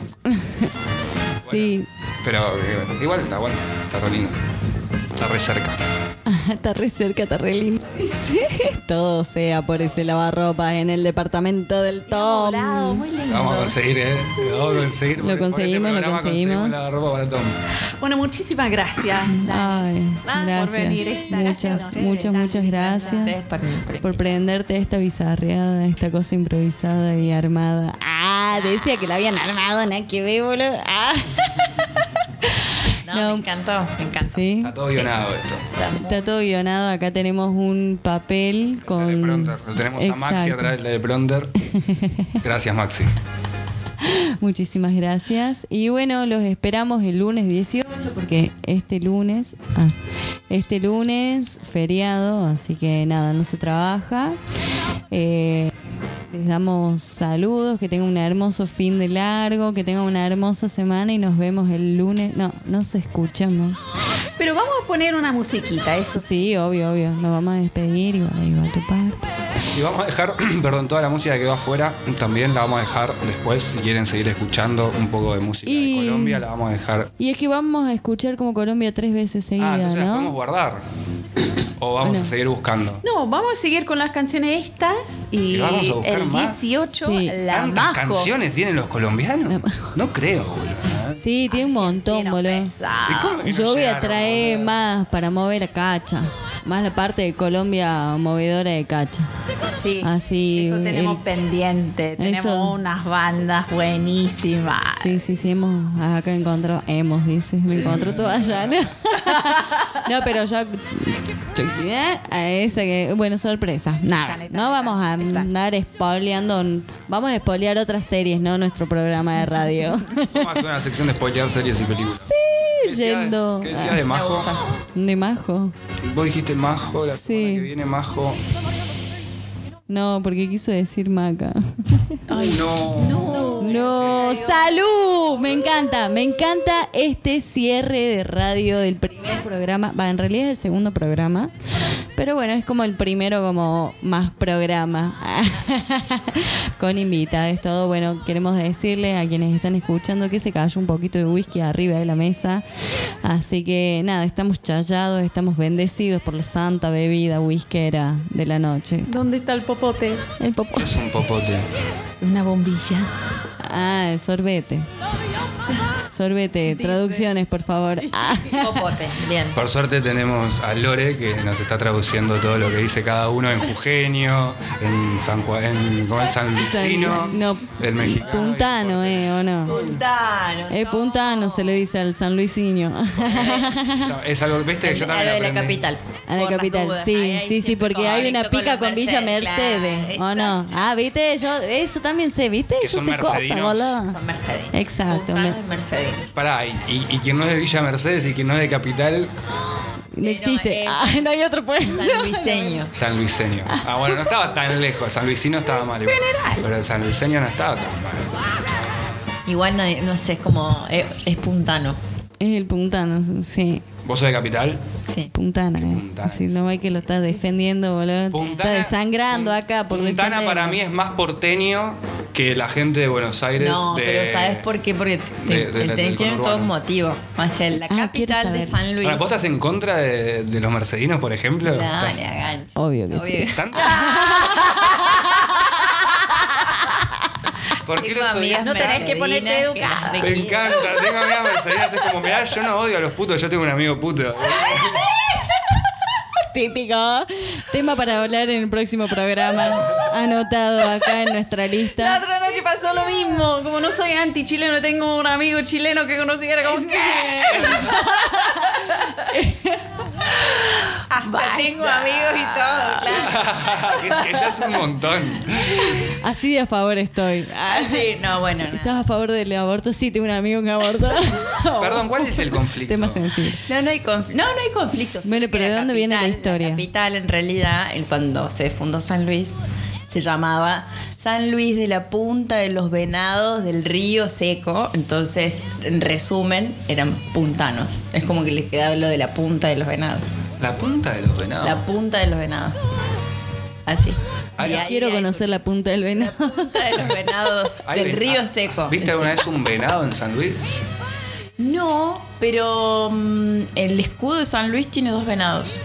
Sí. Pero igual está bueno, está re lindo. Está re cerca. Está re cerca, está re lindo. Todo sea por ese lavarropas en el departamento del Tom. Volado, muy lindo. Vamos a conseguir, Vamos a conseguir. Lo Por este conseguimos, lo programa conseguimos. la ropa para Tom. Bueno, muchísimas gracias. Ay, por gracias. venir. Muchas gracias por prenderte esta bizarreada, esta cosa improvisada y armada. Decía que la habían armado, nada que ver, boludo. No, me encantó. Sí. Está todo guionado esto. Está todo guionado. Acá tenemos un papel con. Teleprompter. Lo tenemos a Maxi Exacto. atrás del teleprompter. Gracias, Maxi. Muchísimas gracias. Y bueno, los esperamos el lunes 18 porque este lunes feriado, así que nada, no se trabaja. Les damos saludos, que tengan un hermoso fin de largo, que tengan una hermosa semana y nos vemos el lunes. No, nos escuchamos. Pero vamos a poner una musiquita, eso. Sí, obvio. Nos vamos a despedir y bueno, ahí va tu parte. Y vamos a dejar, toda la música que va afuera también la vamos a dejar después. Si quieren seguir escuchando un poco de música de Colombia, la vamos a dejar. Y es que vamos a escuchar como Colombia 3 veces seguidas, Entonces las podemos ¿no? guardar. O vamos a seguir buscando. No, vamos a seguir con las canciones estas y vamos a buscar el más. 18 Sí. la ¿Tantas Majo. canciones tienen los colombianos? No creo, boludo. Sí, tiene un montón, Bien boludo. pesado. ¿Y cómo que no Yo voy a llegaron, traer boludo? más para mover la cacha. Más la parte de Colombia movedora de cacha. Sí, Así, eso tenemos el- pendiente. Tenemos eso. unas bandas buenísimas. Sí, hemos acá encontrado, dice, me encontró toda llana. No, pero yo a esa que, bueno, sorpresa. Nada, Caneta, no vamos a caneta. andar spoileando, vamos a spoilear otras series, no nuestro programa de radio. Vamos a hacer una sección de spoilear series y películas. ¿Qué decías- Yendo. ¿Qué decías de Majo? De Majo. Vos dijiste Majo, la Sí. semana que viene Majo. No, porque quiso decir Maca. No, salud. Me encanta este cierre de radio del primer programa. En realidad es el segundo programa. Pero bueno, es como el primero como más programa. Con invitados, todo. Bueno, queremos decirles a quienes están escuchando que se cayó un poquito de whisky arriba de la mesa. Así que nada, estamos challados, estamos bendecidos por la santa bebida whiskera de la noche. ¿Dónde está el popote? El popo. Es un popote. Una bombilla. El sorbete. Sorbete, traducciones, por favor. Popote, bien. Por suerte tenemos a Lore que nos está traduciendo todo lo que dice cada uno en jujeño, en San Juan, ¿cómo es? San Luisino, No, el mexicano. puntano, ¿o no? Puntano. Puntano se le dice al sanluiseño. No, es algo, viste, que yo también de la aprendí. capital. A la Por las capital, dudas. sí, Ahí sí, porque siempre hay una conecto pica con con Villa Mercedes, claro, ¿o no? exacto. Ah, ¿viste? Yo eso también sé, ¿viste? Que Yo son sé cosas, mercedinos. boludo. Son Mercedes. Exacto. Puntanos y Mercedes. Pará, y quien no es de Villa Mercedes y quien no es de capital, No existe. es- No hay otro pueblo. Sanluiseño. San Luiseño. Ah, bueno, no estaba tan lejos. San Luisino estaba mal igual. Pero el San Luiseño no estaba tan mal. Igual no sé, es como. Es puntano. Es el puntano, sí. ¿Vos sos de capital? Sí. Puntana, Puntana. Si no hay que lo estás defendiendo, boludo. Te está desangrando acá por Puntana defenderlo. para mí es más porteño que la gente de Buenos Aires. No, pero ¿sabes por qué? Porque del tienen conurbano. todo un motivo. O sea, la quiero capital de saber. San Luis. Ahora, ¿vos estás en contra de los mercedinos, por ejemplo? Dale, ¿Estás- agancho. Obvio que sí. ¿Tanto? ¿Por qué Tengo los amigas odias? No tenés que ponerte mercedinas que educada. me Me quieren. encanta, tengo amigas mercedinas, es como, mirá, yo no odio a los putos, yo tengo un amigo puto. Típico. Tema para hablar en el próximo programa. Anotado acá en nuestra La lista. otra noche pasó lo mismo. Como no soy anti-chileno, tengo un amigo chileno que conocí y era como que... Hasta tengo amigos y todo, claro. que ya es un montón. Así de a favor estoy. Ah, sí, no, bueno, no. ¿Estás a favor del aborto? Sí, tengo un amigo que aborta. Perdón, ¿cuál es el conflicto? Tema sensible. No hay conflictos. Bueno, Solo pero que ¿de dónde viene la historia? La capital, en realidad, cuando se fundó San Luis, se llamaba San Luis de la Punta de los Venados del Río Seco. Entonces, en resumen, eran puntanos. Es como que les quedaba lo de la punta de los venados. La punta de los venados. La punta de los venados. Así. Ay, Y ahí Quiero hay conocer la punta del venado. la punta de los venados Ay, del Río Seco. ¿Viste alguna vez un venado en San Luis? No, pero el escudo de San Luis tiene 2 venados.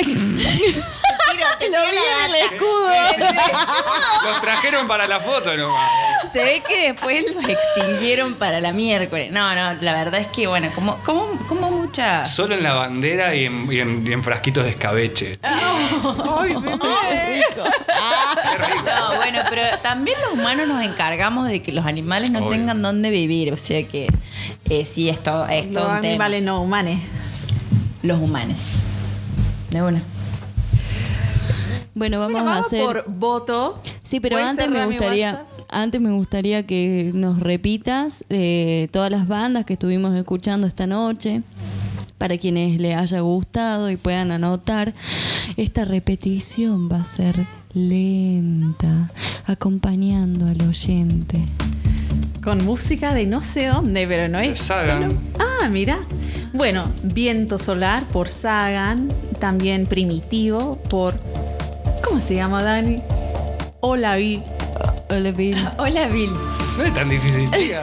Lo vi en el escudo. Los trajeron para la foto nomás. Se ve que después los extinguieron para la miércoles. No, la verdad es que, bueno, como muchas. Solo en la bandera y en frasquitos de escabeche. ¡Ay, bebé! No, bueno, pero también los humanos nos encargamos de que los animales no Obvio. tengan dónde vivir. O sea que sí, es todo Los un tema. animales no humanos. Los humanos. De una. Bueno, vamos Bueno, a hacer. por voto. Sí, pero ¿Puedes antes me cerrar mi gustaría. WhatsApp? Antes me gustaría que nos repitas todas las bandas que estuvimos escuchando esta noche. Para quienes les haya gustado y puedan anotar. Esta repetición va a ser lenta, acompañando al oyente. Con música de no sé dónde, pero no es. Sagan. Ah, mira. Bueno, Viento Solar por Sagan. También Primitivo por. ¿Cómo se llama, Dani? Hola, Bill. Hola, Bill. Hola, Bill. No es tan difícil, chica.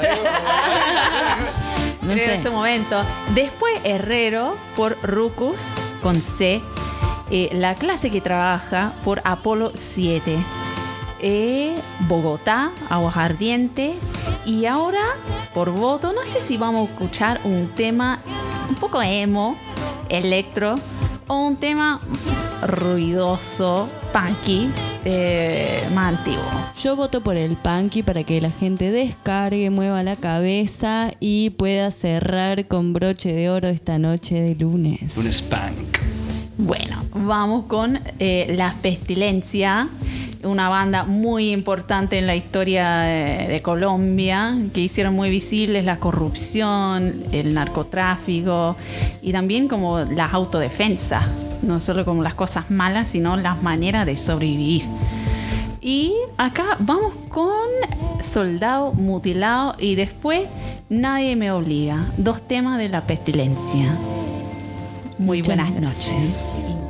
No En sé. ese momento. Después Herrero por Rucus con C. La clase que trabaja por Apolo 7. Bogotá, Aguardiente. Y ahora, por voto, no sé si vamos a escuchar un tema un poco emo, electro, o un tema ruidoso, punky, más antiguo. Yo voto por el punky para que la gente descargue, mueva la cabeza y pueda cerrar con broche de oro esta noche de lunes. Un spank. Bueno, vamos con La Pestilencia, una banda muy importante en la historia de Colombia, que hicieron muy visibles la corrupción, el narcotráfico y también como las autodefensas, no solo como las cosas malas, sino las maneras de sobrevivir. Y acá vamos con Soldado Mutilado y después Nadie me obliga, 2 temas de La Pestilencia. Muy Muchas buenas gracias. noches.